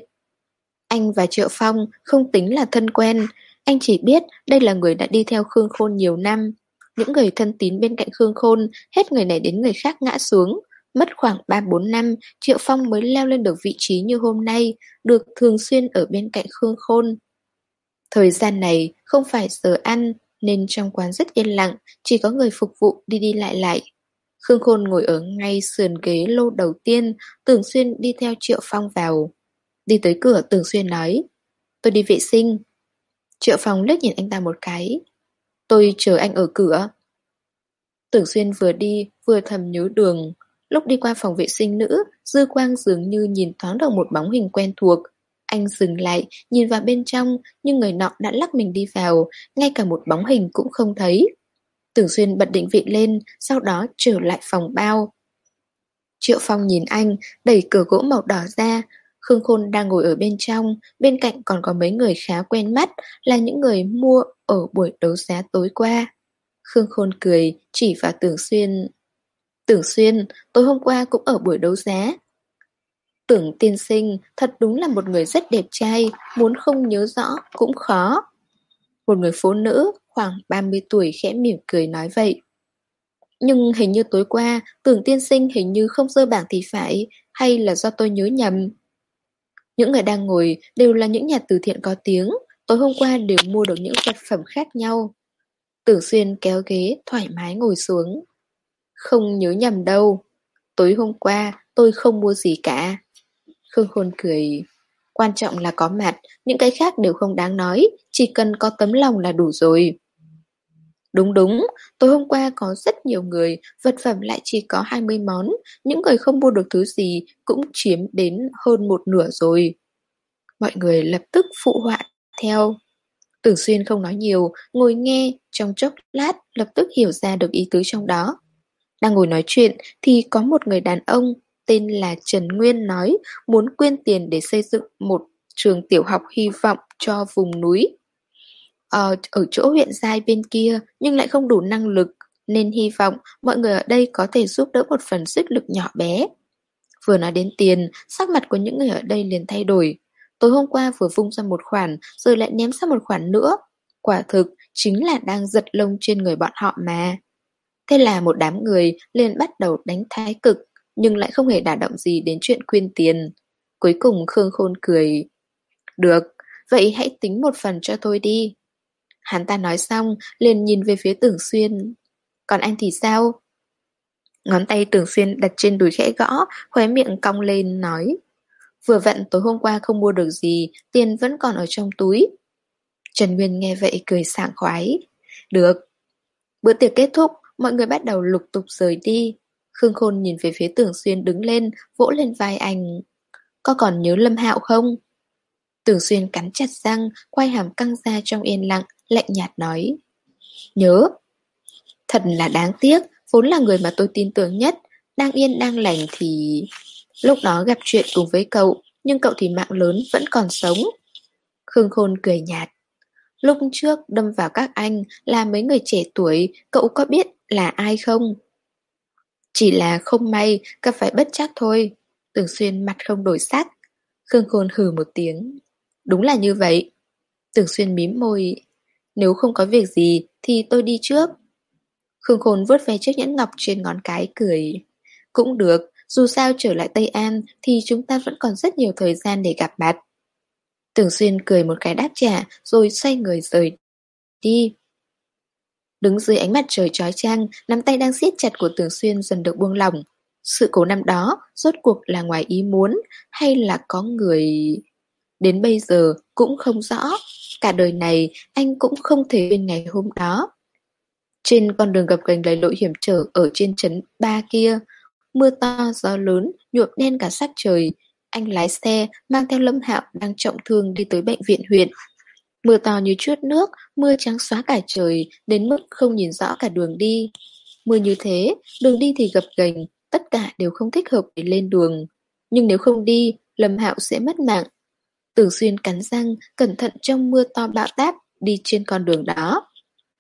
Anh và Triệu Phong không tính là thân quen, anh chỉ biết đây là người đã đi theo Khương Khôn nhiều năm. Những người thân tín bên cạnh Khương Khôn, hết người này đến người khác ngã xuống. Mất khoảng 3-4 năm, Triệu Phong mới leo lên được vị trí như hôm nay, được thường xuyên ở bên cạnh Khương Khôn. Thời gian này không phải giờ ăn, nên trong quán rất yên lặng, chỉ có người phục vụ đi đi lại lại. Khương Khôn ngồi ở ngay sườn ghế lô đầu tiên, Tưởng Xuyên đi theo Triệu Phong vào. Đi tới cửa, Tưởng Xuyên nói, tôi đi vệ sinh. Triệu Phong liếc nhìn anh ta một cái. Tôi chờ anh ở cửa. Tưởng Xuyên vừa đi vừa thầm nhớ đường. Lúc đi qua phòng vệ sinh nữ, dư quang dường như nhìn thoáng được một bóng hình quen thuộc. Anh dừng lại, nhìn vào bên trong, nhưng người nọ đã lắc mình đi vào, ngay cả một bóng hình cũng không thấy. Tưởng Xuyên bật định vị lên, sau đó trở lại phòng bao. Triệu Phong nhìn anh, đẩy cửa gỗ màu đỏ ra. Khương Khôn đang ngồi ở bên trong, bên cạnh còn có mấy người khá quen mắt, là những người mua ở buổi đấu giá tối qua. Khương Khôn cười, chỉ vào Tưởng Xuyên. Tưởng Xuyên, tối hôm qua cũng ở buổi đấu giá. Tưởng tiên sinh thật đúng là một người rất đẹp trai, muốn không nhớ rõ cũng khó. Một người phụ nữ khoảng 30 tuổi khẽ mỉm cười nói vậy. Nhưng hình như tối qua, Tưởng tiên sinh hình như không dơ bảng thì phải, hay là do tôi nhớ nhầm. Những người đang ngồi đều là những nhà từ thiện có tiếng, tối hôm qua đều mua được những vật phẩm khác nhau. Tưởng Xuyên kéo ghế, thoải mái ngồi xuống. Không nhớ nhầm đâu. Tối hôm qua, tôi không mua gì cả. Khương Khôn cười. Quan trọng là có mặt, những cái khác đều không đáng nói, chỉ cần có tấm lòng là đủ rồi. Đúng đúng, tối hôm qua có rất nhiều người, vật phẩm lại chỉ có 20 món, những người không mua được thứ gì cũng chiếm đến hơn một nửa rồi. Mọi người lập tức phụ họa theo. Tưởng Xuyên không nói nhiều, ngồi nghe, trong chốc lát lập tức hiểu ra được ý tứ trong đó. Đang ngồi nói chuyện thì có một người đàn ông tên là Trần Nguyên nói muốn quyên tiền để xây dựng một trường tiểu học hy vọng cho vùng núi. Ở chỗ huyện Giai bên kia nhưng lại không đủ năng lực, nên hy vọng mọi người ở đây có thể giúp đỡ một phần sức lực nhỏ bé. Vừa nói đến tiền, sắc mặt của những người ở đây liền thay đổi. Tối hôm qua vừa vung ra một khoản, rồi lại ném ra một khoản nữa. Quả thực, chính là đang giật lông trên người bọn họ mà. Thế là một đám người liền bắt đầu đánh thái cực, nhưng lại không hề đả động gì đến chuyện quyên tiền. Cuối cùng Khương Khôn cười. Được, vậy hãy tính một phần cho tôi đi. Hắn ta nói xong, liền nhìn về phía Tưởng Xuyên. Còn anh thì sao? Ngón tay Tưởng Xuyên đặt trên đùi khẽ gõ, khóe miệng cong lên, nói. Vừa vặn tối hôm qua không mua được gì, tiền vẫn còn ở trong túi. Trần Nguyên nghe vậy cười sảng khoái. Được. Bữa tiệc kết thúc, mọi người bắt đầu lục tục rời đi. Khương Khôn nhìn về phía Tưởng Xuyên đứng lên, vỗ lên vai anh. Có còn nhớ Lâm Hạo không? Tưởng Xuyên cắn chặt răng, quay hàm căng ra trong yên lặng, lạnh nhạt nói. Nhớ. Thật là đáng tiếc, vốn là người mà tôi tin tưởng nhất, đang yên đang lành thì... Lúc đó gặp chuyện cùng với cậu, nhưng cậu thì mạng lớn vẫn còn sống. Khương Khôn cười nhạt. Lúc trước đâm vào các anh là mấy người trẻ tuổi, cậu có biết là ai không? Chỉ là không may, gặp phải bất trắc thôi. Tưởng Xuyên mặt không đổi sắc. Khương Khôn hừ một tiếng. Đúng là như vậy. Tưởng Xuyên mím môi. Nếu không có việc gì thì tôi đi trước. Khương Khôn vuốt ve chiếc nhẫn ngọc trên ngón cái cười. Cũng được, dù sao trở lại Tây An thì chúng ta vẫn còn rất nhiều thời gian để gặp mặt. Tưởng Xuyên cười một cái đáp trả rồi xoay người rời đi. Đứng dưới ánh mặt trời chói chang, nắm tay đang siết chặt của Tưởng Xuyên dần được buông lỏng. Sự cố năm đó rốt cuộc là ngoài ý muốn hay là có người... Đến bây giờ cũng không rõ. Cả đời này anh cũng không thể quên ngày hôm đó. Trên con đường gập ghềnh lầy lội hiểm trở ở trên trấn Ba kia, mưa to gió lớn nhuộm đen cả sắc trời. Anh lái xe mang theo Lâm Hạo đang trọng thương đi tới bệnh viện huyện. Mưa to như trút nước, mưa trắng xóa cả trời, đến mức không nhìn rõ cả đường đi. Mưa như thế, đường đi thì gập ghềnh, tất cả đều không thích hợp để lên đường. Nhưng nếu không đi, Lâm Hạo sẽ mất mạng. Tưởng Xuyên cắn răng, cẩn thận trong mưa to bão táp, đi trên con đường đó.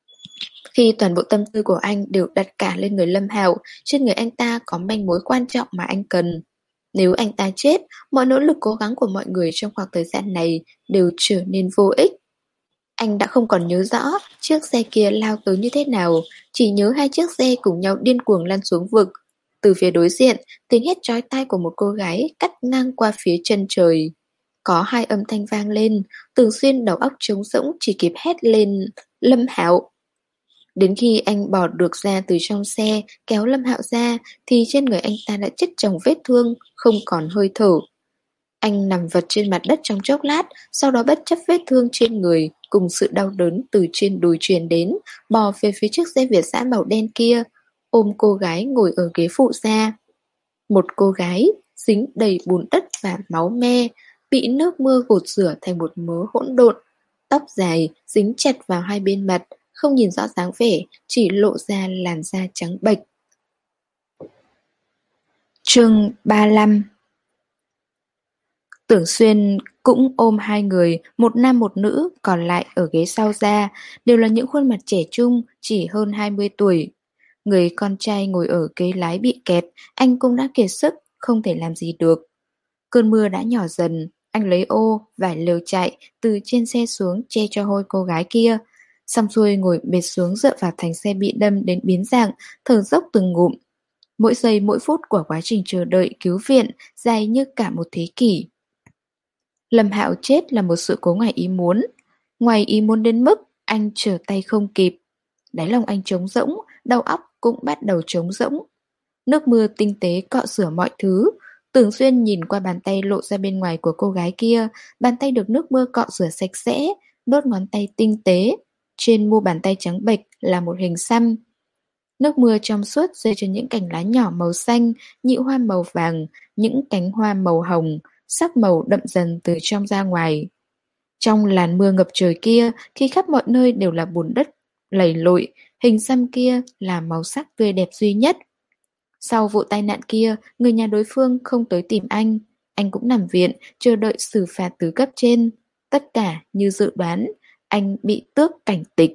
Khi toàn bộ tâm tư của anh đều đặt cả lên người Lâm Hạo, trên người anh ta có manh mối quan trọng mà anh cần. Nếu anh ta chết, mọi nỗ lực cố gắng của mọi người trong khoảng thời gian này đều trở nên vô ích. Anh đã không còn nhớ rõ chiếc xe kia lao tới như thế nào, chỉ nhớ hai chiếc xe cùng nhau điên cuồng lăn xuống vực. Từ phía đối diện, tiếng hét chói tai của một cô gái cắt ngang qua phía chân trời. Có hai âm thanh vang lên, Tưởng Xuyên đầu óc trống rỗng chỉ kịp hét lên Lâm Hạo. Đến khi anh bỏ được ra từ trong xe, kéo Lâm Hạo ra, thì trên người anh ta đã chất chồng vết thương, không còn hơi thở. Anh nằm vật trên mặt đất trong chốc lát, sau đó bất chấp vết thương trên người, cùng sự đau đớn từ trên đùi truyền đến, bò về phía chiếc xe Việt dã màu đen kia, ôm cô gái ngồi ở ghế phụ ra. Một cô gái, dính đầy bùn đất và máu me, bị nước mưa gột rửa thành một mớ hỗn độn, tóc dài, dính chặt vào hai bên mặt, không nhìn rõ dáng vẻ, chỉ lộ ra làn da trắng bệch. Chương 35. Tưởng Xuyên cũng ôm hai người, một nam một nữ, còn lại ở ghế sau ra, đều là những khuôn mặt trẻ trung, chỉ hơn 20 tuổi. Người con trai ngồi ở ghế lái bị kẹt, anh cũng đã kiệt sức, không thể làm gì được. Cơn mưa đã nhỏ dần, anh lấy ô, vải lều chạy, từ trên xe xuống che cho hôi cô gái kia. Xong xuôi ngồi bệt xuống dựa vào thành xe bị đâm đến biến dạng, thở dốc từng ngụm. Mỗi giây mỗi phút của quá trình chờ đợi cứu viện dài như cả một thế kỷ. Lâm Hạo chết là một sự cố ngoài ý muốn. Ngoài ý muốn đến mức anh trở tay không kịp. Đáy lòng anh trống rỗng, đầu óc cũng bắt đầu trống rỗng. Nước mưa tinh tế cọ rửa mọi thứ. Tưởng Xuyên nhìn qua bàn tay lộ ra bên ngoài của cô gái kia. Bàn tay được nước mưa cọ rửa sạch sẽ, đốt ngón tay tinh tế. Trên mu bàn tay trắng bệch là một hình xăm. Nước mưa trong suốt rơi trên những cành lá nhỏ màu xanh, nhị hoa màu vàng, những cánh hoa màu hồng, sắc màu đậm dần từ trong ra ngoài. Trong làn mưa ngập trời kia, khi khắp mọi nơi đều là bùn đất lầy lội, hình xăm kia là màu sắc tươi đẹp duy nhất. Sau vụ tai nạn kia, người nhà đối phương không tới tìm anh cũng nằm viện, chờ đợi xử phạt từ cấp trên. Tất cả như dự đoán, anh bị tước cảnh tịch.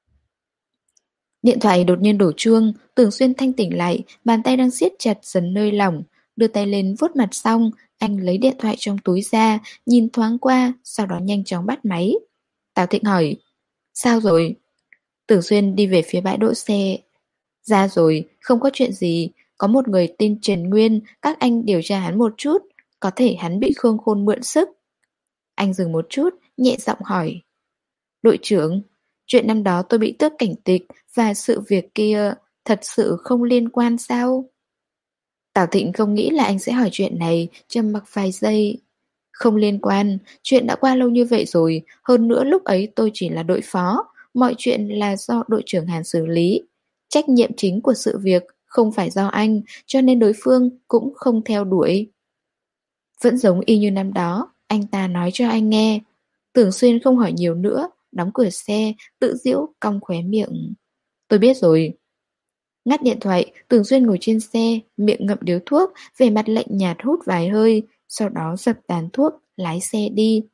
Điện thoại đột nhiên đổ chuông, Tưởng Xuyên thanh tỉnh lại, bàn tay đang siết chặt dần nơi lỏng. Đưa tay lên vuốt mặt xong, anh lấy điện thoại trong túi ra, nhìn thoáng qua, sau đó nhanh chóng bắt máy. Tào Thịnh hỏi, sao rồi? Tưởng Xuyên đi về phía bãi đỗ xe. Ra rồi, không có chuyện gì, có một người tên Trần Nguyên, các anh điều tra hắn một chút, có thể hắn bị Khương Khôn mượn sức. Anh dừng một chút, nhẹ giọng hỏi. Đội trưởng, chuyện năm đó tôi bị tước cảnh tịch và sự việc kia thật sự không liên quan sao? Tào Thịnh không nghĩ là anh sẽ hỏi chuyện này, trầm mặc vài giây. Không liên quan, chuyện đã qua lâu như vậy rồi, hơn nữa lúc ấy tôi chỉ là đội phó, mọi chuyện là do đội trưởng Hàn xử lý. Trách nhiệm chính của sự việc không phải do anh, cho nên đối phương cũng không theo đuổi. Vẫn giống y như năm đó, anh ta nói cho anh nghe. Tưởng Xuyên không hỏi nhiều nữa, đóng cửa xe, tự giễu cong khóe miệng. Tôi biết rồi. Ngắt điện thoại, Tưởng Xuyên ngồi trên xe, miệng ngậm điếu thuốc, vẻ mặt lạnh nhạt hút vài hơi, sau đó dập tàn thuốc, lái xe đi.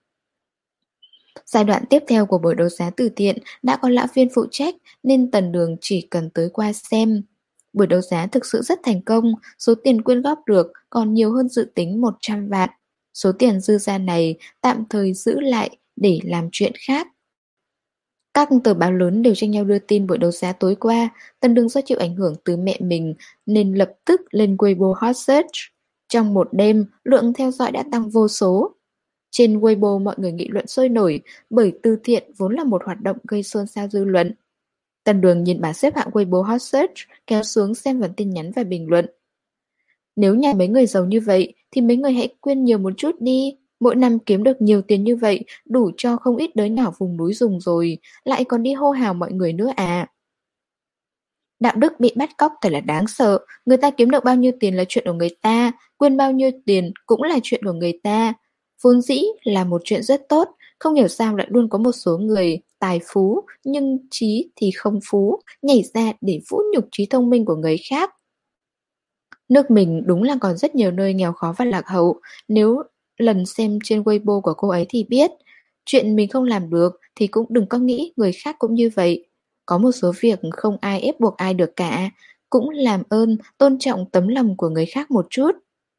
Giai đoạn tiếp theo của buổi đấu giá từ thiện đã có lão viên phụ trách nên Tần Đường chỉ cần tới qua xem. Buổi đấu giá thực sự rất thành công, số tiền quyên góp được còn nhiều hơn dự tính 100 vạn. Số tiền dư ra này tạm thời giữ lại để làm chuyện khác. Các tờ báo lớn đều tranh nhau đưa tin buổi đấu giá tối qua, Tần Đường do chịu ảnh hưởng từ mẹ mình nên lập tức lên Weibo hot search. Trong một đêm, lượng theo dõi đã tăng vô số. Trên Weibo mọi người nghị luận sôi nổi bởi từ thiện vốn là một hoạt động gây xôn xao dư luận. Tần Đường nhìn bảng xếp hạng Weibo hot search, kéo xuống xem phần tin nhắn và bình luận. Nếu nhà mấy người giàu như vậy thì mấy người hãy quyên nhiều một chút đi. Mỗi năm kiếm được nhiều tiền như vậy đủ cho không ít đứa nhỏ vùng núi dùng rồi, lại còn đi hô hào mọi người nữa à. Đạo đức bị bắt cóc thật là đáng sợ, người ta kiếm được bao nhiêu tiền là chuyện của người ta, quyên bao nhiêu tiền cũng là chuyện của người ta. Vốn dĩ là một chuyện rất tốt, không hiểu sao lại luôn có một số người tài phú nhưng trí thì không phú, nhảy ra để vũ nhục trí thông minh của người khác. Nước mình đúng là còn rất nhiều nơi nghèo khó và lạc hậu, nếu lần xem trên Weibo của cô ấy thì biết, chuyện mình không làm được thì cũng đừng có nghĩ người khác cũng như vậy. Có một số việc không ai ép buộc ai được cả, cũng làm ơn tôn trọng tấm lòng của người khác một chút.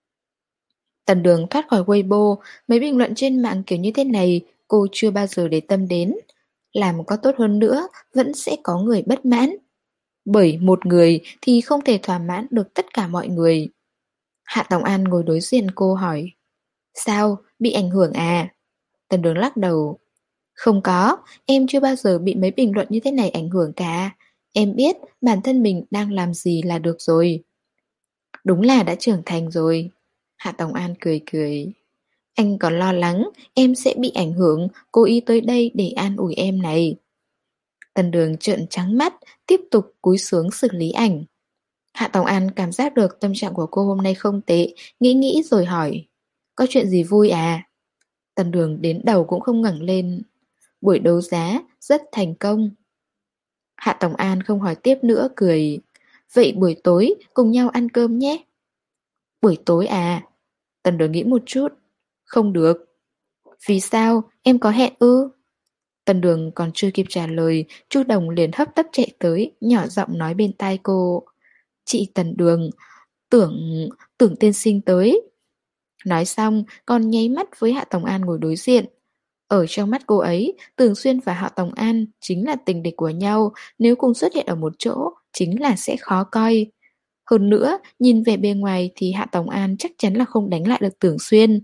Tần Đường thoát khỏi Weibo, mấy bình luận trên mạng kiểu như thế này cô chưa bao giờ để tâm đến. Làm có tốt hơn nữa, vẫn sẽ có người bất mãn. Bởi một người thì không thể thỏa mãn được tất cả mọi người. Hạ Tòng An ngồi đối diện cô hỏi. Sao, bị ảnh hưởng à? Tần Đường lắc đầu. Không có, em chưa bao giờ bị mấy bình luận như thế này ảnh hưởng cả. Em biết bản thân mình đang làm gì là được rồi. Đúng là đã trưởng thành rồi. Hạ Tòng An cười cười. Anh còn lo lắng em sẽ bị ảnh hưởng, cố ý tới đây để an ủi em này. Tần Đường trợn trắng mắt, tiếp tục cúi xuống xử lý ảnh. Hạ Tòng An cảm giác được tâm trạng của cô hôm nay không tệ, nghĩ nghĩ rồi hỏi. Có chuyện gì vui à? Tần Đường đến đầu cũng không ngẩng lên. Buổi đấu giá rất thành công. Hạ Tòng An không hỏi tiếp nữa, cười. Vậy buổi tối cùng nhau ăn cơm nhé. Buổi tối à? Tần Đường nghĩ một chút. Không được. Vì sao? Em có hẹn ư? Tần Đường còn chưa kịp trả lời, Chu Đồng liền hấp tấp chạy tới, nhỏ giọng nói bên tai cô. Chị Tần Đường, tưởng tiên sinh tới. Nói xong, còn nháy mắt với Hạ Tòng An ngồi đối diện. Ở trong mắt cô ấy, Tường Xuyên và Hạ Tòng An chính là tình địch của nhau, nếu cùng xuất hiện ở một chỗ, chính là sẽ khó coi. Hơn nữa, nhìn về bề ngoài thì Hạ Tòng An chắc chắn là không đánh lại được Tưởng Xuyên.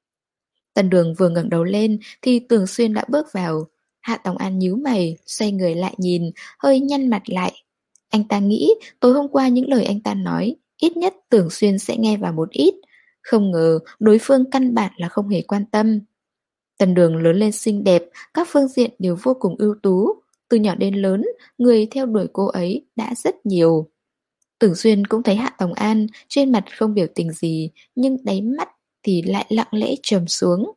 Tần Đường vừa ngẩng đầu lên thì Tưởng Xuyên đã bước vào. Hạ Tòng An nhíu mày, xoay người lại nhìn, hơi nhăn mặt lại. Anh ta nghĩ tối hôm qua những lời anh ta nói, ít nhất Tưởng Xuyên sẽ nghe vào một ít. Không ngờ đối phương căn bản là không hề quan tâm. Tần Đường lớn lên xinh đẹp, các phương diện đều vô cùng ưu tú. Từ nhỏ đến lớn, người theo đuổi cô ấy đã rất nhiều. Tưởng Xuyên cũng thấy Hạ Tòng An, trên mặt không biểu tình gì, nhưng đáy mắt thì lại lặng lẽ trầm xuống.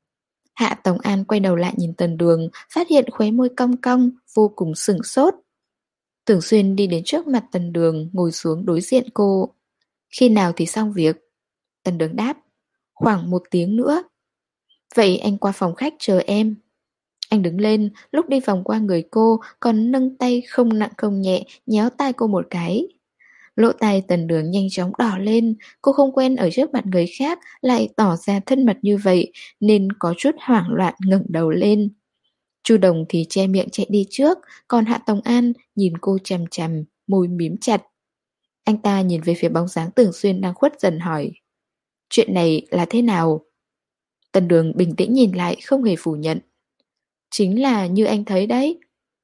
Hạ Tòng An quay đầu lại nhìn Tần Đường, phát hiện khóe môi cong cong, vô cùng sửng sốt. Tưởng Xuyên đi đến trước mặt Tần Đường, ngồi xuống đối diện cô. Khi nào thì xong việc? Tần Đường đáp. Khoảng 1 tiếng nữa. Vậy anh qua phòng khách chờ em. Anh đứng lên, lúc đi vòng qua người cô, còn nâng tay không nặng không nhẹ, nhéo tai cô một cái. Lỗ tai Tần Đường nhanh chóng đỏ lên, cô không quen ở trước mặt người khác lại tỏ ra thân mật như vậy, nên có chút hoảng loạn ngẩng đầu lên. Chu Đồng thì che miệng chạy đi trước, còn Hạ Tòng An nhìn cô chằm chằm, môi mím chặt. Anh ta nhìn về phía bóng dáng Tưởng Xuyên đang khuất dần hỏi. Chuyện này là thế nào? Tần Đường bình tĩnh nhìn lại không hề phủ nhận. Chính là như anh thấy đấy.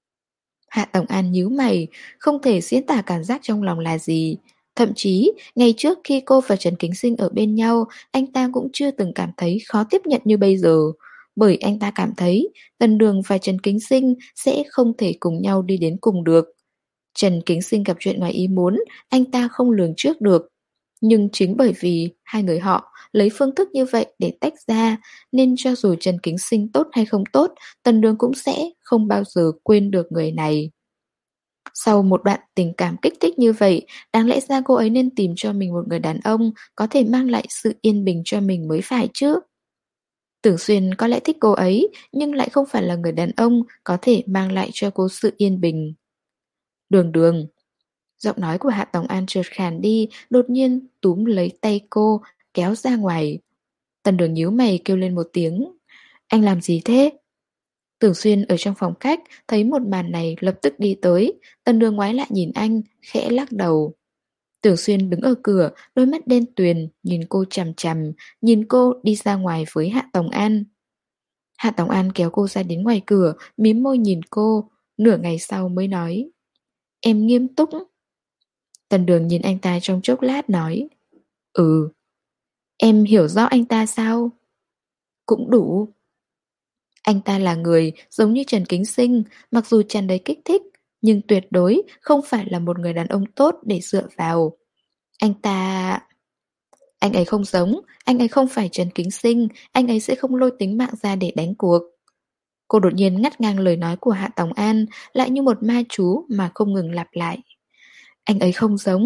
Hạ Tổng An nhíu mày, không thể diễn tả cảm giác trong lòng là gì. Thậm chí, ngày trước khi cô và Trần Kính Sinh ở bên nhau, anh ta cũng chưa từng cảm thấy khó tiếp nhận như bây giờ. Bởi anh ta cảm thấy Tần Đường và Trần Kính Sinh sẽ không thể cùng nhau đi đến cùng được. Trần Kính Sinh gặp chuyện ngoài ý muốn, anh ta không lường trước được. Nhưng chính bởi vì hai người họ lấy phương thức như vậy để tách ra, nên cho dù Trần Kính Sinh tốt hay không tốt, Tần Đường cũng sẽ không bao giờ quên được người này. Sau một đoạn tình cảm kích thích như vậy, đáng lẽ ra cô ấy nên tìm cho mình một người đàn ông có thể mang lại sự yên bình cho mình mới phải chứ. Tưởng Xuyên có lẽ thích cô ấy, nhưng lại không phải là người đàn ông có thể mang lại cho cô sự yên bình. Đường Đường. Giọng nói của Hạ Tòng An chợt khàn đi, đột nhiên túm lấy tay cô, kéo ra ngoài. Tần Đường nhíu mày kêu lên một tiếng. Anh làm gì thế? Tưởng Xuyên ở trong phòng khách, thấy một màn này lập tức đi tới. Tần Đường ngoái lại nhìn anh, khẽ lắc đầu. Tưởng Xuyên đứng ở cửa, đôi mắt đen tuyền, nhìn cô chằm chằm, nhìn cô đi ra ngoài với Hạ Tòng An. Hạ Tòng An kéo cô ra đến ngoài cửa, mím môi nhìn cô, nửa ngày sau mới nói. Em nghiêm túc. Tần Đường nhìn anh ta trong chốc lát nói. Ừ. Em hiểu rõ anh ta sao? Cũng đủ. Anh ta là người giống như Trần Kính Sinh, mặc dù tràn đầy kích thích, nhưng tuyệt đối không phải là một người đàn ông tốt để dựa vào. Anh ta... Anh ấy không giống, anh ấy không phải Trần Kính Sinh, anh ấy sẽ không lôi tính mạng ra để đánh cuộc. Cô đột nhiên ngắt ngang lời nói của Hạ Tòng An, lại như một ma chú mà không ngừng lặp lại. Anh ấy không giống.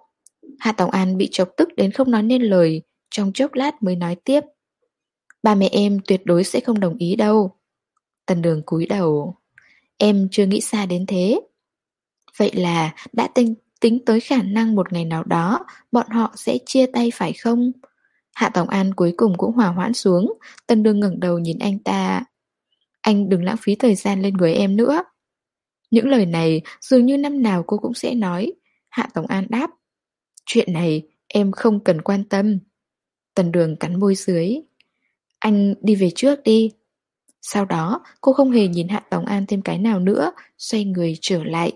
Hạ Tòng An bị chọc tức đến không nói nên lời, trong chốc lát mới nói tiếp. Ba mẹ em tuyệt đối sẽ không đồng ý đâu. Tần Đường cúi đầu. Em chưa nghĩ xa đến thế. Vậy là đã tính tới khả năng một ngày nào đó bọn họ sẽ chia tay phải không? Hạ Tòng An cuối cùng cũng hòa hoãn xuống. Tần Đường ngẩng đầu nhìn anh ta. Anh đừng lãng phí thời gian lên người em nữa. Những lời này dường như năm nào cô cũng sẽ nói. Hạ Tòng An đáp. Chuyện này em không cần quan tâm. Tần Đường cắn môi dưới. Anh đi về trước đi. Sau đó cô không hề nhìn Hạ Tòng An thêm cái nào nữa, xoay người trở lại.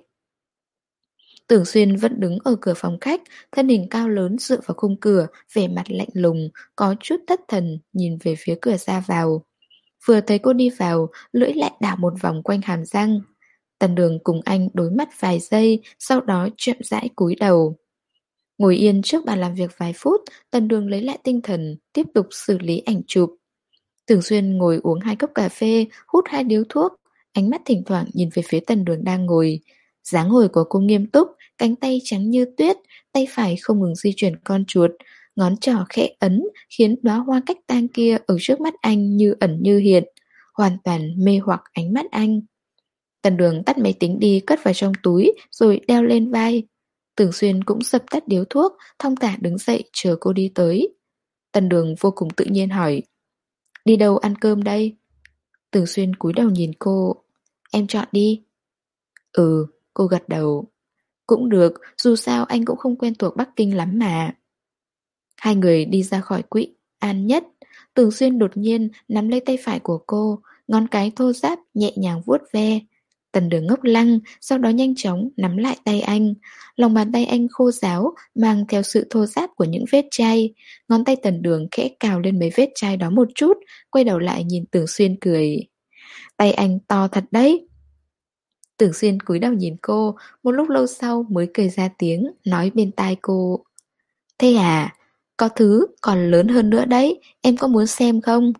Tưởng Xuyên vẫn đứng ở cửa phòng khách, thân hình cao lớn dựa vào khung cửa, vẻ mặt lạnh lùng, có chút thất thần nhìn về phía cửa ra vào. Vừa thấy cô đi vào, lưỡi lại đảo một vòng quanh hàm răng. Tần Đường cùng anh đối mắt vài giây, sau đó chậm rãi cúi đầu. Ngồi yên trước bàn làm việc vài phút, Tần Đường lấy lại tinh thần, tiếp tục xử lý ảnh chụp. Tưởng Xuyên ngồi uống 2 cốc cà phê, hút 2 điếu thuốc, ánh mắt thỉnh thoảng nhìn về phía Tần Đường đang ngồi. Dáng ngồi của cô nghiêm túc, cánh tay trắng như tuyết, tay phải không ngừng di chuyển con chuột, ngón trỏ khẽ ấn khiến đóa hoa cách tang kia ở trước mắt anh như ẩn như hiện, hoàn toàn mê hoặc ánh mắt anh. Tần Đường tắt máy tính đi cất vào trong túi rồi đeo lên vai. Tưởng Xuyên cũng dập tắt điếu thuốc, thong thả đứng dậy chờ cô đi tới. Tần Đường vô cùng tự nhiên hỏi. Đi đâu ăn cơm đây? Tưởng Xuyên cúi đầu nhìn cô. Em chọn đi. Ừ, cô gật đầu. Cũng được, dù sao anh cũng không quen thuộc Bắc Kinh lắm mà. Hai người đi ra khỏi quỹ An Nhất. Tưởng Xuyên đột nhiên nắm lấy tay phải của cô, ngón cái thô ráp nhẹ nhàng vuốt ve. Tần Đường ngốc lăng, sau đó nhanh chóng nắm lại tay anh. Lòng bàn tay anh khô ráo, mang theo sự thô ráp của những vết chai. Ngón tay Tần Đường khẽ cào lên mấy vết chai đó một chút, quay đầu lại nhìn Tưởng Xuyên cười. Tay anh to thật đấy. Tưởng Xuyên cúi đầu nhìn cô, một lúc lâu sau mới cười ra tiếng, nói bên tai cô. Thế à, có thứ còn lớn hơn nữa đấy, em có muốn xem không?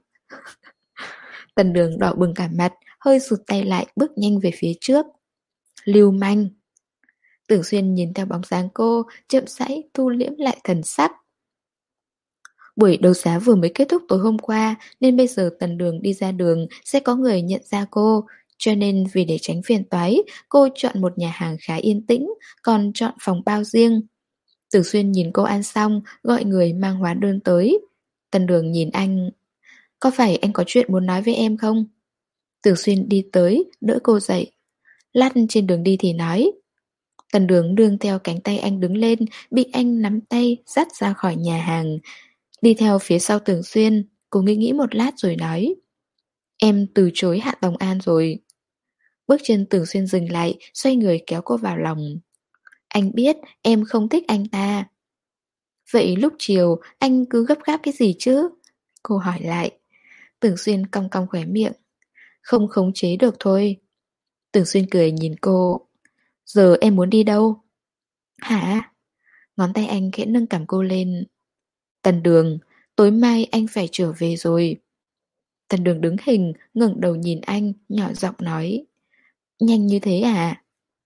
Tần Đường đỏ bừng cả mặt, hơi rụt tay lại bước nhanh về phía trước. Lưu manh. Tưởng Xuyên nhìn theo bóng dáng cô, chậm rãi thu liễm lại thần sắc. Buổi đấu giá vừa mới kết thúc tối hôm qua, nên bây giờ Tần Đường đi ra đường sẽ có người nhận ra cô. Cho nên vì để tránh phiền toái, cô chọn một nhà hàng khá yên tĩnh, còn chọn phòng bao riêng. Tưởng Xuyên nhìn cô ăn xong, gọi người mang hóa đơn tới. Tần Đường nhìn anh. Có phải anh có chuyện muốn nói với em không? Tưởng Xuyên đi tới, đỡ cô dậy. Lát trên đường đi thì nói. Tần Đường đương theo cánh tay anh đứng lên, bị anh nắm tay, dắt ra khỏi nhà hàng. Đi theo phía sau Tưởng Xuyên, cô nghĩ nghĩ một lát rồi nói. Em từ chối Hạ Tòng An rồi. Bước chân Tưởng Xuyên dừng lại, xoay người kéo cô vào lòng. Anh biết em không thích anh ta. Vậy lúc chiều anh cứ gấp gáp cái gì chứ? Cô hỏi lại. Tưởng Xuyên cong cong khóe miệng. Không khống chế được thôi. Tưởng Xuyên cười nhìn cô. Giờ em muốn đi đâu? Hả? Ngón tay anh khẽ nâng cằm cô lên. Tần Đường, tối mai anh phải trở về rồi. Tần Đường đứng hình, ngẩng đầu nhìn anh, nhỏ giọng nói. Nhanh như thế à?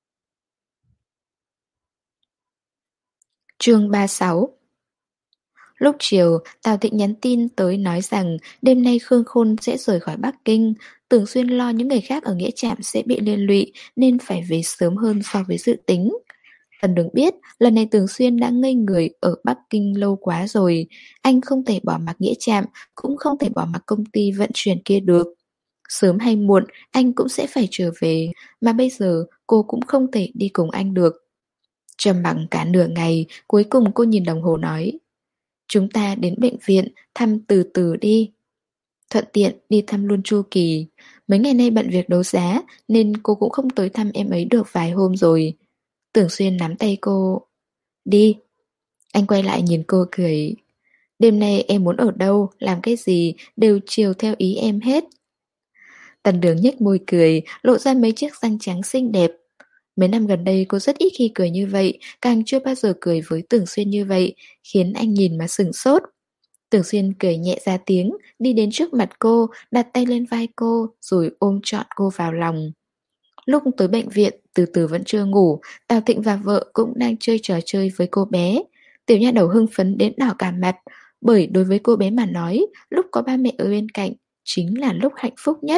Chương 36. Lúc chiều, Tào Thịnh nhắn tin tới nói rằng đêm nay Khương Khôn sẽ rời khỏi Bắc Kinh. Tưởng Xuyên lo những người khác ở Nghĩa Trạm sẽ bị liên lụy nên phải về sớm hơn so với dự tính. Tần Đường biết lần này Tưởng Xuyên đã ngây người ở Bắc Kinh lâu quá rồi. Anh không thể bỏ mặc Nghĩa Trạm, cũng không thể bỏ mặc công ty vận chuyển kia được. Sớm hay muộn, anh cũng sẽ phải trở về, mà bây giờ cô cũng không thể đi cùng anh được. Trầm mặc cả nửa ngày, cuối cùng cô nhìn đồng hồ nói. Chúng ta đến bệnh viện, thăm từ từ đi. Thuận tiện đi thăm luôn Chu Kỳ. Mấy ngày nay bận việc đấu giá, nên cô cũng không tới thăm em ấy được vài hôm rồi. Tưởng Xuyên nắm tay cô. Đi. Anh quay lại nhìn cô cười. Đêm nay em muốn ở đâu, làm cái gì, đều chiều theo ý em hết. Tần Đường nhếch môi cười, lộ ra mấy chiếc răng trắng xinh đẹp. Mấy năm gần đây cô rất ít khi cười như vậy, càng chưa bao giờ cười với Tưởng Xuyên như vậy, khiến anh nhìn mà sửng sốt. Tưởng Xuyên cười nhẹ ra tiếng, đi đến trước mặt cô, đặt tay lên vai cô, rồi ôm trọn cô vào lòng. Lúc tới bệnh viện, từ từ vẫn chưa ngủ, Tào Thịnh và vợ cũng đang chơi trò chơi với cô bé. Tiểu nha đầu hưng phấn đến đỏ cả mặt, bởi đối với cô bé mà nói, lúc có ba mẹ ở bên cạnh, chính là lúc hạnh phúc nhất.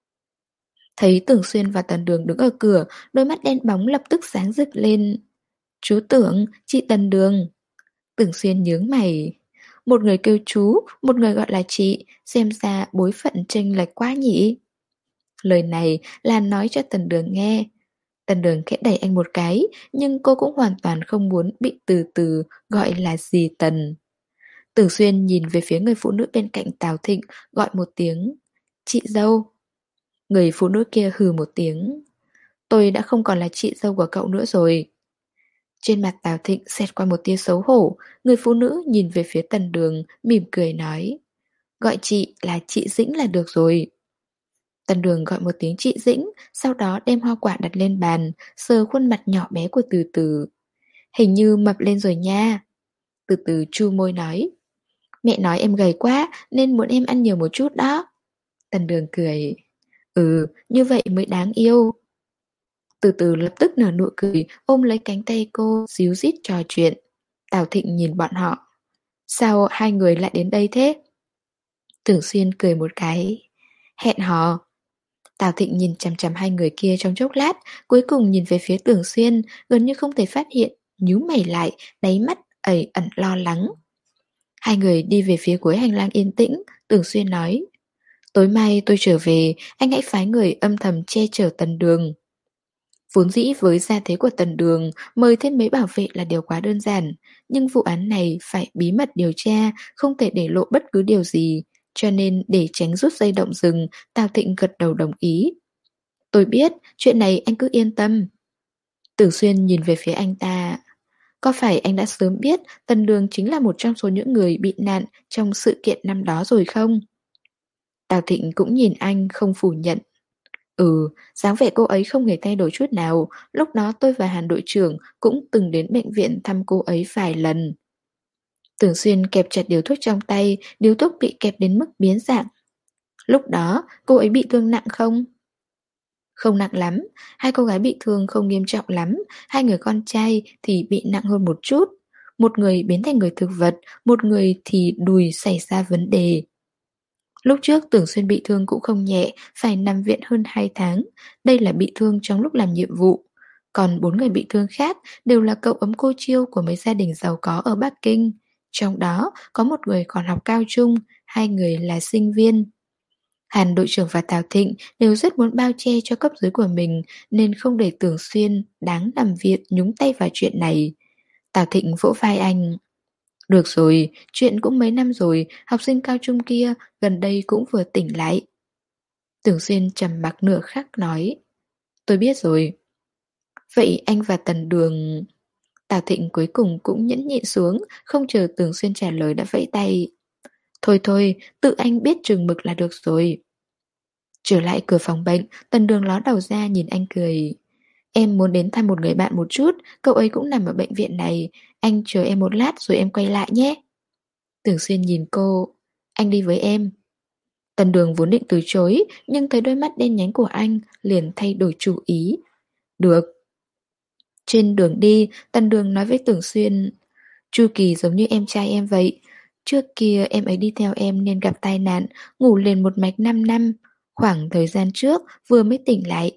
Thấy Tưởng Xuyên và Tần Đường đứng ở cửa, đôi mắt đen bóng lập tức sáng rực lên. Chú Tưởng, chị Tần Đường. Tưởng Xuyên nhướng mày. Một người kêu chú, một người gọi là chị, xem ra bối phận chênh lệch quá nhỉ. Lời này là nói cho Tần Đường nghe. Tần Đường khẽ đẩy anh một cái, nhưng cô cũng hoàn toàn không muốn bị từ từ gọi là dì Tần. Tưởng Xuyên nhìn về phía người phụ nữ bên cạnh Tào Thịnh, gọi một tiếng. Chị dâu. Người phụ nữ kia hừ một tiếng. Tôi đã không còn là chị dâu của cậu nữa rồi. Trên mặt Tào Thịnh xẹt qua một tia xấu hổ, người phụ nữ nhìn về phía Tần Đường, mỉm cười nói. Gọi chị là chị Dĩnh là được rồi. Tần Đường gọi một tiếng chị Dĩnh, sau đó đem hoa quả đặt lên bàn, sờ khuôn mặt nhỏ bé của Từ Từ. Hình như mập lên rồi nha. Từ Từ chu môi nói. Mẹ nói em gầy quá nên muốn em ăn nhiều một chút đó. Tần Đường cười. Ừ, như vậy mới đáng yêu. Từ từ lập tức nở nụ cười, ôm lấy cánh tay cô, díu dít trò chuyện. Tào Thịnh nhìn bọn họ. Sao hai người lại đến đây thế? Tưởng Xuyên cười một cái. Hẹn hò. Tào Thịnh nhìn chằm chằm hai người kia trong chốc lát, cuối cùng nhìn về phía Tưởng Xuyên, gần như không thể phát hiện, nhíu mày lại, đáy mắt ẩn ẩn lo lắng. Hai người đi về phía cuối hành lang yên tĩnh, Tưởng Xuyên nói. Tối mai tôi trở về, anh hãy phái người âm thầm che chở Tần Đường. Vốn dĩ với gia thế của Tần Đường, mời thêm mấy bảo vệ là điều quá đơn giản, nhưng vụ án này phải bí mật điều tra, không thể để lộ bất cứ điều gì, cho nên để tránh rút dây động rừng, Tào Thịnh gật đầu đồng ý. Tôi biết, chuyện này anh cứ yên tâm. Tưởng Xuyên nhìn về phía anh ta. Có phải anh đã sớm biết Tần Đường chính là một trong số những người bị nạn trong sự kiện năm đó rồi không? Tào Thịnh cũng nhìn anh không phủ nhận. Ừ, dáng vẻ cô ấy không hề thay đổi chút nào. Lúc đó tôi và Hàn đội trưởng cũng từng đến bệnh viện thăm cô ấy vài lần. Tưởng Xuyên kẹp chặt điếu thuốc trong tay, điếu thuốc bị kẹp đến mức biến dạng. Lúc đó, cô ấy bị thương nặng không? Không nặng lắm, hai cô gái bị thương không nghiêm trọng lắm, hai người con trai thì bị nặng hơn một chút. Một người biến thành người thực vật, một người thì đùi xảy ra vấn đề. Lúc trước Tưởng Xuyên bị thương cũng không nhẹ, phải nằm viện hơn 2 tháng. Đây là bị thương trong lúc làm nhiệm vụ. Còn 4 người bị thương khác đều là cậu ấm cô chiêu của mấy gia đình giàu có ở Bắc Kinh. Trong đó có một người còn học cao trung, hai người là sinh viên. Hàn đội trưởng và Tào Thịnh đều rất muốn bao che cho cấp dưới của mình nên không để Tưởng Xuyên đáng nằm viện nhúng tay vào chuyện này. Tào Thịnh vỗ vai anh. Được rồi, chuyện cũng mấy năm rồi, học sinh cao trung kia gần đây cũng vừa tỉnh lại. Tưởng Xuyên trầm mặc nửa khắc nói. Tôi biết rồi. Vậy anh và Tần Đường... Tào Thịnh cuối cùng cũng nhẫn nhịn xuống, không chờ Tưởng Xuyên trả lời đã vẫy tay. Thôi thôi, tự anh biết chừng mực là được rồi. Trở lại cửa phòng bệnh, Tần Đường ló đầu ra nhìn anh cười. Em muốn đến thăm một người bạn một chút, cậu ấy cũng nằm ở bệnh viện này. Anh chờ em một lát rồi em quay lại nhé. Tưởng Xuyên nhìn cô. Anh đi với em. Tần Đường vốn định từ chối, nhưng thấy đôi mắt đen nhánh của anh, liền thay đổi chủ ý. Được. Trên đường đi, Tần Đường nói với Tưởng Xuyên. Chu Kỳ giống như em trai em vậy. Trước kia em ấy đi theo em nên gặp tai nạn, ngủ liền một mạch 5 năm. Khoảng thời gian trước, vừa mới tỉnh lại.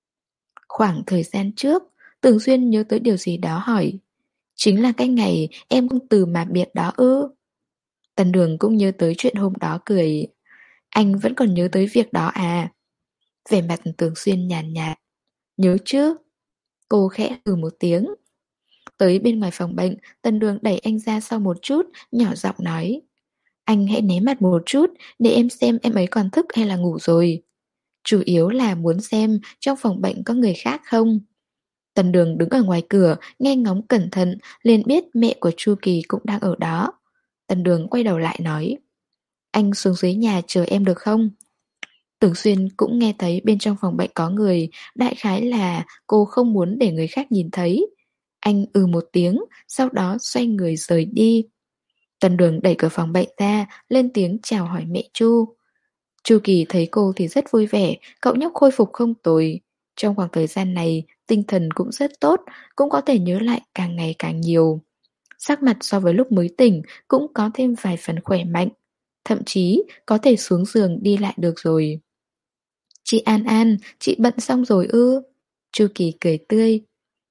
Khoảng thời gian trước, Tưởng Xuyên nhớ tới điều gì đó hỏi. Chính là cái ngày em không từ mà biệt đó ư? Tần Đường cũng nhớ tới chuyện hôm đó cười. Anh vẫn còn nhớ tới việc đó à? Vẻ mặt Tưởng Xuyên nhàn nhạt. Nhớ chứ? Cô khẽ một tiếng. Tới bên ngoài phòng bệnh, Tần Đường đẩy anh ra sau một chút, nhỏ giọng nói. Anh hãy né mặt một chút, để em xem em ấy còn thức hay là ngủ rồi. Chủ yếu là muốn xem trong phòng bệnh có người khác không. Tần Đường đứng ở ngoài cửa, nghe ngóng cẩn thận, liền biết mẹ của Chu Kỳ cũng đang ở đó. Tần Đường quay đầu lại nói. Anh xuống dưới nhà chờ em được không? Tưởng Xuyên cũng nghe thấy bên trong phòng bệnh có người, đại khái là cô không muốn để người khác nhìn thấy. Anh một tiếng, sau đó xoay người rời đi. Tần Đường đẩy cửa phòng bệnh ra, lên tiếng chào hỏi mẹ Chu. Chu Kỳ thấy cô thì rất vui vẻ, cậu nhóc khôi phục không tồi. Trong khoảng thời gian này, tinh thần cũng rất tốt, cũng có thể nhớ lại càng ngày càng nhiều. Sắc mặt so với lúc mới tỉnh cũng có thêm vài phần khỏe mạnh. Thậm chí có thể xuống giường đi lại được rồi. Chị An An, chị bận xong rồi ư? Chu Kỳ cười tươi.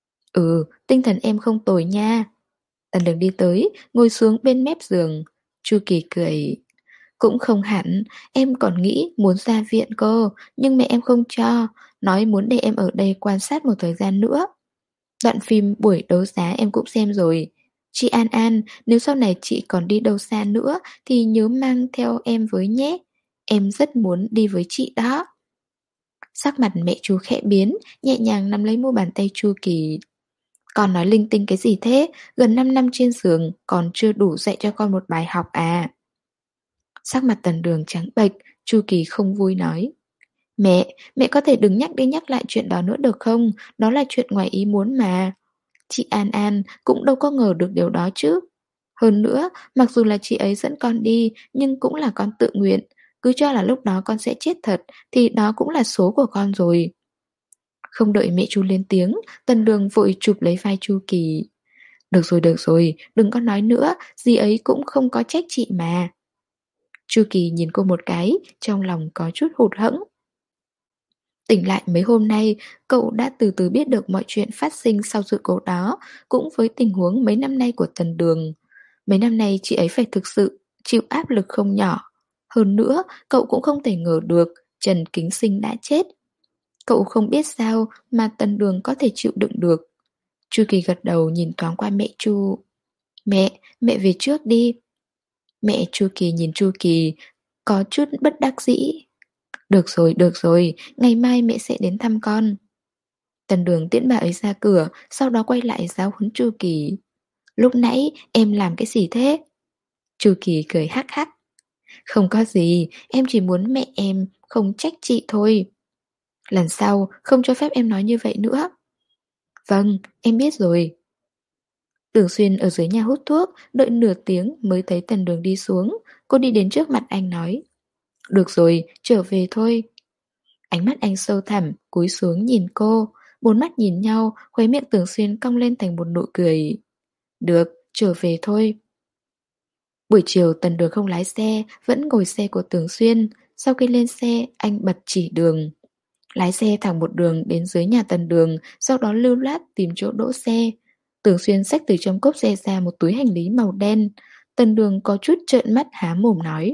Tinh thần em không tồi nha. Tần Đường đi tới, ngồi xuống bên mép giường. Chu Kỳ cười. Cũng không hẳn, em còn nghĩ muốn ra viện cơ, nhưng mẹ em không cho, nói muốn để em ở đây quan sát một thời gian nữa. Đoạn phim buổi đấu giá em cũng xem rồi. Chị An An, nếu sau này chị còn đi đâu xa nữa thì nhớ mang theo em với nhé. Em rất muốn đi với chị đó. Sắc mặt mẹ Chu khẽ biến, nhẹ nhàng nắm lấy mu bàn tay Chu Kỳ. Con nói linh tinh cái gì thế? Gần 5 năm trên giường, còn chưa đủ dạy cho con một bài học à? Sắc mặt Tần Đường trắng bệch, Chu Kỳ không vui nói. Mẹ có thể đừng nhắc đi nhắc lại chuyện đó nữa được không? Đó là chuyện ngoài ý muốn mà. Chị An An cũng đâu có ngờ được điều đó chứ. Hơn nữa, mặc dù là chị ấy dẫn con đi, nhưng cũng là con tự nguyện. Cứ cho là lúc đó con sẽ chết thật, thì đó cũng là số của con rồi. Không đợi mẹ Chu lên tiếng, Tần Đường vội chụp lấy vai Chu Kỳ. Được rồi, đừng có nói nữa, dì ấy cũng không có trách chị mà. Chu Kỳ nhìn cô một cái, trong lòng có chút hụt hẫng. Tỉnh lại mấy hôm nay, cậu đã từ từ biết được mọi chuyện phát sinh sau sự cố đó, cũng với tình huống mấy năm nay của Tần Đường. Mấy năm nay chị ấy phải thực sự chịu áp lực không nhỏ. Hơn nữa, cậu cũng không thể ngờ được Trần Kính Sinh đã chết. Cậu không biết sao mà Tần Đường có thể chịu đựng được. Chu Kỳ gật đầu nhìn thoáng qua mẹ Chu. Mẹ về trước đi. Mẹ Chu Kỳ nhìn Chu Kỳ, có chút bất đắc dĩ. Được rồi, ngày mai mẹ sẽ đến thăm con. Tần Đường tiễn bà ấy ra cửa, sau đó quay lại giáo huấn Chu Kỳ. Lúc nãy em làm cái gì thế? Chu Kỳ cười hắc hắc. Không có gì, em chỉ muốn mẹ em không trách chị thôi. Lần sau không cho phép em nói như vậy nữa. Vâng, em biết rồi. Tưởng Xuyên ở dưới nhà hút thuốc, đợi nửa tiếng mới thấy Tần Đường đi xuống. Cô đi đến trước mặt anh nói. Được rồi, trở về thôi. Ánh mắt anh sâu thẳm, cúi xuống nhìn cô. Bốn mắt nhìn nhau, khóe miệng Tưởng Xuyên cong lên thành một nụ cười. Được, trở về thôi. Buổi chiều Tần Đường không lái xe, vẫn ngồi xe của Tưởng Xuyên. Sau khi lên xe, anh bật chỉ đường. Lái xe thẳng một đường đến dưới nhà Tần Đường, sau đó lưu loát tìm chỗ đỗ xe. Tưởng Xuyên xách từ trong cốp xe ra một túi hành lý màu đen. Tần Đường có chút trợn mắt há mồm nói.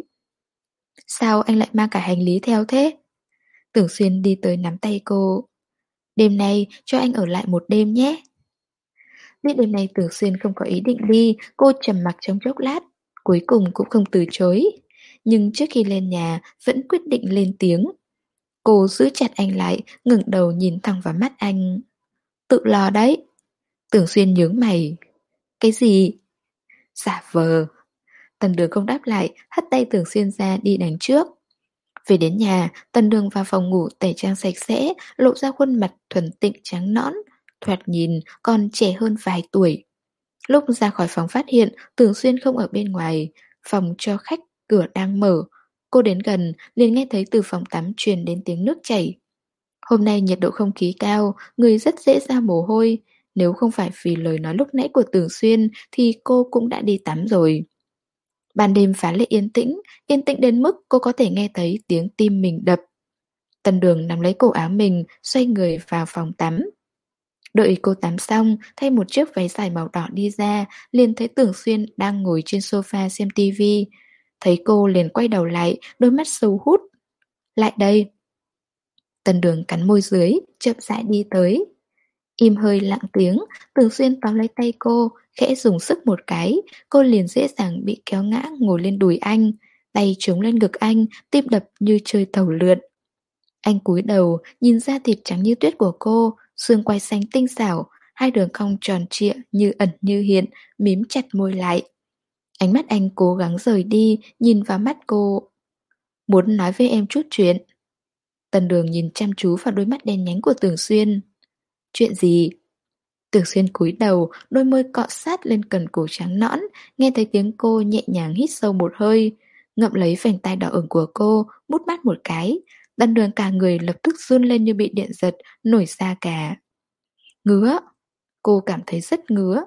Sao anh lại mang cả hành lý theo thế? Tưởng Xuyên đi tới nắm tay cô. Đêm nay cho anh ở lại một đêm nhé. Biết đêm nay Tưởng Xuyên không có ý định đi, cô trầm mặc trong chốc lát. Cuối cùng cũng không từ chối. Nhưng trước khi lên nhà, vẫn quyết định lên tiếng. Cô giữ chặt anh lại, ngẩng đầu nhìn thẳng vào mắt anh. Tự lo đấy. Tưởng Xuyên nhướng mày. Cái gì? Giả vờ. Tần Đường không đáp lại, hất tay Tưởng Xuyên ra đi đánh trước. Về đến nhà, Tần Đường vào phòng ngủ tẩy trang sạch sẽ, lộ ra khuôn mặt thuần tịnh trắng nõn, thoạt nhìn còn trẻ hơn vài tuổi. Lúc ra khỏi phòng phát hiện Tưởng Xuyên không ở bên ngoài, phòng cho khách cửa đang mở. Cô đến gần liền nghe thấy từ phòng tắm truyền đến tiếng nước chảy. Hôm nay nhiệt độ không khí cao, người rất dễ ra mồ hôi. Nếu không phải vì lời nói lúc nãy của Tưởng Xuyên thì cô cũng đã đi tắm rồi. Ban đêm phá lệ yên tĩnh đến mức cô có thể nghe thấy tiếng tim mình đập. Tần Đường nắm lấy cổ áo mình, xoay người vào phòng tắm. Đợi cô tắm xong, thay một chiếc váy dài màu đỏ đi ra, liền thấy Tưởng Xuyên đang ngồi trên sofa xem tivi. Thấy cô liền quay đầu lại, đôi mắt sâu hút. Lại đây. Tần Đường cắn môi dưới, chậm rãi đi tới. Im hơi lặng tiếng, Tưởng Xuyên tóm lấy tay cô, khẽ dùng sức một cái, cô liền dễ dàng bị kéo ngã ngồi lên đùi anh, tay chống lên ngực anh, tim đập như chơi tàu lượn. Anh cúi đầu, nhìn da thịt trắng như tuyết của cô, xương quai xanh tinh xảo, hai đường cong tròn trịa như ẩn như hiện, mím chặt môi lại. Ánh mắt anh cố gắng rời đi, nhìn vào mắt cô. Muốn nói với em chút chuyện. Tần Đường nhìn chăm chú vào đôi mắt đen nhánh của Tưởng Xuyên. Chuyện gì? Tưởng Xuyên cúi đầu, đôi môi cọ sát lên cần cổ trắng nõn, nghe thấy tiếng cô nhẹ nhàng hít sâu một hơi, ngậm lấy vành tai đỏ ửng của cô, mút mắt một cái. Tần Đường cả người lập tức run lên như bị điện giật, nổi da gà. Ngứa. Cô cảm thấy rất ngứa.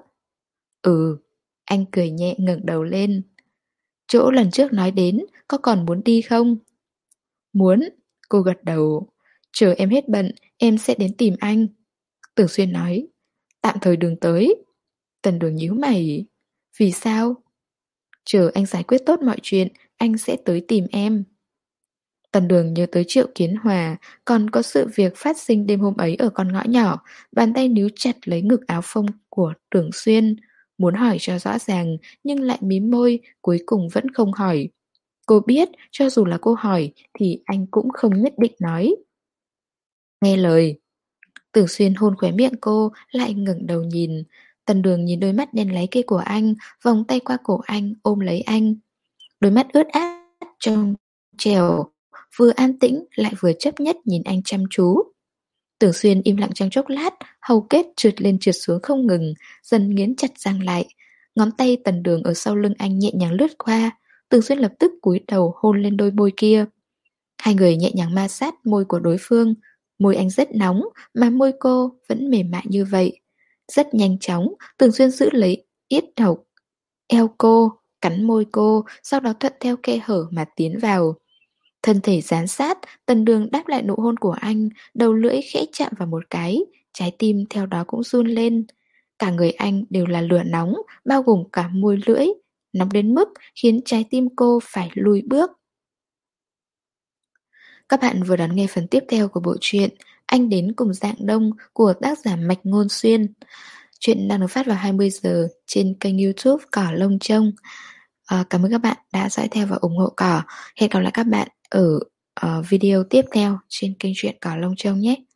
Ừ. Anh cười nhẹ ngẩng đầu lên. Chỗ lần trước nói đến, có còn muốn đi không? Muốn. Cô gật đầu. Chờ em hết bận, em sẽ đến tìm anh. Tưởng Xuyên nói. Tạm thời đừng tới. Tần Đường nhíu mày. Vì sao? Chờ anh giải quyết tốt mọi chuyện, anh sẽ tới tìm em. Tần Đường nhớ tới Triệu Kiến Hòa, còn có sự việc phát sinh đêm hôm ấy ở con ngõ nhỏ, bàn tay níu chặt lấy ngực áo phông của Tưởng Xuyên, muốn hỏi cho rõ ràng nhưng lại mím môi, cuối cùng vẫn không hỏi. Cô biết, cho dù là cô hỏi thì anh cũng không nhất định nói. Nghe lời. Tưởng Xuyên hôn khóe miệng cô, lại ngẩng đầu nhìn. Tần Đường nhìn đôi mắt đen láy kia của anh, vòng tay qua cổ anh, ôm lấy anh. Đôi mắt ướt át, trong trèo, vừa an tĩnh lại vừa chấp nhất nhìn anh chăm chú. Tưởng Xuyên im lặng trong chốc lát, hầu kết trượt lên trượt xuống không ngừng, dần nghiến chặt răng lại. Ngón tay Tần Đường ở sau lưng anh nhẹ nhàng lướt qua, Tưởng Xuyên lập tức cúi đầu hôn lên đôi môi kia. Hai người nhẹ nhàng ma sát môi của đối phương. Môi anh rất nóng, mà môi cô vẫn mềm mại như vậy. Rất nhanh chóng, Tưởng Xuyên giữ lấy yết hầu eo cô, cắn môi cô, sau đó thuận theo khe hở mà tiến vào. Thân thể dán sát, Tần Đường đáp lại nụ hôn của anh, đầu lưỡi khẽ chạm vào một cái, trái tim theo đó cũng run lên. Cả người anh đều là lửa nóng, bao gồm cả môi lưỡi, nóng đến mức khiến trái tim cô phải lùi bước. Các bạn vừa đón nghe phần tiếp theo của bộ truyện Anh đến cùng Dạng Đông của tác giả Mạch Ngôn Xuyên. Chuyện đang được phát vào 20 giờ trên kênh YouTube Cỏ Lông Trông. Cảm ơn các bạn đã dõi theo và ủng hộ Cỏ. Hẹn gặp lại các bạn ở video tiếp theo trên kênh truyện Cỏ Lông Trông nhé.